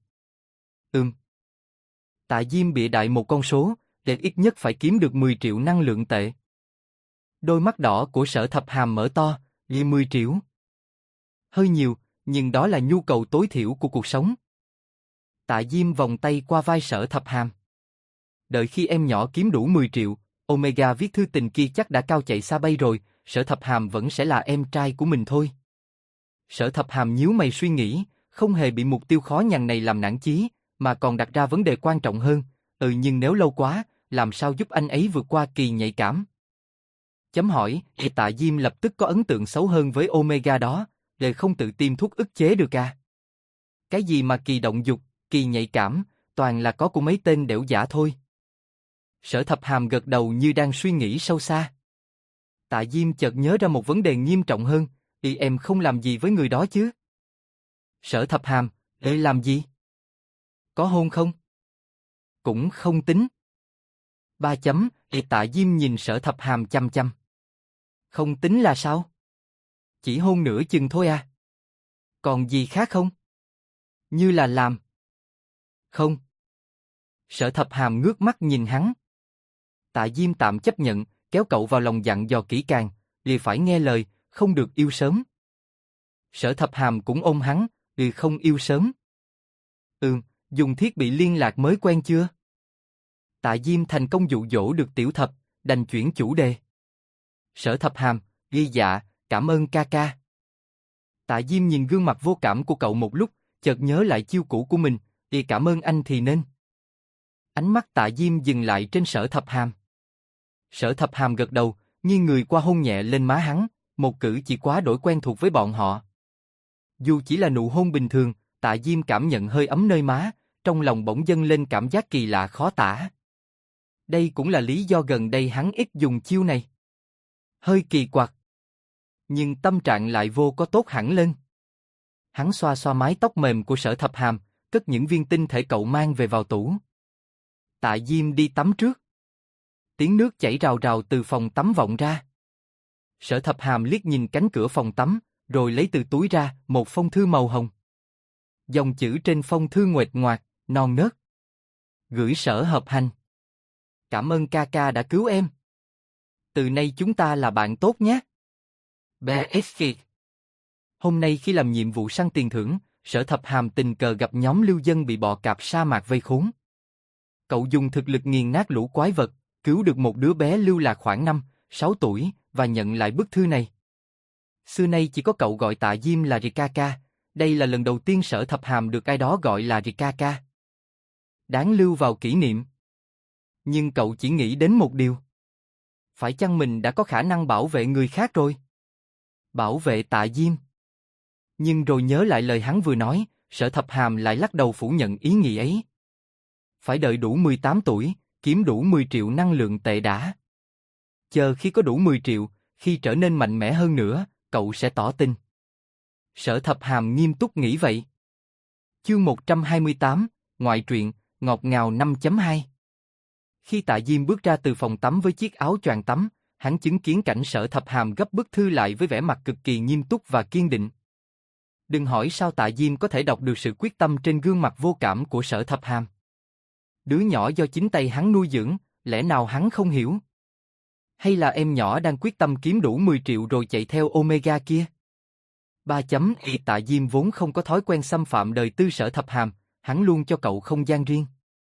Tạ Diêm bịa đại một con số, để ít nhất phải kiếm được 10 triệu năng lượng tệ. Đôi mắt đỏ của Sở Thập Hàm mở to, 10 triệu. Hơi nhiều, nhưng đó là nhu cầu tối thiểu của cuộc sống. Tạ Diêm vòng tay qua vai Sở Thập Hàm. Đợi khi em nhỏ kiếm đủ 10 triệu, Omega viết thư tình kia chắc đã cao chạy xa bay rồi, Sở Thập Hàm vẫn sẽ là em trai của mình thôi. Sở Thập Hàm nhíu mày suy nghĩ, không hề bị mục tiêu khó nhằn này làm nản chí, mà còn đặt ra vấn đề quan trọng hơn, nhưng nếu lâu quá, làm sao giúp anh ấy vượt qua kỳ nhạy cảm? Chấm hỏi, Tạ Diêm lập tức có ấn tượng xấu hơn với Omega đó, để không tự tiêm thuốc ức chế được à? Cái gì mà kỳ động dục, kỳ nhạy cảm, toàn là có của mấy tên đẻo giả thôi. Sở Thập Hàm gật đầu như đang suy nghĩ sâu xa. Tạ Diêm chợt nhớ ra một vấn đề nghiêm trọng hơn, em không làm gì với người đó chứ? Sở Thập Hàm, làm gì? Có hôn không? Cũng không tính. 3 chấm, Tạ Diêm nhìn Sở Thập Hàm chăm chăm. Không tính là sao? Chỉ hôn nửa chừng thôi à? Còn gì khác không? Như là làm. Không. Sở Thập Hàm ngước mắt nhìn hắn. Tạ Diêm tạm chấp nhận, kéo cậu vào lòng dặn dò kỹ càng, phải nghe lời, không được yêu sớm. Sở Thập Hàm cũng ôm hắn, không yêu sớm. Dùng thiết bị liên lạc mới quen chưa? Tạ Diêm thành công dụ dỗ được Tiểu Thập, đành chuyển chủ đề. Sở Thập Hàm, dạ, cảm ơn ca ca. Tạ Diêm nhìn gương mặt vô cảm của cậu một lúc, chợt nhớ lại chiêu cũ của mình, cảm ơn anh thì nên. Ánh mắt Tạ Diêm dừng lại trên Sở Thập Hàm. Sở Thập Hàm gật đầu, nghiêng người qua hôn nhẹ lên má hắn, một cử chỉ quá đổi quen thuộc với bọn họ. Dù chỉ là nụ hôn bình thường, Tạ Diêm cảm nhận hơi ấm nơi má, trong lòng bỗng dâng lên cảm giác kỳ lạ khó tả. Đây cũng là lý do gần đây hắn ít dùng chiêu này. Hơi kỳ quặc. Nhưng tâm trạng lại vô có tốt hẳn lên. Hắn xoa xoa mái tóc mềm của Sở Thập Hàm, cất những viên tinh thể cậu mang về vào tủ. Tạ Diêm đi tắm trước. Tiếng nước chảy rào rào từ phòng tắm vọng ra. Sở Thập Hàm liếc nhìn cánh cửa phòng tắm, rồi lấy từ túi ra một phong thư màu hồng. Dòng chữ trên phong thư nguệch ngoạc, non nớt. Gửi Sở Hợp Hành. Cảm ơn ca ca đã cứu em. Từ nay chúng ta là bạn tốt nhé. BSK. Hôm nay khi làm nhiệm vụ săn tiền thưởng, Sở Thập Hàm tình cờ gặp nhóm lưu dân bị bọ cạp sa mạc vây khốn. Cậu dùng thực lực nghiền nát lũ quái vật, cứu được một đứa bé lưu lạc khoảng 5-6 tuổi, và nhận lại bức thư này. Xưa nay chỉ có cậu gọi Tạ Diêm là Rikaka, đây là lần đầu tiên Sở Thập Hàm được ai đó gọi là Rikaka. Đáng lưu vào kỷ niệm. Nhưng cậu chỉ nghĩ đến một điều. Phải chăng mình đã có khả năng bảo vệ người khác rồi? Bảo vệ Tạ Diêm. Nhưng rồi nhớ lại lời hắn vừa nói, Sở Thập Hàm lại lắc đầu phủ nhận ý nghĩ ấy. Phải đợi đủ 18 tuổi, kiếm đủ 10 triệu năng lượng tệ đã. Chờ khi có đủ 10 triệu, khi trở nên mạnh mẽ hơn nữa, cậu sẽ tỏ tình. Sở Thập Hàm nghiêm túc nghĩ vậy. Chương 128, ngoại truyện, ngọt ngào 5.2. Khi Tạ Diêm bước ra từ phòng tắm với chiếc áo choàng tắm, hắn chứng kiến cảnh Sở Thập Hàm gấp bức thư lại với vẻ mặt cực kỳ nghiêm túc và kiên định. Đừng hỏi sao Tạ Diêm có thể đọc được sự quyết tâm trên gương mặt vô cảm của Sở Thập Hàm. Đứa nhỏ do chính tay hắn nuôi dưỡng, lẽ nào hắn không hiểu? Hay là em nhỏ đang quyết tâm kiếm đủ 10 triệu rồi chạy theo Omega kia? 3 chấm, Tạ Diêm vốn không có thói quen xâm phạm đời tư Sở Thập Hàm, hắn luôn cho cậu không gian riêng.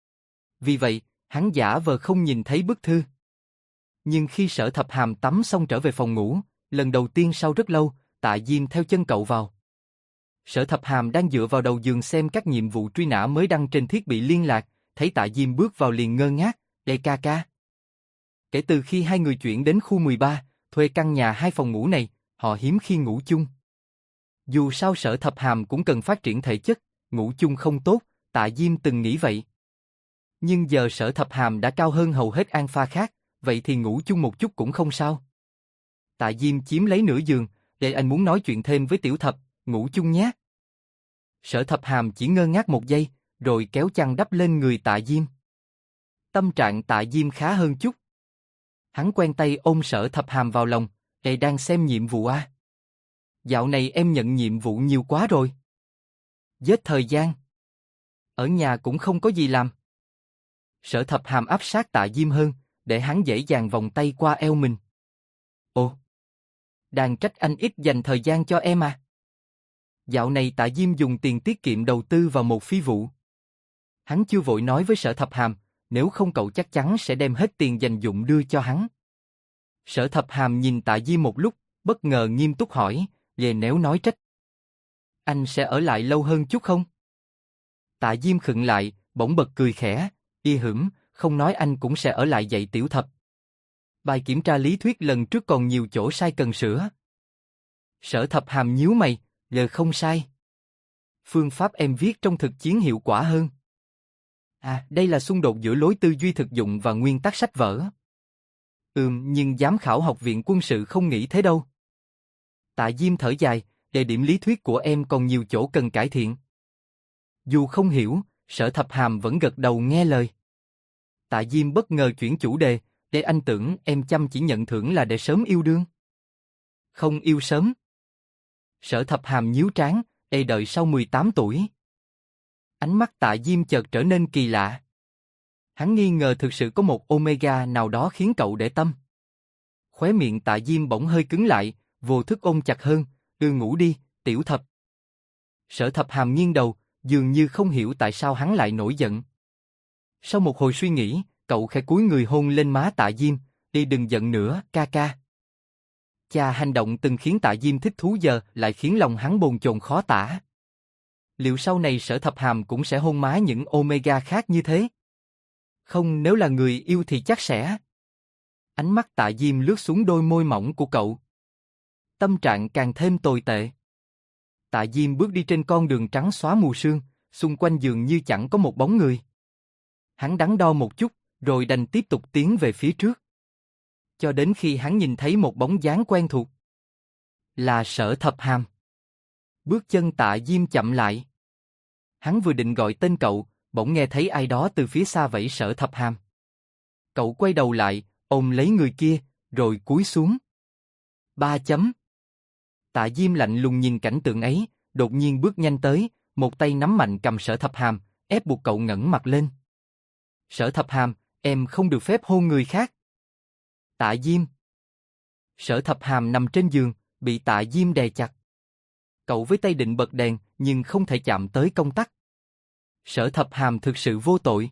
Vì vậy, hắn giả vờ không nhìn thấy bức thư. Nhưng khi Sở Thập Hàm tắm xong trở về phòng ngủ, lần đầu tiên sau rất lâu, Tạ Diêm theo chân cậu vào. Sở Thập Hàm đang dựa vào đầu giường xem các nhiệm vụ truy nã mới đăng trên thiết bị liên lạc, thấy Tạ Diêm bước vào liền ngơ ngác, ca ca. Kể từ khi hai người chuyển đến khu 13, thuê căn nhà 2 phòng ngủ này, họ hiếm khi ngủ chung. Dù sao Sở Thập Hàm cũng cần phát triển thể chất, ngủ chung không tốt, Tạ Diêm từng nghĩ vậy. Nhưng giờ Sở Thập Hàm đã cao hơn hầu hết An Pha khác, vậy thì ngủ chung một chút cũng không sao. Tạ Diêm chiếm lấy nửa giường, để anh muốn nói chuyện thêm với Tiểu Thập, ngủ chung nhé. Sở Thập Hàm chỉ ngơ ngác một giây, rồi kéo chăn đắp lên người Tạ Diêm. Tâm trạng Tạ Diêm khá hơn chút. Hắn quen tay ôm Sở Thập Hàm vào lòng, đang xem nhiệm vụ à? Dạo này em nhận nhiệm vụ nhiều quá rồi. Giết thời gian. Ở nhà cũng không có gì làm. Sở Thập Hàm áp sát Tạ Diêm hơn, để hắn dễ dàng vòng tay qua eo mình. Ồ! Đang trách anh ít dành thời gian cho em à? Dạo này Tạ Diêm dùng tiền tiết kiệm đầu tư vào một phi vụ. Hắn chưa vội nói với Sở Thập Hàm, nếu không cậu chắc chắn sẽ đem hết tiền dành dụm đưa cho hắn. Sở Thập Hàm nhìn Tạ Diêm một lúc, bất ngờ nghiêm túc hỏi, về nếu nói trách. Anh sẽ ở lại lâu hơn chút không? Tạ Diêm khựng lại, bỗng bật cười khẽ, không nói anh cũng sẽ ở lại dạy Tiểu Thập. Bài kiểm tra lý thuyết lần trước còn nhiều chỗ sai cần sửa. Sở Thập Hàm nhíu mày, không sai. Phương pháp em viết trong thực chiến hiệu quả hơn. À, đây là xung đột giữa lối tư duy thực dụng và nguyên tắc sách vở. Nhưng giám khảo học viện quân sự không nghĩ thế đâu. Tạ Diêm thở dài, đề điểm lý thuyết của em còn nhiều chỗ cần cải thiện. Dù không hiểu, Sở Thập Hàm vẫn gật đầu nghe lời. Tạ Diêm bất ngờ chuyển chủ đề, để anh tưởng em chăm chỉ nhận thưởng là để sớm yêu đương. Không yêu sớm. Sở Thập Hàm nhíu trán, đợi sau 18 tuổi. Ánh mắt Tạ Diêm chợt trở nên kỳ lạ. Hắn nghi ngờ thực sự có một Omega nào đó khiến cậu để tâm. Khóe miệng Tạ Diêm bỗng hơi cứng lại, vô thức ôm chặt hơn, ngủ đi, Tiểu Thập. Sở Thập Hàm nghiêng đầu, dường như không hiểu tại sao hắn lại nổi giận. Sau một hồi suy nghĩ, cậu khẽ cúi người hôn lên má Tạ Diêm, đừng giận nữa, ca ca. Chà, hành động từng khiến Tạ Diêm thích thú giờ lại khiến lòng hắn bồn chồn khó tả. Liệu sau này Sở Thập Hàm cũng sẽ hôn má những Omega khác như thế? Không, nếu là người yêu thì chắc sẽ. Ánh mắt Tạ Diêm lướt xuống đôi môi mỏng của cậu. Tâm trạng càng thêm tồi tệ. Tạ Diêm bước đi trên con đường trắng xóa mù sương, xung quanh dường như chẳng có một bóng người. Hắn đắn đo một chút, rồi đành tiếp tục tiến về phía trước. Cho đến khi hắn nhìn thấy một bóng dáng quen thuộc. Là Sở Thập Hàm. Bước chân Tạ Diêm chậm lại. Hắn vừa định gọi tên cậu, bỗng nghe thấy ai đó từ phía xa vẫy Sở Thập Hàm. Cậu quay đầu lại, ôm lấy người kia, rồi cúi xuống. 3 chấm. Tạ Diêm lạnh lùng nhìn cảnh tượng ấy, đột nhiên bước nhanh tới, một tay nắm mạnh cầm Sở Thập Hàm, ép buộc cậu ngẩng mặt lên. Sở Thập Hàm, em không được phép hôn người khác. Tạ Diêm. Sở Thập Hàm nằm trên giường, bị Tạ Diêm đè chặt. Cậu với tay định bật đèn, nhưng không thể chạm tới công tắc. Sở Thập Hàm thực sự vô tội.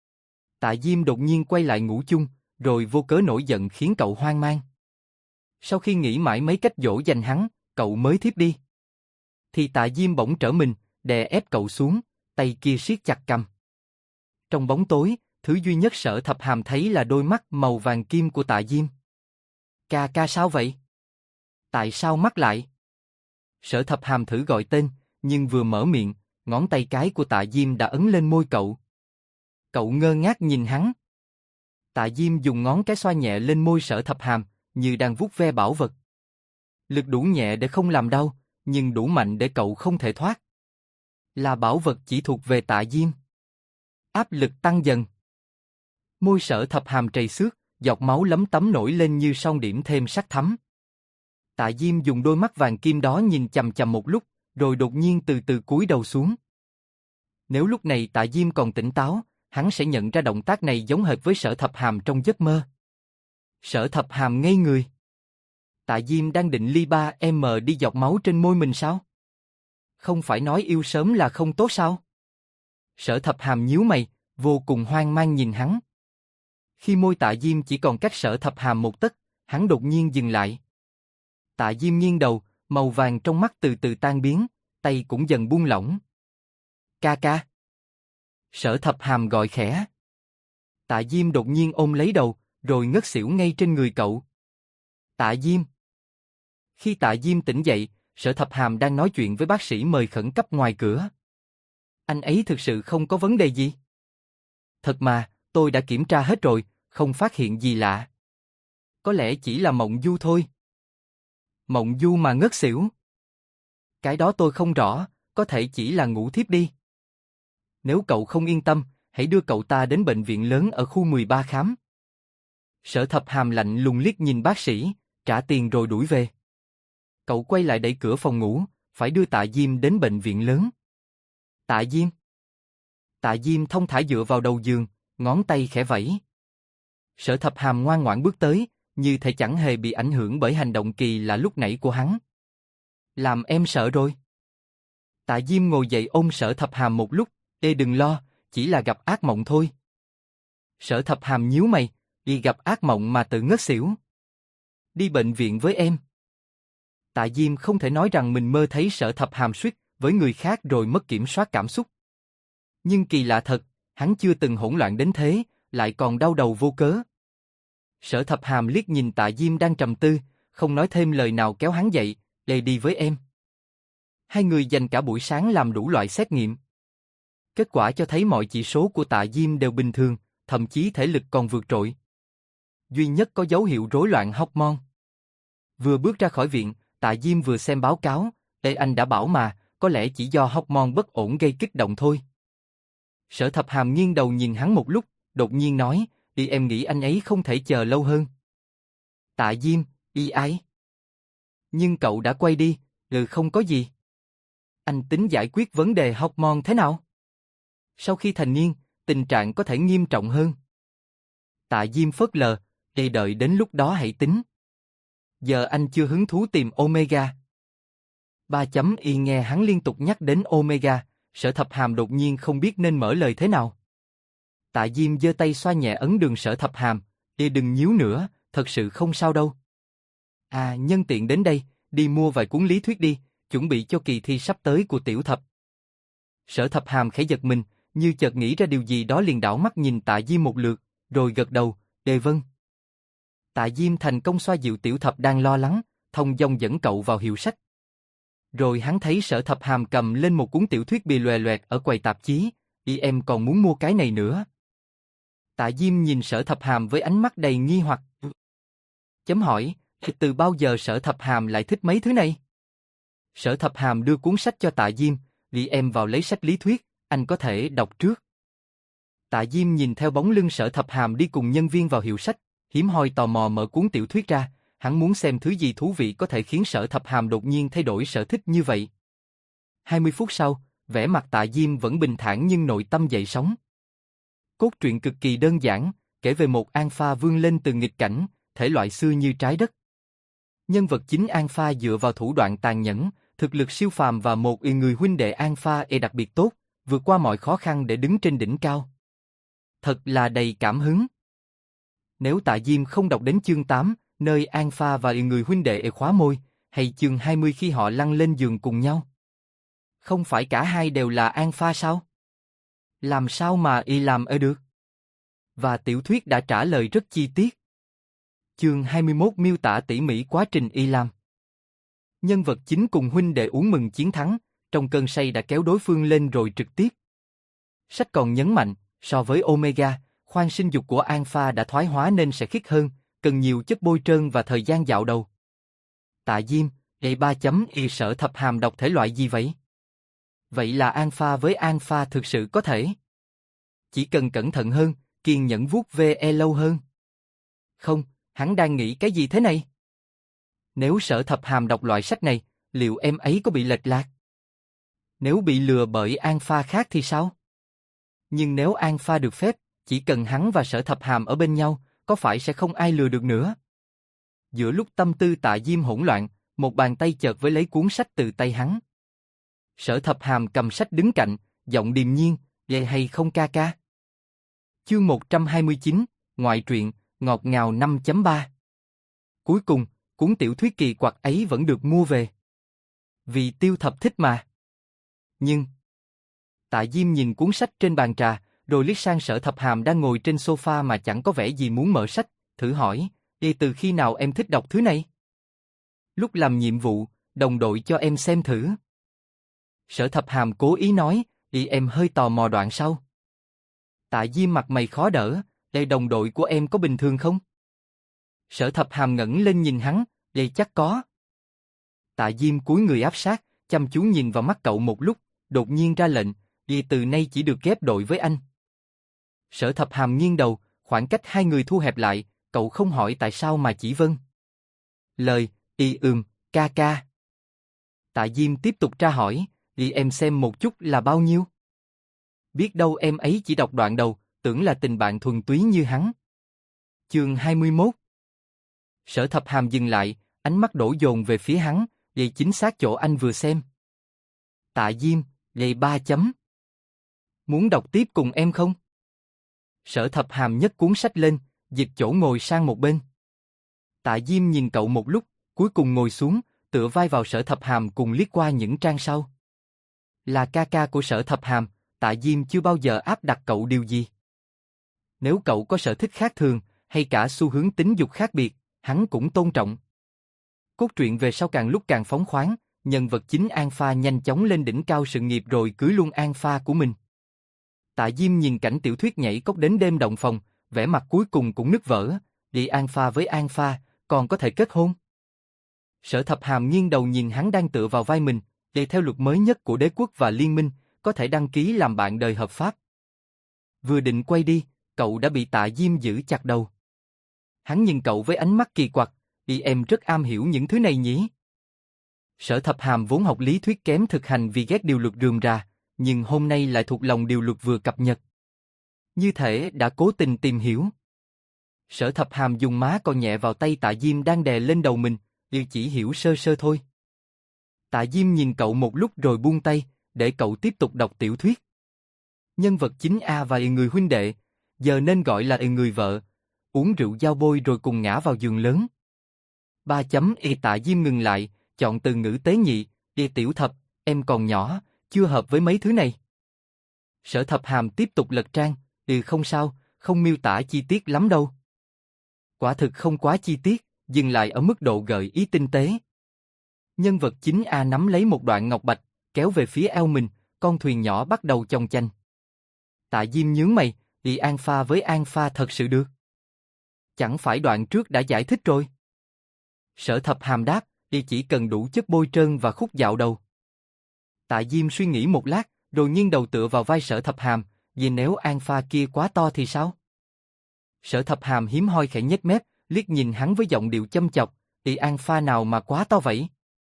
Tạ Diêm đột nhiên quay lại ngủ chung, rồi vô cớ nổi giận khiến cậu hoang mang. Sau khi nghĩ mãi mấy cách dỗ dành hắn, cậu mới thiếp đi. Thì Tạ Diêm bỗng trở mình, đè ép cậu xuống, tay kia siết chặt cầm. Trong bóng tối, thứ duy nhất Sở Thập Hàm thấy là đôi mắt màu vàng kim của Tạ Diêm. Ca ca sao vậy? Tại sao mắt lại? Sở Thập Hàm thử gọi tên, nhưng vừa mở miệng, ngón tay cái của Tạ Diêm đã ấn lên môi cậu. Cậu ngơ ngác nhìn hắn. Tạ Diêm dùng ngón cái xoa nhẹ lên môi Sở Thập Hàm, như đang vuốt ve bảo vật. Lực đủ nhẹ để không làm đau, nhưng đủ mạnh để cậu không thể thoát. Là bảo vật chỉ thuộc về Tạ Diêm. Áp lực tăng dần. Môi Sở Thập Hàm trầy xước, giọt máu lấm tấm nổi lên như son điểm thêm sắc thắm. Tạ Diêm dùng đôi mắt vàng kim đó nhìn chằm chằm một lúc, rồi đột nhiên từ từ cúi đầu xuống. Nếu lúc này Tạ Diêm còn tỉnh táo, hắn sẽ nhận ra động tác này giống hệt với Sở Thập Hàm trong giấc mơ. Sở Thập Hàm ngây người. Tạ Diêm đang định ly 3M đi giọt máu trên môi mình sao? Không phải nói yêu sớm là không tốt sao? Sở Thập Hàm nhíu mày, vô cùng hoang mang nhìn hắn. Khi môi Tạ Diêm chỉ còn cách Sở Thập Hàm một tấc, hắn đột nhiên dừng lại. Tạ Diêm nghiêng đầu, màu vàng trong mắt từ từ tan biến, tay cũng dần buông lỏng. Ca ca. Sở Thập Hàm gọi khẽ. Tạ Diêm đột nhiên ôm lấy đầu, rồi ngất xỉu ngay trên người cậu. Tạ Diêm. Khi Tạ Diêm tỉnh dậy, Sở Thập Hàm đang nói chuyện với bác sĩ mời khẩn cấp ngoài cửa. Anh ấy thực sự không có vấn đề gì. Thật mà, tôi đã kiểm tra hết rồi, không phát hiện gì lạ. Có lẽ chỉ là mộng du thôi. Mộng du mà ngất xỉu. Cái đó tôi không rõ, có thể chỉ là ngủ thiếp đi. Nếu cậu không yên tâm, hãy đưa cậu ta đến bệnh viện lớn ở khu 13 khám. Sở Thập Hàm lạnh lùng liếc nhìn bác sĩ, trả tiền rồi đuổi về. Cậu quay lại đẩy cửa phòng ngủ, phải đưa Tạ Diêm đến bệnh viện lớn. Tạ Diêm. Tạ Diêm thong thả dựa vào đầu giường, ngón tay khẽ vẫy. Sở Thập Hàm ngoan ngoãn bước tới, như thể chẳng hề bị ảnh hưởng bởi hành động kỳ lạ lúc nãy của hắn. Làm em sợ rồi. Tạ Diêm ngồi dậy ôm Sở Thập Hàm một lúc, ê đừng lo, chỉ là gặp ác mộng thôi. Sở Thập Hàm nhíu mày, đi gặp ác mộng mà tự ngất xỉu. Đi bệnh viện với em. Tạ Diêm không thể nói rằng mình mơ thấy Sở Thập Hàm suýt với người khác rồi mất kiểm soát cảm xúc. Nhưng kỳ lạ thật, hắn chưa từng hỗn loạn đến thế, lại còn đau đầu vô cớ. Sở Thập Hàm liếc nhìn Tạ Diêm đang trầm tư, không nói thêm lời nào kéo hắn dậy, đi với em. Hai người dành cả buổi sáng làm đủ loại xét nghiệm. Kết quả cho thấy mọi chỉ số của Tạ Diêm đều bình thường, thậm chí thể lực còn vượt trội. Duy nhất có dấu hiệu rối loạn hormone. Vừa bước ra khỏi viện, Tạ Diêm vừa xem báo cáo, anh đã bảo mà, có lẽ chỉ do hormone bất ổn gây kích động thôi. Sở Thập Hàm nghiêng đầu nhìn hắn một lúc, đột nhiên nói, em nghĩ anh ấy không thể chờ lâu hơn. Tạ Diêm, ai? Nhưng cậu đã quay đi, không có gì. Anh tính giải quyết vấn đề hormone thế nào? Sau khi thành niên, tình trạng có thể nghiêm trọng hơn. Tạ Diêm phớt lờ, đợi đến lúc đó hãy tính. Giờ anh chưa hứng thú tìm Omega. Y nghe hắn liên tục nhắc đến Omega, Sở Thập Hàm đột nhiên không biết nên mở lời thế nào. Tạ Diêm giơ tay xoa nhẹ ấn đường Sở Thập Hàm, đừng nhíu nữa, thật sự không sao đâu. Nhân tiện đến đây, đi mua vài cuốn lý thuyết đi, chuẩn bị cho kỳ thi sắp tới của Tiểu Thập. Sở Thập Hàm khẽ giật mình, như chợt nghĩ ra điều gì đó liền đảo mắt nhìn Tạ Diêm một lượt, rồi gật đầu, vâng. Tạ Diêm thành công xoa dịu Tiểu Thập đang lo lắng, thông dong dẫn cậu vào hiệu sách. Rồi hắn thấy Sở Thập Hàm cầm lên một cuốn tiểu thuyết bìa loè loẹt ở quầy tạp chí, em còn muốn mua cái này nữa. Tạ Diêm nhìn Sở Thập Hàm với ánh mắt đầy nghi hoặc. Chấm hỏi, từ bao giờ Sở Thập Hàm lại thích mấy thứ này? Sở Thập Hàm đưa cuốn sách cho Tạ Diêm, em vào lấy sách lý thuyết, anh có thể đọc trước. Tạ Diêm nhìn theo bóng lưng Sở Thập Hàm đi cùng nhân viên vào hiệu sách, hiếm hoi tò mò mở cuốn tiểu thuyết ra, hắn muốn xem thứ gì thú vị có thể khiến Sở Thập Hàm đột nhiên thay đổi sở thích như vậy. 20 phút sau, vẻ mặt Tạ Diêm vẫn bình thản nhưng nội tâm dậy sóng. Cốt truyện cực kỳ đơn giản, kể về một Alpha vươn lên từ nghịch cảnh, thể loại xưa như trái đất. Nhân vật chính Alpha dựa vào thủ đoạn tàn nhẫn, thực lực siêu phàm và một người huynh đệ Alpha đặc biệt tốt, vượt qua mọi khó khăn để đứng trên đỉnh cao. Thật là đầy cảm hứng. Nếu Tạ Diêm không đọc đến chương 8, nơi Alpha và người huynh đệ khóa môi, hay chương 20 khi họ lăn lên giường cùng nhau. Không phải cả hai đều là Alpha sao? Làm sao mà làm được? Và tiểu thuyết đã trả lời rất chi tiết. Chương 21 miêu tả tỉ mỉ quá trình làm. Nhân vật chính cùng huynh đệ uống mừng chiến thắng, trong cơn say đã kéo đối phương lên rồi trực tiếp. Sách còn nhấn mạnh, so với Omega, khoang sinh dục của Alpha đã thoái hóa nên sẽ khít hơn, cần nhiều chất bôi trơn và thời gian dạo đầu. Tạ Diêm, Sở Thập Hàm đọc thể loại gì vậy? Vậy là Alpha với Alpha thực sự có thể. Chỉ cần cẩn thận hơn, kiên nhẫn vuốt ve lâu hơn. Không, hắn đang nghĩ cái gì thế này? Nếu Sở Thập Hàm đọc loại sách này, liệu em ấy có bị lệch lạc? Nếu bị lừa bởi Alpha khác thì sao? Nhưng nếu Alpha được phép, chỉ cần hắn và Sở Thập Hàm ở bên nhau, có phải sẽ không ai lừa được nữa? Giữa lúc tâm tư Tạ Diêm hỗn loạn, một bàn tay chợt với lấy cuốn sách từ tay hắn. Sở Thập Hàm cầm sách đứng cạnh, giọng điềm nhiên, vậy hay không ca ca? Chương 129, ngoại truyện, ngọt ngào 5.3. Cuối cùng, cuốn tiểu thuyết kỳ quặc ấy vẫn được mua về. Vì Tiêu Thập thích mà. Nhưng Tạ Diêm nhìn cuốn sách trên bàn trà, rồi liếc sang Sở Thập Hàm đang ngồi trên sofa mà chẳng có vẻ gì muốn mở sách, thử hỏi, từ khi nào em thích đọc thứ này? Lúc làm nhiệm vụ, đồng đội cho em xem thử. Sở Thập Hàm cố ý nói, Em hơi tò mò đoạn sau. Tạ Diêm mặt mày khó đỡ, đồng đội của em có bình thường không? Sở Thập Hàm ngẩng lên nhìn hắn, chắc có. Tạ Diêm cúi người áp sát, chăm chú nhìn vào mắt cậu một lúc, đột nhiên ra lệnh, từ nay chỉ được ghép đội với anh. Sở Thập Hàm nghiêng đầu, khoảng cách hai người thu hẹp lại, cậu không hỏi tại sao mà chỉ vâng. Lời, ca ca. Tạ Diêm tiếp tục tra hỏi, em xem một chút là bao nhiêu? Biết đâu em ấy chỉ đọc đoạn đầu, tưởng là tình bạn thuần túy như hắn. Chương 21. Sở Thập Hàm dừng lại, ánh mắt đổ dồn về phía hắn, chính xác chỗ anh vừa xem. Tạ Diêm, 3 chấm. Muốn đọc tiếp cùng em không? Sở Thập Hàm nhấc cuốn sách lên, dịch chỗ ngồi sang một bên. Tạ Diêm nhìn cậu một lúc, cuối cùng ngồi xuống, tựa vai vào Sở Thập Hàm cùng liếc qua những trang sau. Là ca ca của Sở Thập Hàm, Tạ Diêm chưa bao giờ áp đặt cậu điều gì. Nếu cậu có sở thích khác thường, hay cả xu hướng tính dục khác biệt, hắn cũng tôn trọng. Cốt truyện về sau càng lúc càng phóng khoáng, nhân vật chính An Pha nhanh chóng lên đỉnh cao sự nghiệp rồi cưới luôn An Pha của mình. Tạ Diêm nhìn cảnh tiểu thuyết nhảy cốc đến đêm động phòng, vẻ mặt cuối cùng cũng nứt vỡ, An Pha với An Pha, còn có thể kết hôn. Sở Thập Hàm nghiêng đầu nhìn hắn đang tựa vào vai mình, theo luật mới nhất của đế quốc và liên minh, có thể đăng ký làm bạn đời hợp pháp. Vừa định quay đi, cậu đã bị Tạ Diêm giữ chặt đầu. Hắn nhìn cậu với ánh mắt kỳ quặc, em rất am hiểu những thứ này nhỉ? Sở Thập Hàm vốn học lý thuyết kém thực hành vì ghét điều luật rườm rà, nhưng hôm nay lại thuộc lòng điều luật vừa cập nhật. Như thể đã cố tình tìm hiểu. Sở Thập Hàm dùng má cọ nhẹ vào tay Tạ Diêm đang đè lên đầu mình, chỉ hiểu sơ sơ thôi. Tạ Diêm nhìn cậu một lúc rồi buông tay, để cậu tiếp tục đọc tiểu thuyết. Nhân vật chính A và người huynh đệ, giờ nên gọi là người vợ, uống rượu giao bôi rồi cùng ngã vào giường lớn. 3 chấm. Tạ Diêm ngừng lại, chọn từ ngữ tế nhị, tiểu thập, em còn nhỏ, chưa hợp với mấy thứ này. Sở Thập Hàm tiếp tục lật trang, không sao, không miêu tả chi tiết lắm đâu. Quả thực không quá chi tiết, dừng lại ở mức độ gợi ý tinh tế. Nhân vật chính A nắm lấy một đoạn ngọc bạch, kéo về phía eo mình, con thuyền nhỏ bắt đầu chồng chành. Tạ Diêm nhướng mày, An Pha với An Pha thật sự được. Chẳng phải đoạn trước đã giải thích rồi. Sở Thập Hàm đáp, chỉ cần đủ chất bôi trơn và khúc dạo đầu. Tạ Diêm suy nghĩ một lát, rồi nghiêng đầu tựa vào vai Sở Thập Hàm, vì nếu An Pha kia quá to thì sao? Sở Thập Hàm hiếm hoi khẽ nhếch mép, liếc nhìn hắn với giọng điệu châm chọc, An Pha nào mà quá to vậy?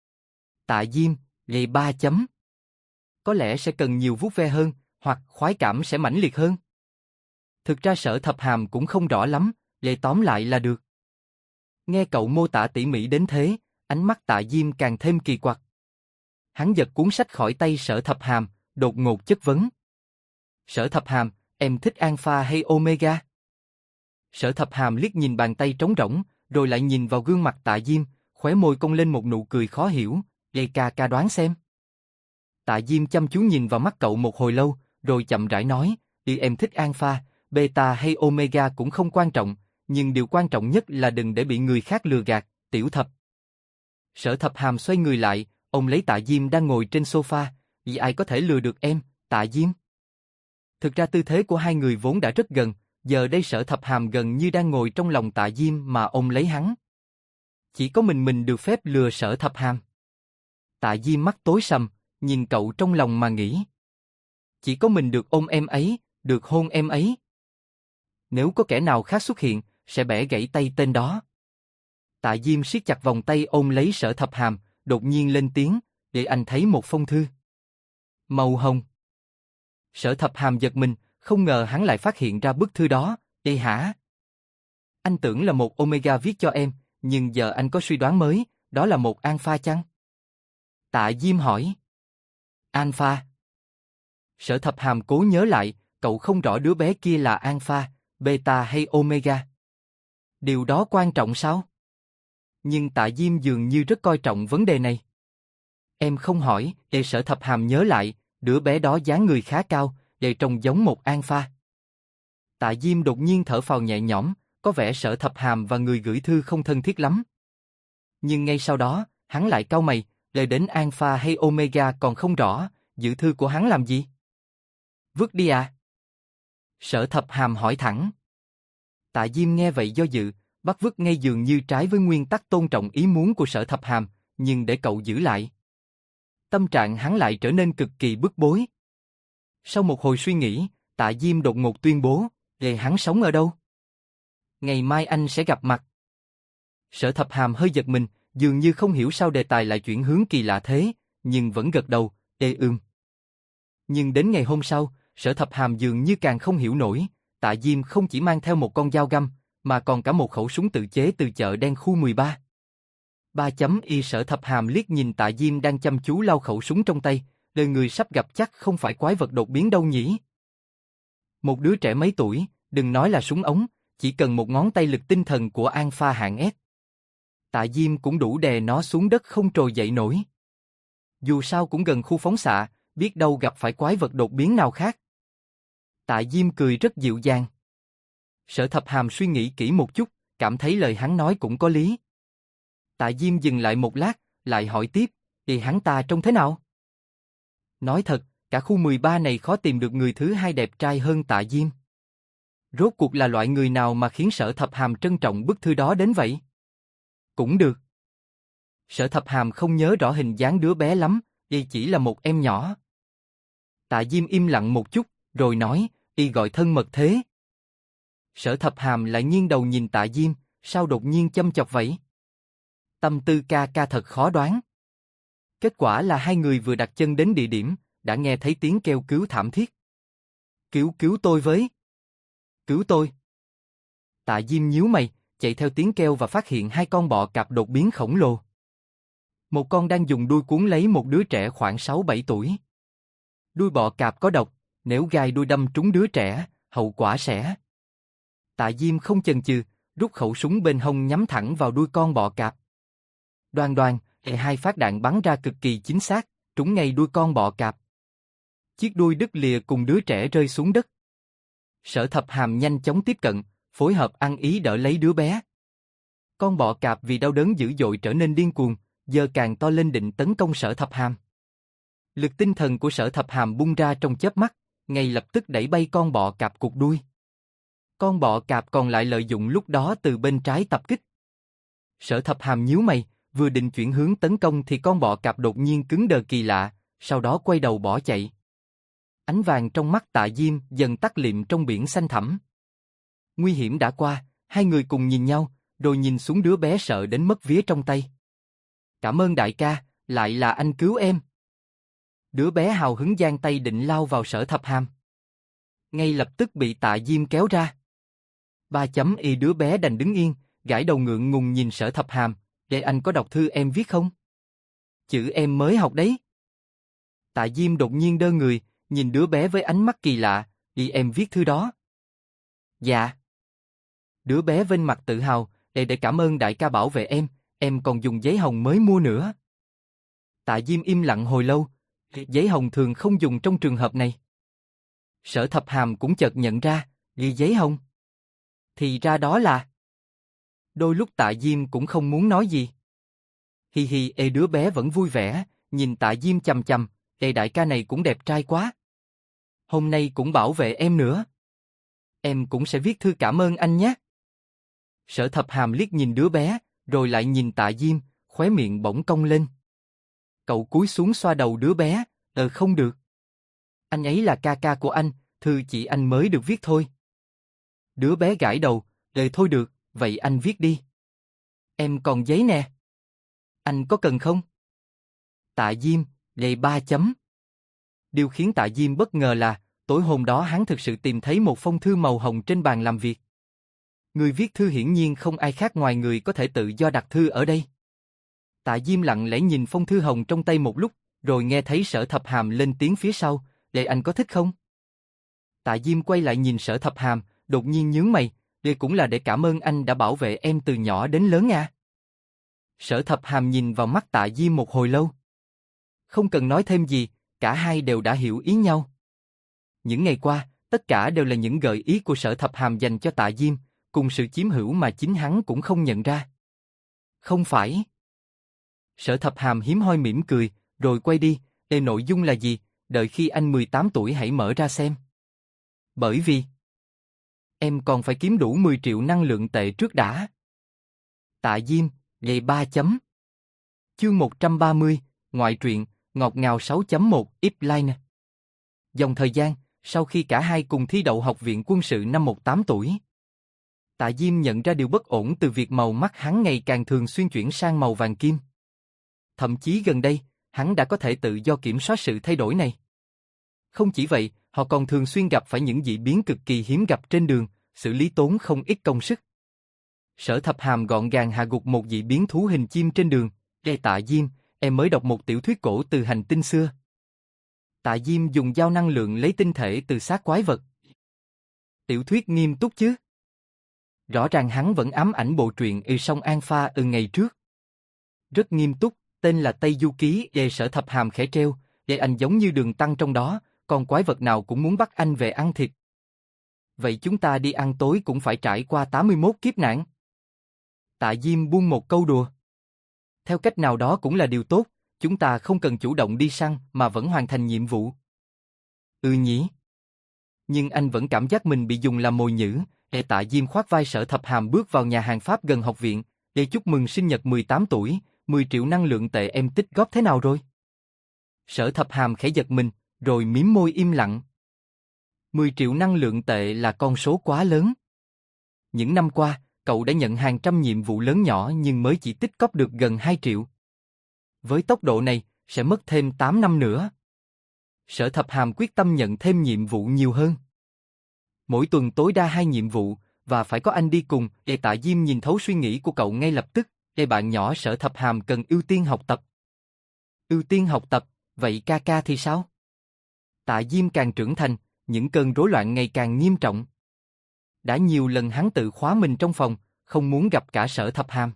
Tạ Diêm, 3 chấm. Có lẽ sẽ cần nhiều vuốt ve hơn, hoặc khoái cảm sẽ mãnh liệt hơn. Thực ra Sở Thập Hàm cũng không rõ lắm, tóm lại là được. Nghe cậu mô tả tỉ mỉ đến thế, ánh mắt Tạ Diêm càng thêm kỳ quặc. Hắn giật cuốn sách khỏi tay Sở Thập Hàm, đột ngột chất vấn. Sở Thập Hàm, em thích Alpha hay Omega? Sở Thập Hàm liếc nhìn bàn tay trống rỗng, rồi lại nhìn vào gương mặt Tạ Diêm, khóe môi cong lên một nụ cười khó hiểu, ca đoán xem. Tạ Diêm chăm chú nhìn vào mắt cậu một hồi lâu, rồi chậm rãi nói, em thích Alpha, Beta hay Omega cũng không quan trọng, nhưng điều quan trọng nhất là đừng để bị người khác lừa gạt, tiểu thập. Sở Thập Hàm xoay người lại, ông lấy Tạ Diêm đang ngồi trên sofa, vì ai có thể lừa được em, Tạ Diêm? Thực ra tư thế của hai người vốn đã rất gần, giờ đây Sở Thập Hàm gần như đang ngồi trong lòng Tạ Diêm mà ôm lấy hắn. Chỉ có mình được phép lừa Sở Thập Hàm. Tạ Diêm mắt tối sầm, nhìn cậu trong lòng mà nghĩ. Chỉ có mình được ôm em ấy, được hôn em ấy. Nếu có kẻ nào khác xuất hiện, sẽ bẻ gãy tay tên đó. Tạ Diêm siết chặt vòng tay ôm lấy Sở Thập Hàm, đột nhiên lên tiếng, để anh thấy một phong thư. Màu hồng. Sở Thập Hàm giật mình, không ngờ hắn lại phát hiện ra bức thư đó, hả? Anh tưởng là một Omega viết cho em, nhưng giờ anh có suy đoán mới, đó là một Alpha chăng? Tạ Diêm hỏi. Alpha. Sở Thập Hàm cố nhớ lại, cậu không rõ đứa bé kia là Alpha, Beta hay Omega. Điều đó quan trọng sao? Nhưng Tạ Diêm dường như rất coi trọng vấn đề này. Em không hỏi, Sở Thập Hàm nhớ lại, đứa bé đó dáng người khá cao, trông giống một Alpha. Tạ Diêm đột nhiên thở phào nhẹ nhõm, có vẻ Sở Thập Hàm và người gửi thư không thân thiết lắm. Nhưng ngay sau đó, hắn lại cau mày, đến Alpha hay Omega còn không rõ, giữ thư của hắn làm gì? Vứt đi à? Sở Thập Hàm hỏi thẳng. Tạ Diêm nghe vậy do dự, bắt vứt ngay dường như trái với nguyên tắc tôn trọng ý muốn của Sở Thập Hàm, nhưng để cậu giữ lại. Tâm trạng hắn lại trở nên cực kỳ bức bối. Sau một hồi suy nghĩ, Tạ Diêm đột ngột tuyên bố, hắn sống ở đâu? Ngày mai anh sẽ gặp mặt. Sở Thập Hàm hơi giật mình, dường như không hiểu sao đề tài lại chuyển hướng kỳ lạ thế, nhưng vẫn gật đầu, Nhưng đến ngày hôm sau, Sở Thập Hàm dường như càng không hiểu nổi, Tạ Diêm không chỉ mang theo một con dao găm, mà còn cả một khẩu súng tự chế từ chợ đen khu 13. Sở Thập Hàm liếc nhìn Tạ Diêm đang chăm chú lau khẩu súng trong tay, đời người sắp gặp chắc không phải quái vật đột biến đâu nhỉ. Một đứa trẻ mấy tuổi, đừng nói là súng ống, chỉ cần một ngón tay lực tinh thần của Alpha hạng S. Tạ Diêm cũng đủ đè nó xuống đất không trồi dậy nổi. Dù sao cũng gần khu phóng xạ, biết đâu gặp phải quái vật đột biến nào khác. Tạ Diêm cười rất dịu dàng. Sở Thập Hàm suy nghĩ kỹ một chút, cảm thấy lời hắn nói cũng có lý. Tạ Diêm dừng lại một lát, lại hỏi tiếp, thì hắn ta trông thế nào? Nói thật, cả khu 13 này khó tìm được người thứ hai đẹp trai hơn Tạ Diêm. Rốt cuộc là loại người nào mà khiến Sở Thập Hàm trân trọng bức thư đó đến vậy? Cũng được. Sở Thập Hàm không nhớ rõ hình dáng đứa bé lắm, chỉ là một em nhỏ. Tạ Diêm im lặng một chút, rồi nói, gọi thân mật thế. Sở Thập Hàm lại nghiêng đầu nhìn Tạ Diêm, sao đột nhiên châm chọc vậy? Tâm tư ca ca thật khó đoán. Kết quả là hai người vừa đặt chân đến địa điểm, đã nghe thấy tiếng kêu cứu thảm thiết. Cứu tôi với. Cứu tôi. Tạ Diêm nhíu mày, chạy theo tiếng kêu và phát hiện hai con bọ cạp đột biến khổng lồ. Một con đang dùng đuôi cuốn lấy một đứa trẻ khoảng 6-7 tuổi. Đuôi bọ cạp có độc, nếu gai đuôi đâm trúng đứa trẻ, hậu quả sẽ... Tạ Diêm không chần chừ, rút khẩu súng bên hông nhắm thẳng vào đuôi con bọ cạp. Đoan đoan, hai phát đạn bắn ra cực kỳ chính xác, trúng ngay đuôi con bọ cạp. Chiếc đuôi đứt lìa cùng đứa trẻ rơi xuống đất. Sở Thập Hàm nhanh chóng tiếp cận, phối hợp ăn ý đỡ lấy đứa bé. Con bọ cạp vì đau đớn dữ dội trở nên điên cuồng, giơ càng to lên định tấn công Sở Thập Hàm. Lực tinh thần của Sở Thập Hàm bung ra trong chớp mắt, ngay lập tức đẩy bay con bọ cạp cụt đuôi. Con bọ cạp còn lại lợi dụng lúc đó từ bên trái tập kích. Sở Thập Hàm nhíu mày, vừa định chuyển hướng tấn công thì con bọ cạp đột nhiên cứng đờ kỳ lạ, sau đó quay đầu bỏ chạy. Ánh vàng trong mắt Tạ Diêm dần tắt liệm trong biển xanh thẳm. Nguy hiểm đã qua, hai người cùng nhìn nhau, rồi nhìn xuống đứa bé sợ đến mất vía trong tay. Cảm ơn đại ca, lại là anh cứu em. Đứa bé hào hứng giang tay định lao vào Sở Thập Hàm. Ngay lập tức bị Tạ Diêm kéo ra. Đứa bé đành đứng yên, gãi đầu ngượng ngùng nhìn Sở Thập Hàm, để anh có đọc thư em viết không? Chữ em mới học đấy. Tạ Diêm đột nhiên đơ người, nhìn đứa bé với ánh mắt kỳ lạ, em viết thư đó. Dạ. Đứa bé vênh mặt tự hào, để cảm ơn đại ca bảo vệ em còn dùng giấy hồng mới mua nữa. Tạ Diêm im lặng hồi lâu, giấy hồng thường không dùng trong trường hợp này. Sở Thập Hàm cũng chợt nhận ra, ghi giấy hồng. Thì ra đó là... Đôi lúc Tạ Diêm cũng không muốn nói gì. Đứa bé vẫn vui vẻ, nhìn Tạ Diêm chằm chằm, đại ca này cũng đẹp trai quá. Hôm nay cũng bảo vệ em nữa. Em cũng sẽ viết thư cảm ơn anh nhé. Sở Thập Hàm liếc nhìn đứa bé, rồi lại nhìn Tạ Diêm, khóe miệng bỗng cong lên. Cậu cúi xuống xoa đầu đứa bé, không được. Anh ấy là ca ca của anh, thư chỉ anh mới được viết thôi. Đứa bé gãi đầu, thôi được, vậy anh viết đi. Em còn giấy nè. Anh có cần không? Tạ Diêm, đề 3 chấm. Điều khiến Tạ Diêm bất ngờ là, tối hôm đó hắn thực sự tìm thấy một phong thư màu hồng trên bàn làm việc. Người viết thư hiển nhiên không ai khác ngoài người có thể tự do đặt thư ở đây. Tạ Diêm lặng lẽ nhìn phong thư hồng trong tay một lúc, rồi nghe thấy Sở Thập Hàm lên tiếng phía sau, anh có thích không? Tạ Diêm quay lại nhìn Sở Thập Hàm, đột nhiên nhướng mày, đây cũng là để cảm ơn anh đã bảo vệ em từ nhỏ đến lớn à? Sở Thập Hàm nhìn vào mắt Tạ Diêm một hồi lâu. Không cần nói thêm gì, cả hai đều đã hiểu ý nhau. Những ngày qua, tất cả đều là những gợi ý của Sở Thập Hàm dành cho Tạ Diêm, cùng sự chiếm hữu mà chính hắn cũng không nhận ra. Không phải. Sở Thập Hàm hiếm hoi mỉm cười, rồi quay đi, nội dung là gì, đợi khi anh 18 tuổi hãy mở ra xem. Bởi vì em còn phải kiếm đủ 10 triệu năng lượng tệ trước đã. Tạ Diêm, ngày 3 chấm. Chương 130, ngoại truyện, ngọt ngào 6.1 Line. Dòng thời gian, sau khi cả hai cùng thi đậu học viện quân sự năm 18 tuổi. Tạ Diêm nhận ra điều bất ổn từ việc màu mắt hắn ngày càng thường xuyên chuyển sang màu vàng kim. Thậm chí gần đây, hắn đã có thể tự do kiểm soát sự thay đổi này. Không chỉ vậy, họ còn thường xuyên gặp phải những dị biến cực kỳ hiếm gặp trên đường, xử lý tốn không ít công sức. Sở Thập Hàm gọn gàng hạ gục một dị biến thú hình chim trên đường. Tạ Diêm, em mới đọc một tiểu thuyết cổ từ hành tinh xưa. Tạ Diêm dùng dao năng lượng lấy tinh thể từ xác quái vật. Tiểu thuyết nghiêm túc chứ? Rõ ràng hắn vẫn ám ảnh bộ truyện sông An Pha ngày trước. Rất nghiêm túc, tên là Tây Du Ký. Sở Thập Hàm khẽ treo, anh giống như đường tăng trong đó, con quái vật nào cũng muốn bắt anh về ăn thịt. Vậy chúng ta đi ăn tối cũng phải trải qua 81 kiếp nạn. Tạ Diêm buông một câu đùa. Theo cách nào đó cũng là điều tốt, chúng ta không cần chủ động đi săn mà vẫn hoàn thành nhiệm vụ. Ừ nhỉ. Nhưng anh vẫn cảm giác mình bị dùng làm mồi nhử. Tạ Diêm khoác vai Sở Thập Hàm bước vào nhà hàng Pháp gần học viện. Chúc mừng sinh nhật 18 tuổi, 10 triệu năng lượng tệ em tích góp thế nào rồi? Sở Thập Hàm khẽ giật mình, rồi mím môi im lặng. 10 triệu năng lượng tệ là con số quá lớn. Những năm qua, cậu đã nhận hàng trăm nhiệm vụ lớn nhỏ nhưng mới chỉ tích góp được gần 2 triệu. Với tốc độ này, sẽ mất thêm 8 năm nữa. Sở Thập Hàm quyết tâm nhận thêm nhiệm vụ nhiều hơn. Mỗi tuần tối đa 2 nhiệm vụ, và phải có anh đi cùng. Tạ Diêm nhìn thấu suy nghĩ của cậu ngay lập tức. Bạn nhỏ Sở Thập Hàm cần ưu tiên học tập. Ưu tiên học tập, vậy ca ca thì sao? Tạ Diêm càng trưởng thành, những cơn rối loạn ngày càng nghiêm trọng. Đã nhiều lần hắn tự khóa mình trong phòng, không muốn gặp cả Sở Thập Hàm.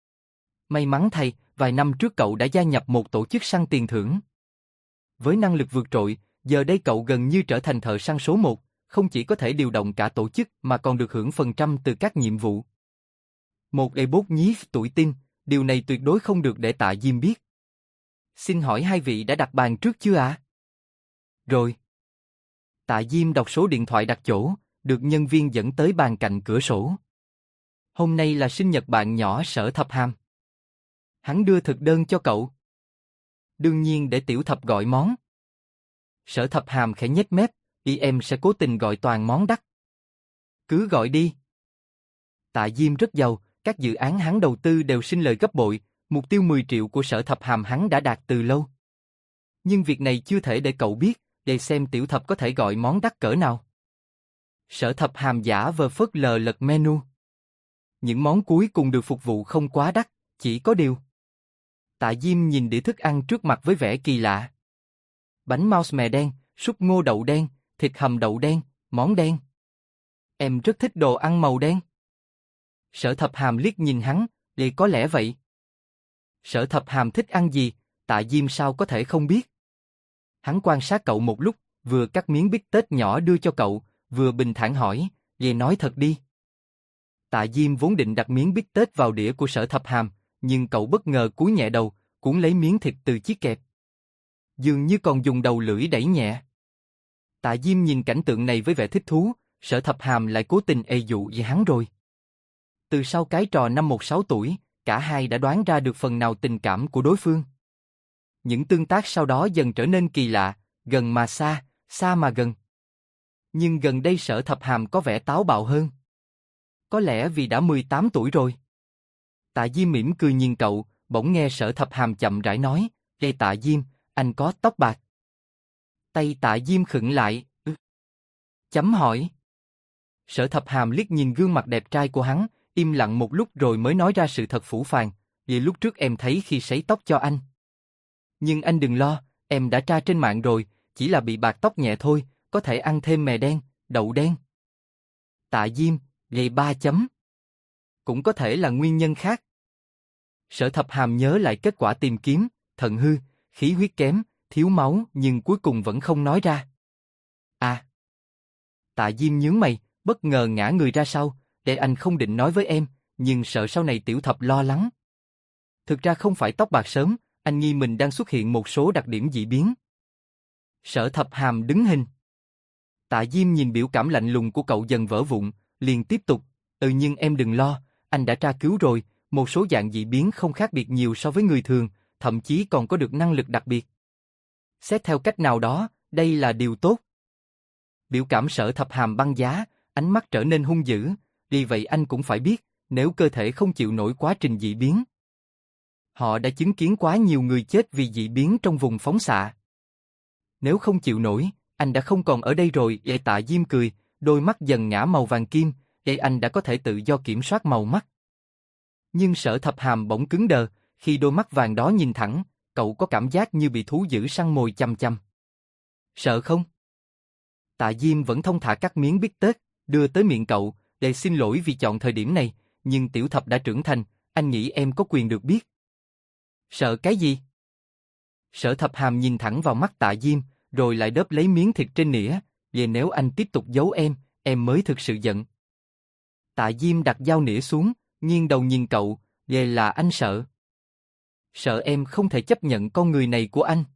May mắn thay, vài năm trước cậu đã gia nhập một tổ chức săn tiền thưởng. Với năng lực vượt trội, giờ đây cậu gần như trở thành thợ săn số 1, không chỉ có thể điều động cả tổ chức mà còn được hưởng phần trăm từ các nhiệm vụ. Một bốt nhí tuổi tin, điều này tuyệt đối không được để Tạ Diêm biết. Xin hỏi hai vị đã đặt bàn trước chưa ạ? Rồi. Tạ Diêm đọc số điện thoại đặt chỗ, được nhân viên dẫn tới bàn cạnh cửa sổ. Hôm nay là sinh nhật bạn nhỏ Sở Thập Hàm. Hắn đưa thực đơn cho cậu. Đương nhiên để Tiểu Thập gọi món. Sở Thập Hàm khẽ nhếch mép, em sẽ cố tình gọi toàn món đắt. Cứ gọi đi. Tạ Diêm rất giàu, các dự án hắn đầu tư đều sinh lời gấp bội, mục tiêu 10 triệu của Sở Thập Hàm hắn đã đạt từ lâu. Nhưng việc này chưa thể để cậu biết, để xem Tiểu Thập có thể gọi món đắt cỡ nào. Sở Thập Hàm giả vờ phớt lờ lật menu. Những món cuối cùng được phục vụ không quá đắt, chỉ có điều. Tạ Diêm nhìn đĩa thức ăn trước mặt với vẻ kỳ lạ. Bánh mouse mè đen, súp ngô đậu đen, thịt hầm đậu đen, món đen. Em rất thích đồ ăn màu đen. Sở Thập Hàm liếc nhìn hắn, có lẽ vậy. Sở Thập Hàm thích ăn gì, Tạ Diêm sao có thể không biết. Hắn quan sát cậu một lúc, vừa cắt miếng bít tết nhỏ đưa cho cậu, vừa bình thản hỏi, về nói thật đi. Tạ Diêm vốn định đặt miếng bít tết vào đĩa của Sở Thập Hàm, nhưng cậu bất ngờ cúi nhẹ đầu, cuốn lấy miếng thịt từ chiếc kẹp. Dường như còn dùng đầu lưỡi đẩy nhẹ. Tạ Diêm nhìn cảnh tượng này với vẻ thích thú, Sở Thập Hàm lại cố tình dụ về hắn rồi. Từ sau cái trò năm 16 tuổi, cả hai đã đoán ra được phần nào tình cảm của đối phương. Những tương tác sau đó dần trở nên kỳ lạ, gần mà xa, xa mà gần. Nhưng gần đây Sở Thập Hàm có vẻ táo bạo hơn. Có lẽ vì đã 18 tuổi rồi. Tạ Diêm mỉm cười nhìn cậu, bỗng nghe Sở Thập Hàm chậm rãi nói, Tạ Diêm, anh có tóc bạc. Tay Tạ Diêm khựng lại, chấm hỏi. Sở Thập Hàm liếc nhìn gương mặt đẹp trai của hắn, im lặng một lúc rồi mới nói ra sự thật phũ phàng, vì lúc trước em thấy khi sấy tóc cho anh. Nhưng anh đừng lo, em đã tra trên mạng rồi, chỉ là bị bạc tóc nhẹ thôi, có thể ăn thêm mè đen, đậu đen. Tạ Diêm, gầy 3 chấm. Cũng có thể là nguyên nhân khác. Sở Thập Hàm nhớ lại kết quả tìm kiếm, thận hư, khí huyết kém, thiếu máu nhưng cuối cùng vẫn không nói ra. À. Tạ Diêm nhướng mày, bất ngờ ngã người ra sau, để anh không định nói với em, nhưng sợ sau này Tiểu Thập lo lắng. Thực ra không phải tóc bạc sớm, anh nghi mình đang xuất hiện một số đặc điểm dị biến. Sở Thập Hàm đứng hình. Tạ Diêm nhìn biểu cảm lạnh lùng của cậu dần vỡ vụn, liền tiếp tục, nhưng em đừng lo, anh đã tra cứu rồi, một số dạng dị biến không khác biệt nhiều so với người thường, thậm chí còn có được năng lực đặc biệt. Xét theo cách nào đó, đây là điều tốt. Biểu cảm Sở Thập Hàm băng giá, ánh mắt trở nên hung dữ, vì vậy anh cũng phải biết, nếu cơ thể không chịu nổi quá trình dị biến. Họ đã chứng kiến quá nhiều người chết vì dị biến trong vùng phóng xạ. Nếu không chịu nổi, anh đã không còn ở đây rồi. Tạ Diêm cười, đôi mắt dần ngã màu vàng kim, anh đã có thể tự do kiểm soát màu mắt. Nhưng Sở Thập Hàm bỗng cứng đờ, khi đôi mắt vàng đó nhìn thẳng, cậu có cảm giác như bị thú dữ săn mồi chằm chằm. Sợ không? Tạ Diêm vẫn thong thả cắt miếng bít tết, đưa tới miệng cậu, để xin lỗi vì chọn thời điểm này, nhưng Tiểu Thập đã trưởng thành, anh nghĩ em có quyền được biết. Sợ cái gì? Sở Thập Hàm nhìn thẳng vào mắt Tạ Diêm, rồi lại đớp lấy miếng thịt trên nĩa, về nếu anh tiếp tục giấu em mới thực sự giận. Tạ Diêm đặt dao nĩa xuống, nghiêng đầu nhìn cậu, về là anh sợ. Sợ em không thể chấp nhận con người này của anh.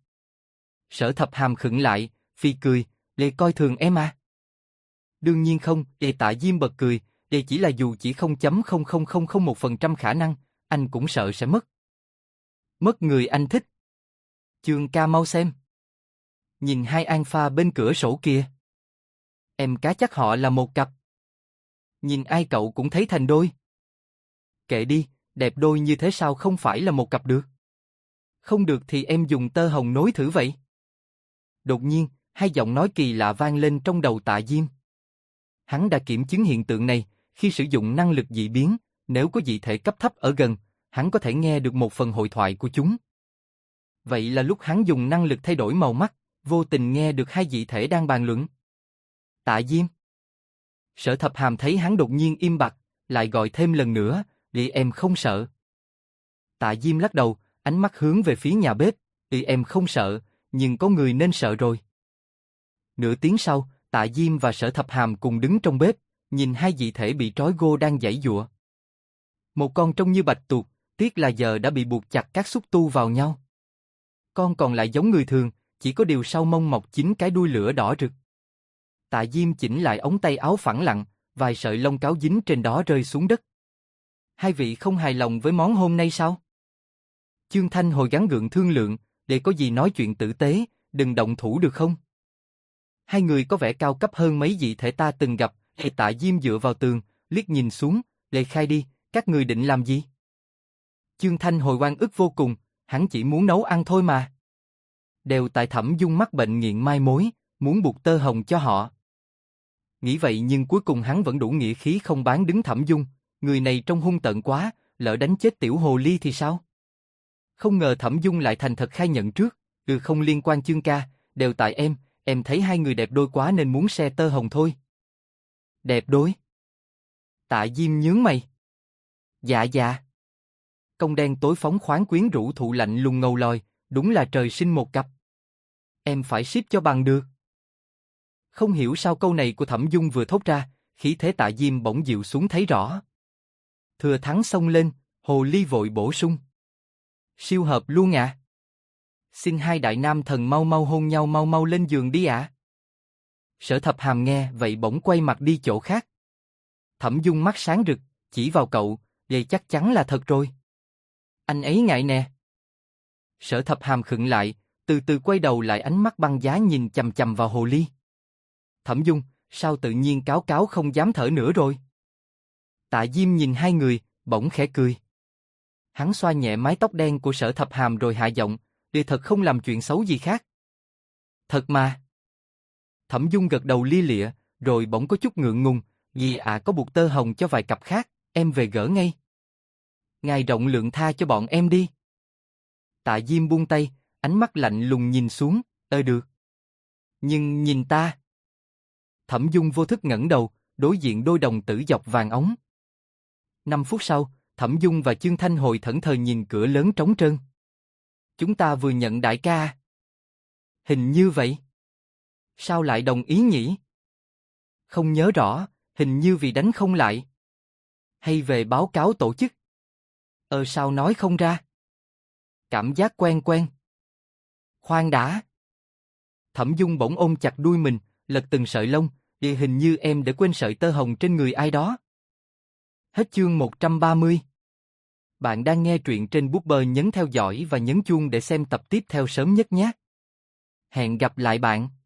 Sở Thập Hàm khựng lại, phì cười, Lê coi thường em à? Đương nhiên không, Tạ Diêm bật cười, đây chỉ là dù chỉ 0.00001% khả năng, anh cũng sợ sẽ mất. Mất người anh thích. Chương ca mau xem. Nhìn hai alpha bên cửa sổ kia. Em cá chắc họ là một cặp. Nhìn ai cậu cũng thấy thành đôi. Kệ đi, đẹp đôi như thế sao không phải là một cặp được? Không được thì em dùng tơ hồng nối thử vậy. Đột nhiên, hai giọng nói kỳ lạ vang lên trong đầu Tạ Diêm. Hắn đã kiểm chứng hiện tượng này, khi sử dụng năng lực dị biến, nếu có dị thể cấp thấp ở gần, hắn có thể nghe được một phần hội thoại của chúng. Vậy là lúc hắn dùng năng lực thay đổi màu mắt, vô tình nghe được hai dị thể đang bàn luận. Tạ Diêm. Sở Thập Hàm thấy hắn đột nhiên im bặt, lại gọi thêm lần nữa, vì em không sợ. Tạ Diêm lắc đầu, ánh mắt hướng về phía nhà bếp, vì em không sợ, nhưng có người nên sợ rồi. Nửa tiếng sau, Tạ Diêm và Sở Thập Hàm cùng đứng trong bếp, nhìn hai dị thể bị trói gô đang giãy giụa. Một con trông như bạch tuộc, tiếc là giờ đã bị buộc chặt các xúc tu vào nhau. Con còn lại giống người thường, chỉ có điều sau mông mọc 9 cái đuôi lửa đỏ rực. Tạ Diêm chỉnh lại ống tay áo phẳng lặng, vài sợi lông cáo dính trên đó rơi xuống đất. Hai vị không hài lòng với món hôm nay sao? Chương Thanh Hồi gắng gượng thương lượng, để có gì nói chuyện tử tế, đừng động thủ được không? Hai người có vẻ cao cấp hơn mấy dị thể ta từng gặp. Tạ Diêm dựa vào tường, liếc nhìn xuống, Lê khai đi, các người định làm gì? Chương Thanh Hồi oan ức vô cùng, hắn chỉ muốn nấu ăn thôi mà. Đều tại Thẩm Dung mắc bệnh nghiện mai mối, muốn buộc tơ hồng cho họ. Nghĩ vậy nhưng cuối cùng hắn vẫn đủ nghĩa khí không bán đứng Thẩm Dung, người này trông hung tợn quá, lỡ đánh chết tiểu hồ ly thì sao? Không ngờ Thẩm Dung lại thành thật khai nhận trước, không liên quan Chương ca, đều tại em thấy hai người đẹp đôi quá nên muốn xe tơ hồng thôi. Đẹp đôi? Tạ Diêm nhướng mày. Dạ dạ. Công đen tối phóng khoáng quyến rũ thụ lạnh lùng ngầu lòi, đúng là trời sinh một cặp. Em phải ship cho bằng được. Không hiểu sao câu này của Thẩm Dung vừa thốt ra, khí thế Tạ Diêm bỗng dịu xuống thấy rõ. Thừa thắng xông lên, hồ ly vội bổ sung. Siêu hợp luôn ạ. Xin hai đại nam thần mau mau hôn nhau mau mau lên giường đi ạ. Sở Thập Hàm nghe vậy bỗng quay mặt đi chỗ khác. Thẩm Dung mắt sáng rực, chỉ vào cậu, vậy chắc chắn là thật rồi. Anh ấy ngại nè. Sở Thập Hàm khựng lại, từ từ quay đầu lại ánh mắt băng giá nhìn chằm chằm vào hồ ly. Thẩm Dung, sao tự nhiên cáo cáo không dám thở nữa rồi? Tạ Diêm nhìn hai người, bỗng khẽ cười. Hắn xoa nhẹ mái tóc đen của Sở Thập Hàm rồi hạ giọng, để thật không làm chuyện xấu gì khác. Thật mà. Thẩm Dung gật đầu lia lịa, rồi bỗng có chút ngượng ngùng, vì có buộc tơ hồng cho vài cặp khác, em về gỡ ngay. Ngài rộng lượng tha cho bọn em đi. Tạ Diêm buông tay, ánh mắt lạnh lùng nhìn xuống, được. Nhưng nhìn ta. Thẩm Dung vô thức ngẩng đầu, đối diện đôi đồng tử dọc vàng óng. 5 phút sau, Thẩm Dung và Chương Thanh Hồi thẫn thờ nhìn cửa lớn trống trơn. Chúng ta vừa nhận đại ca. Hình như vậy. Sao lại đồng ý nhỉ? Không nhớ rõ, hình như vì đánh không lại. Hay về báo cáo tổ chức? Sao nói không ra? Cảm giác quen quen. Khoan đã. Thẩm Dung bỗng ôm chặt đuôi mình, lật từng sợi lông, hình như em đã quên sợi tơ hồng trên người ai đó. Hết chương 130. Bạn đang nghe truyện trên Booker, nhấn theo dõi và nhấn chuông để xem tập tiếp theo sớm nhất nhé. Hẹn gặp lại bạn.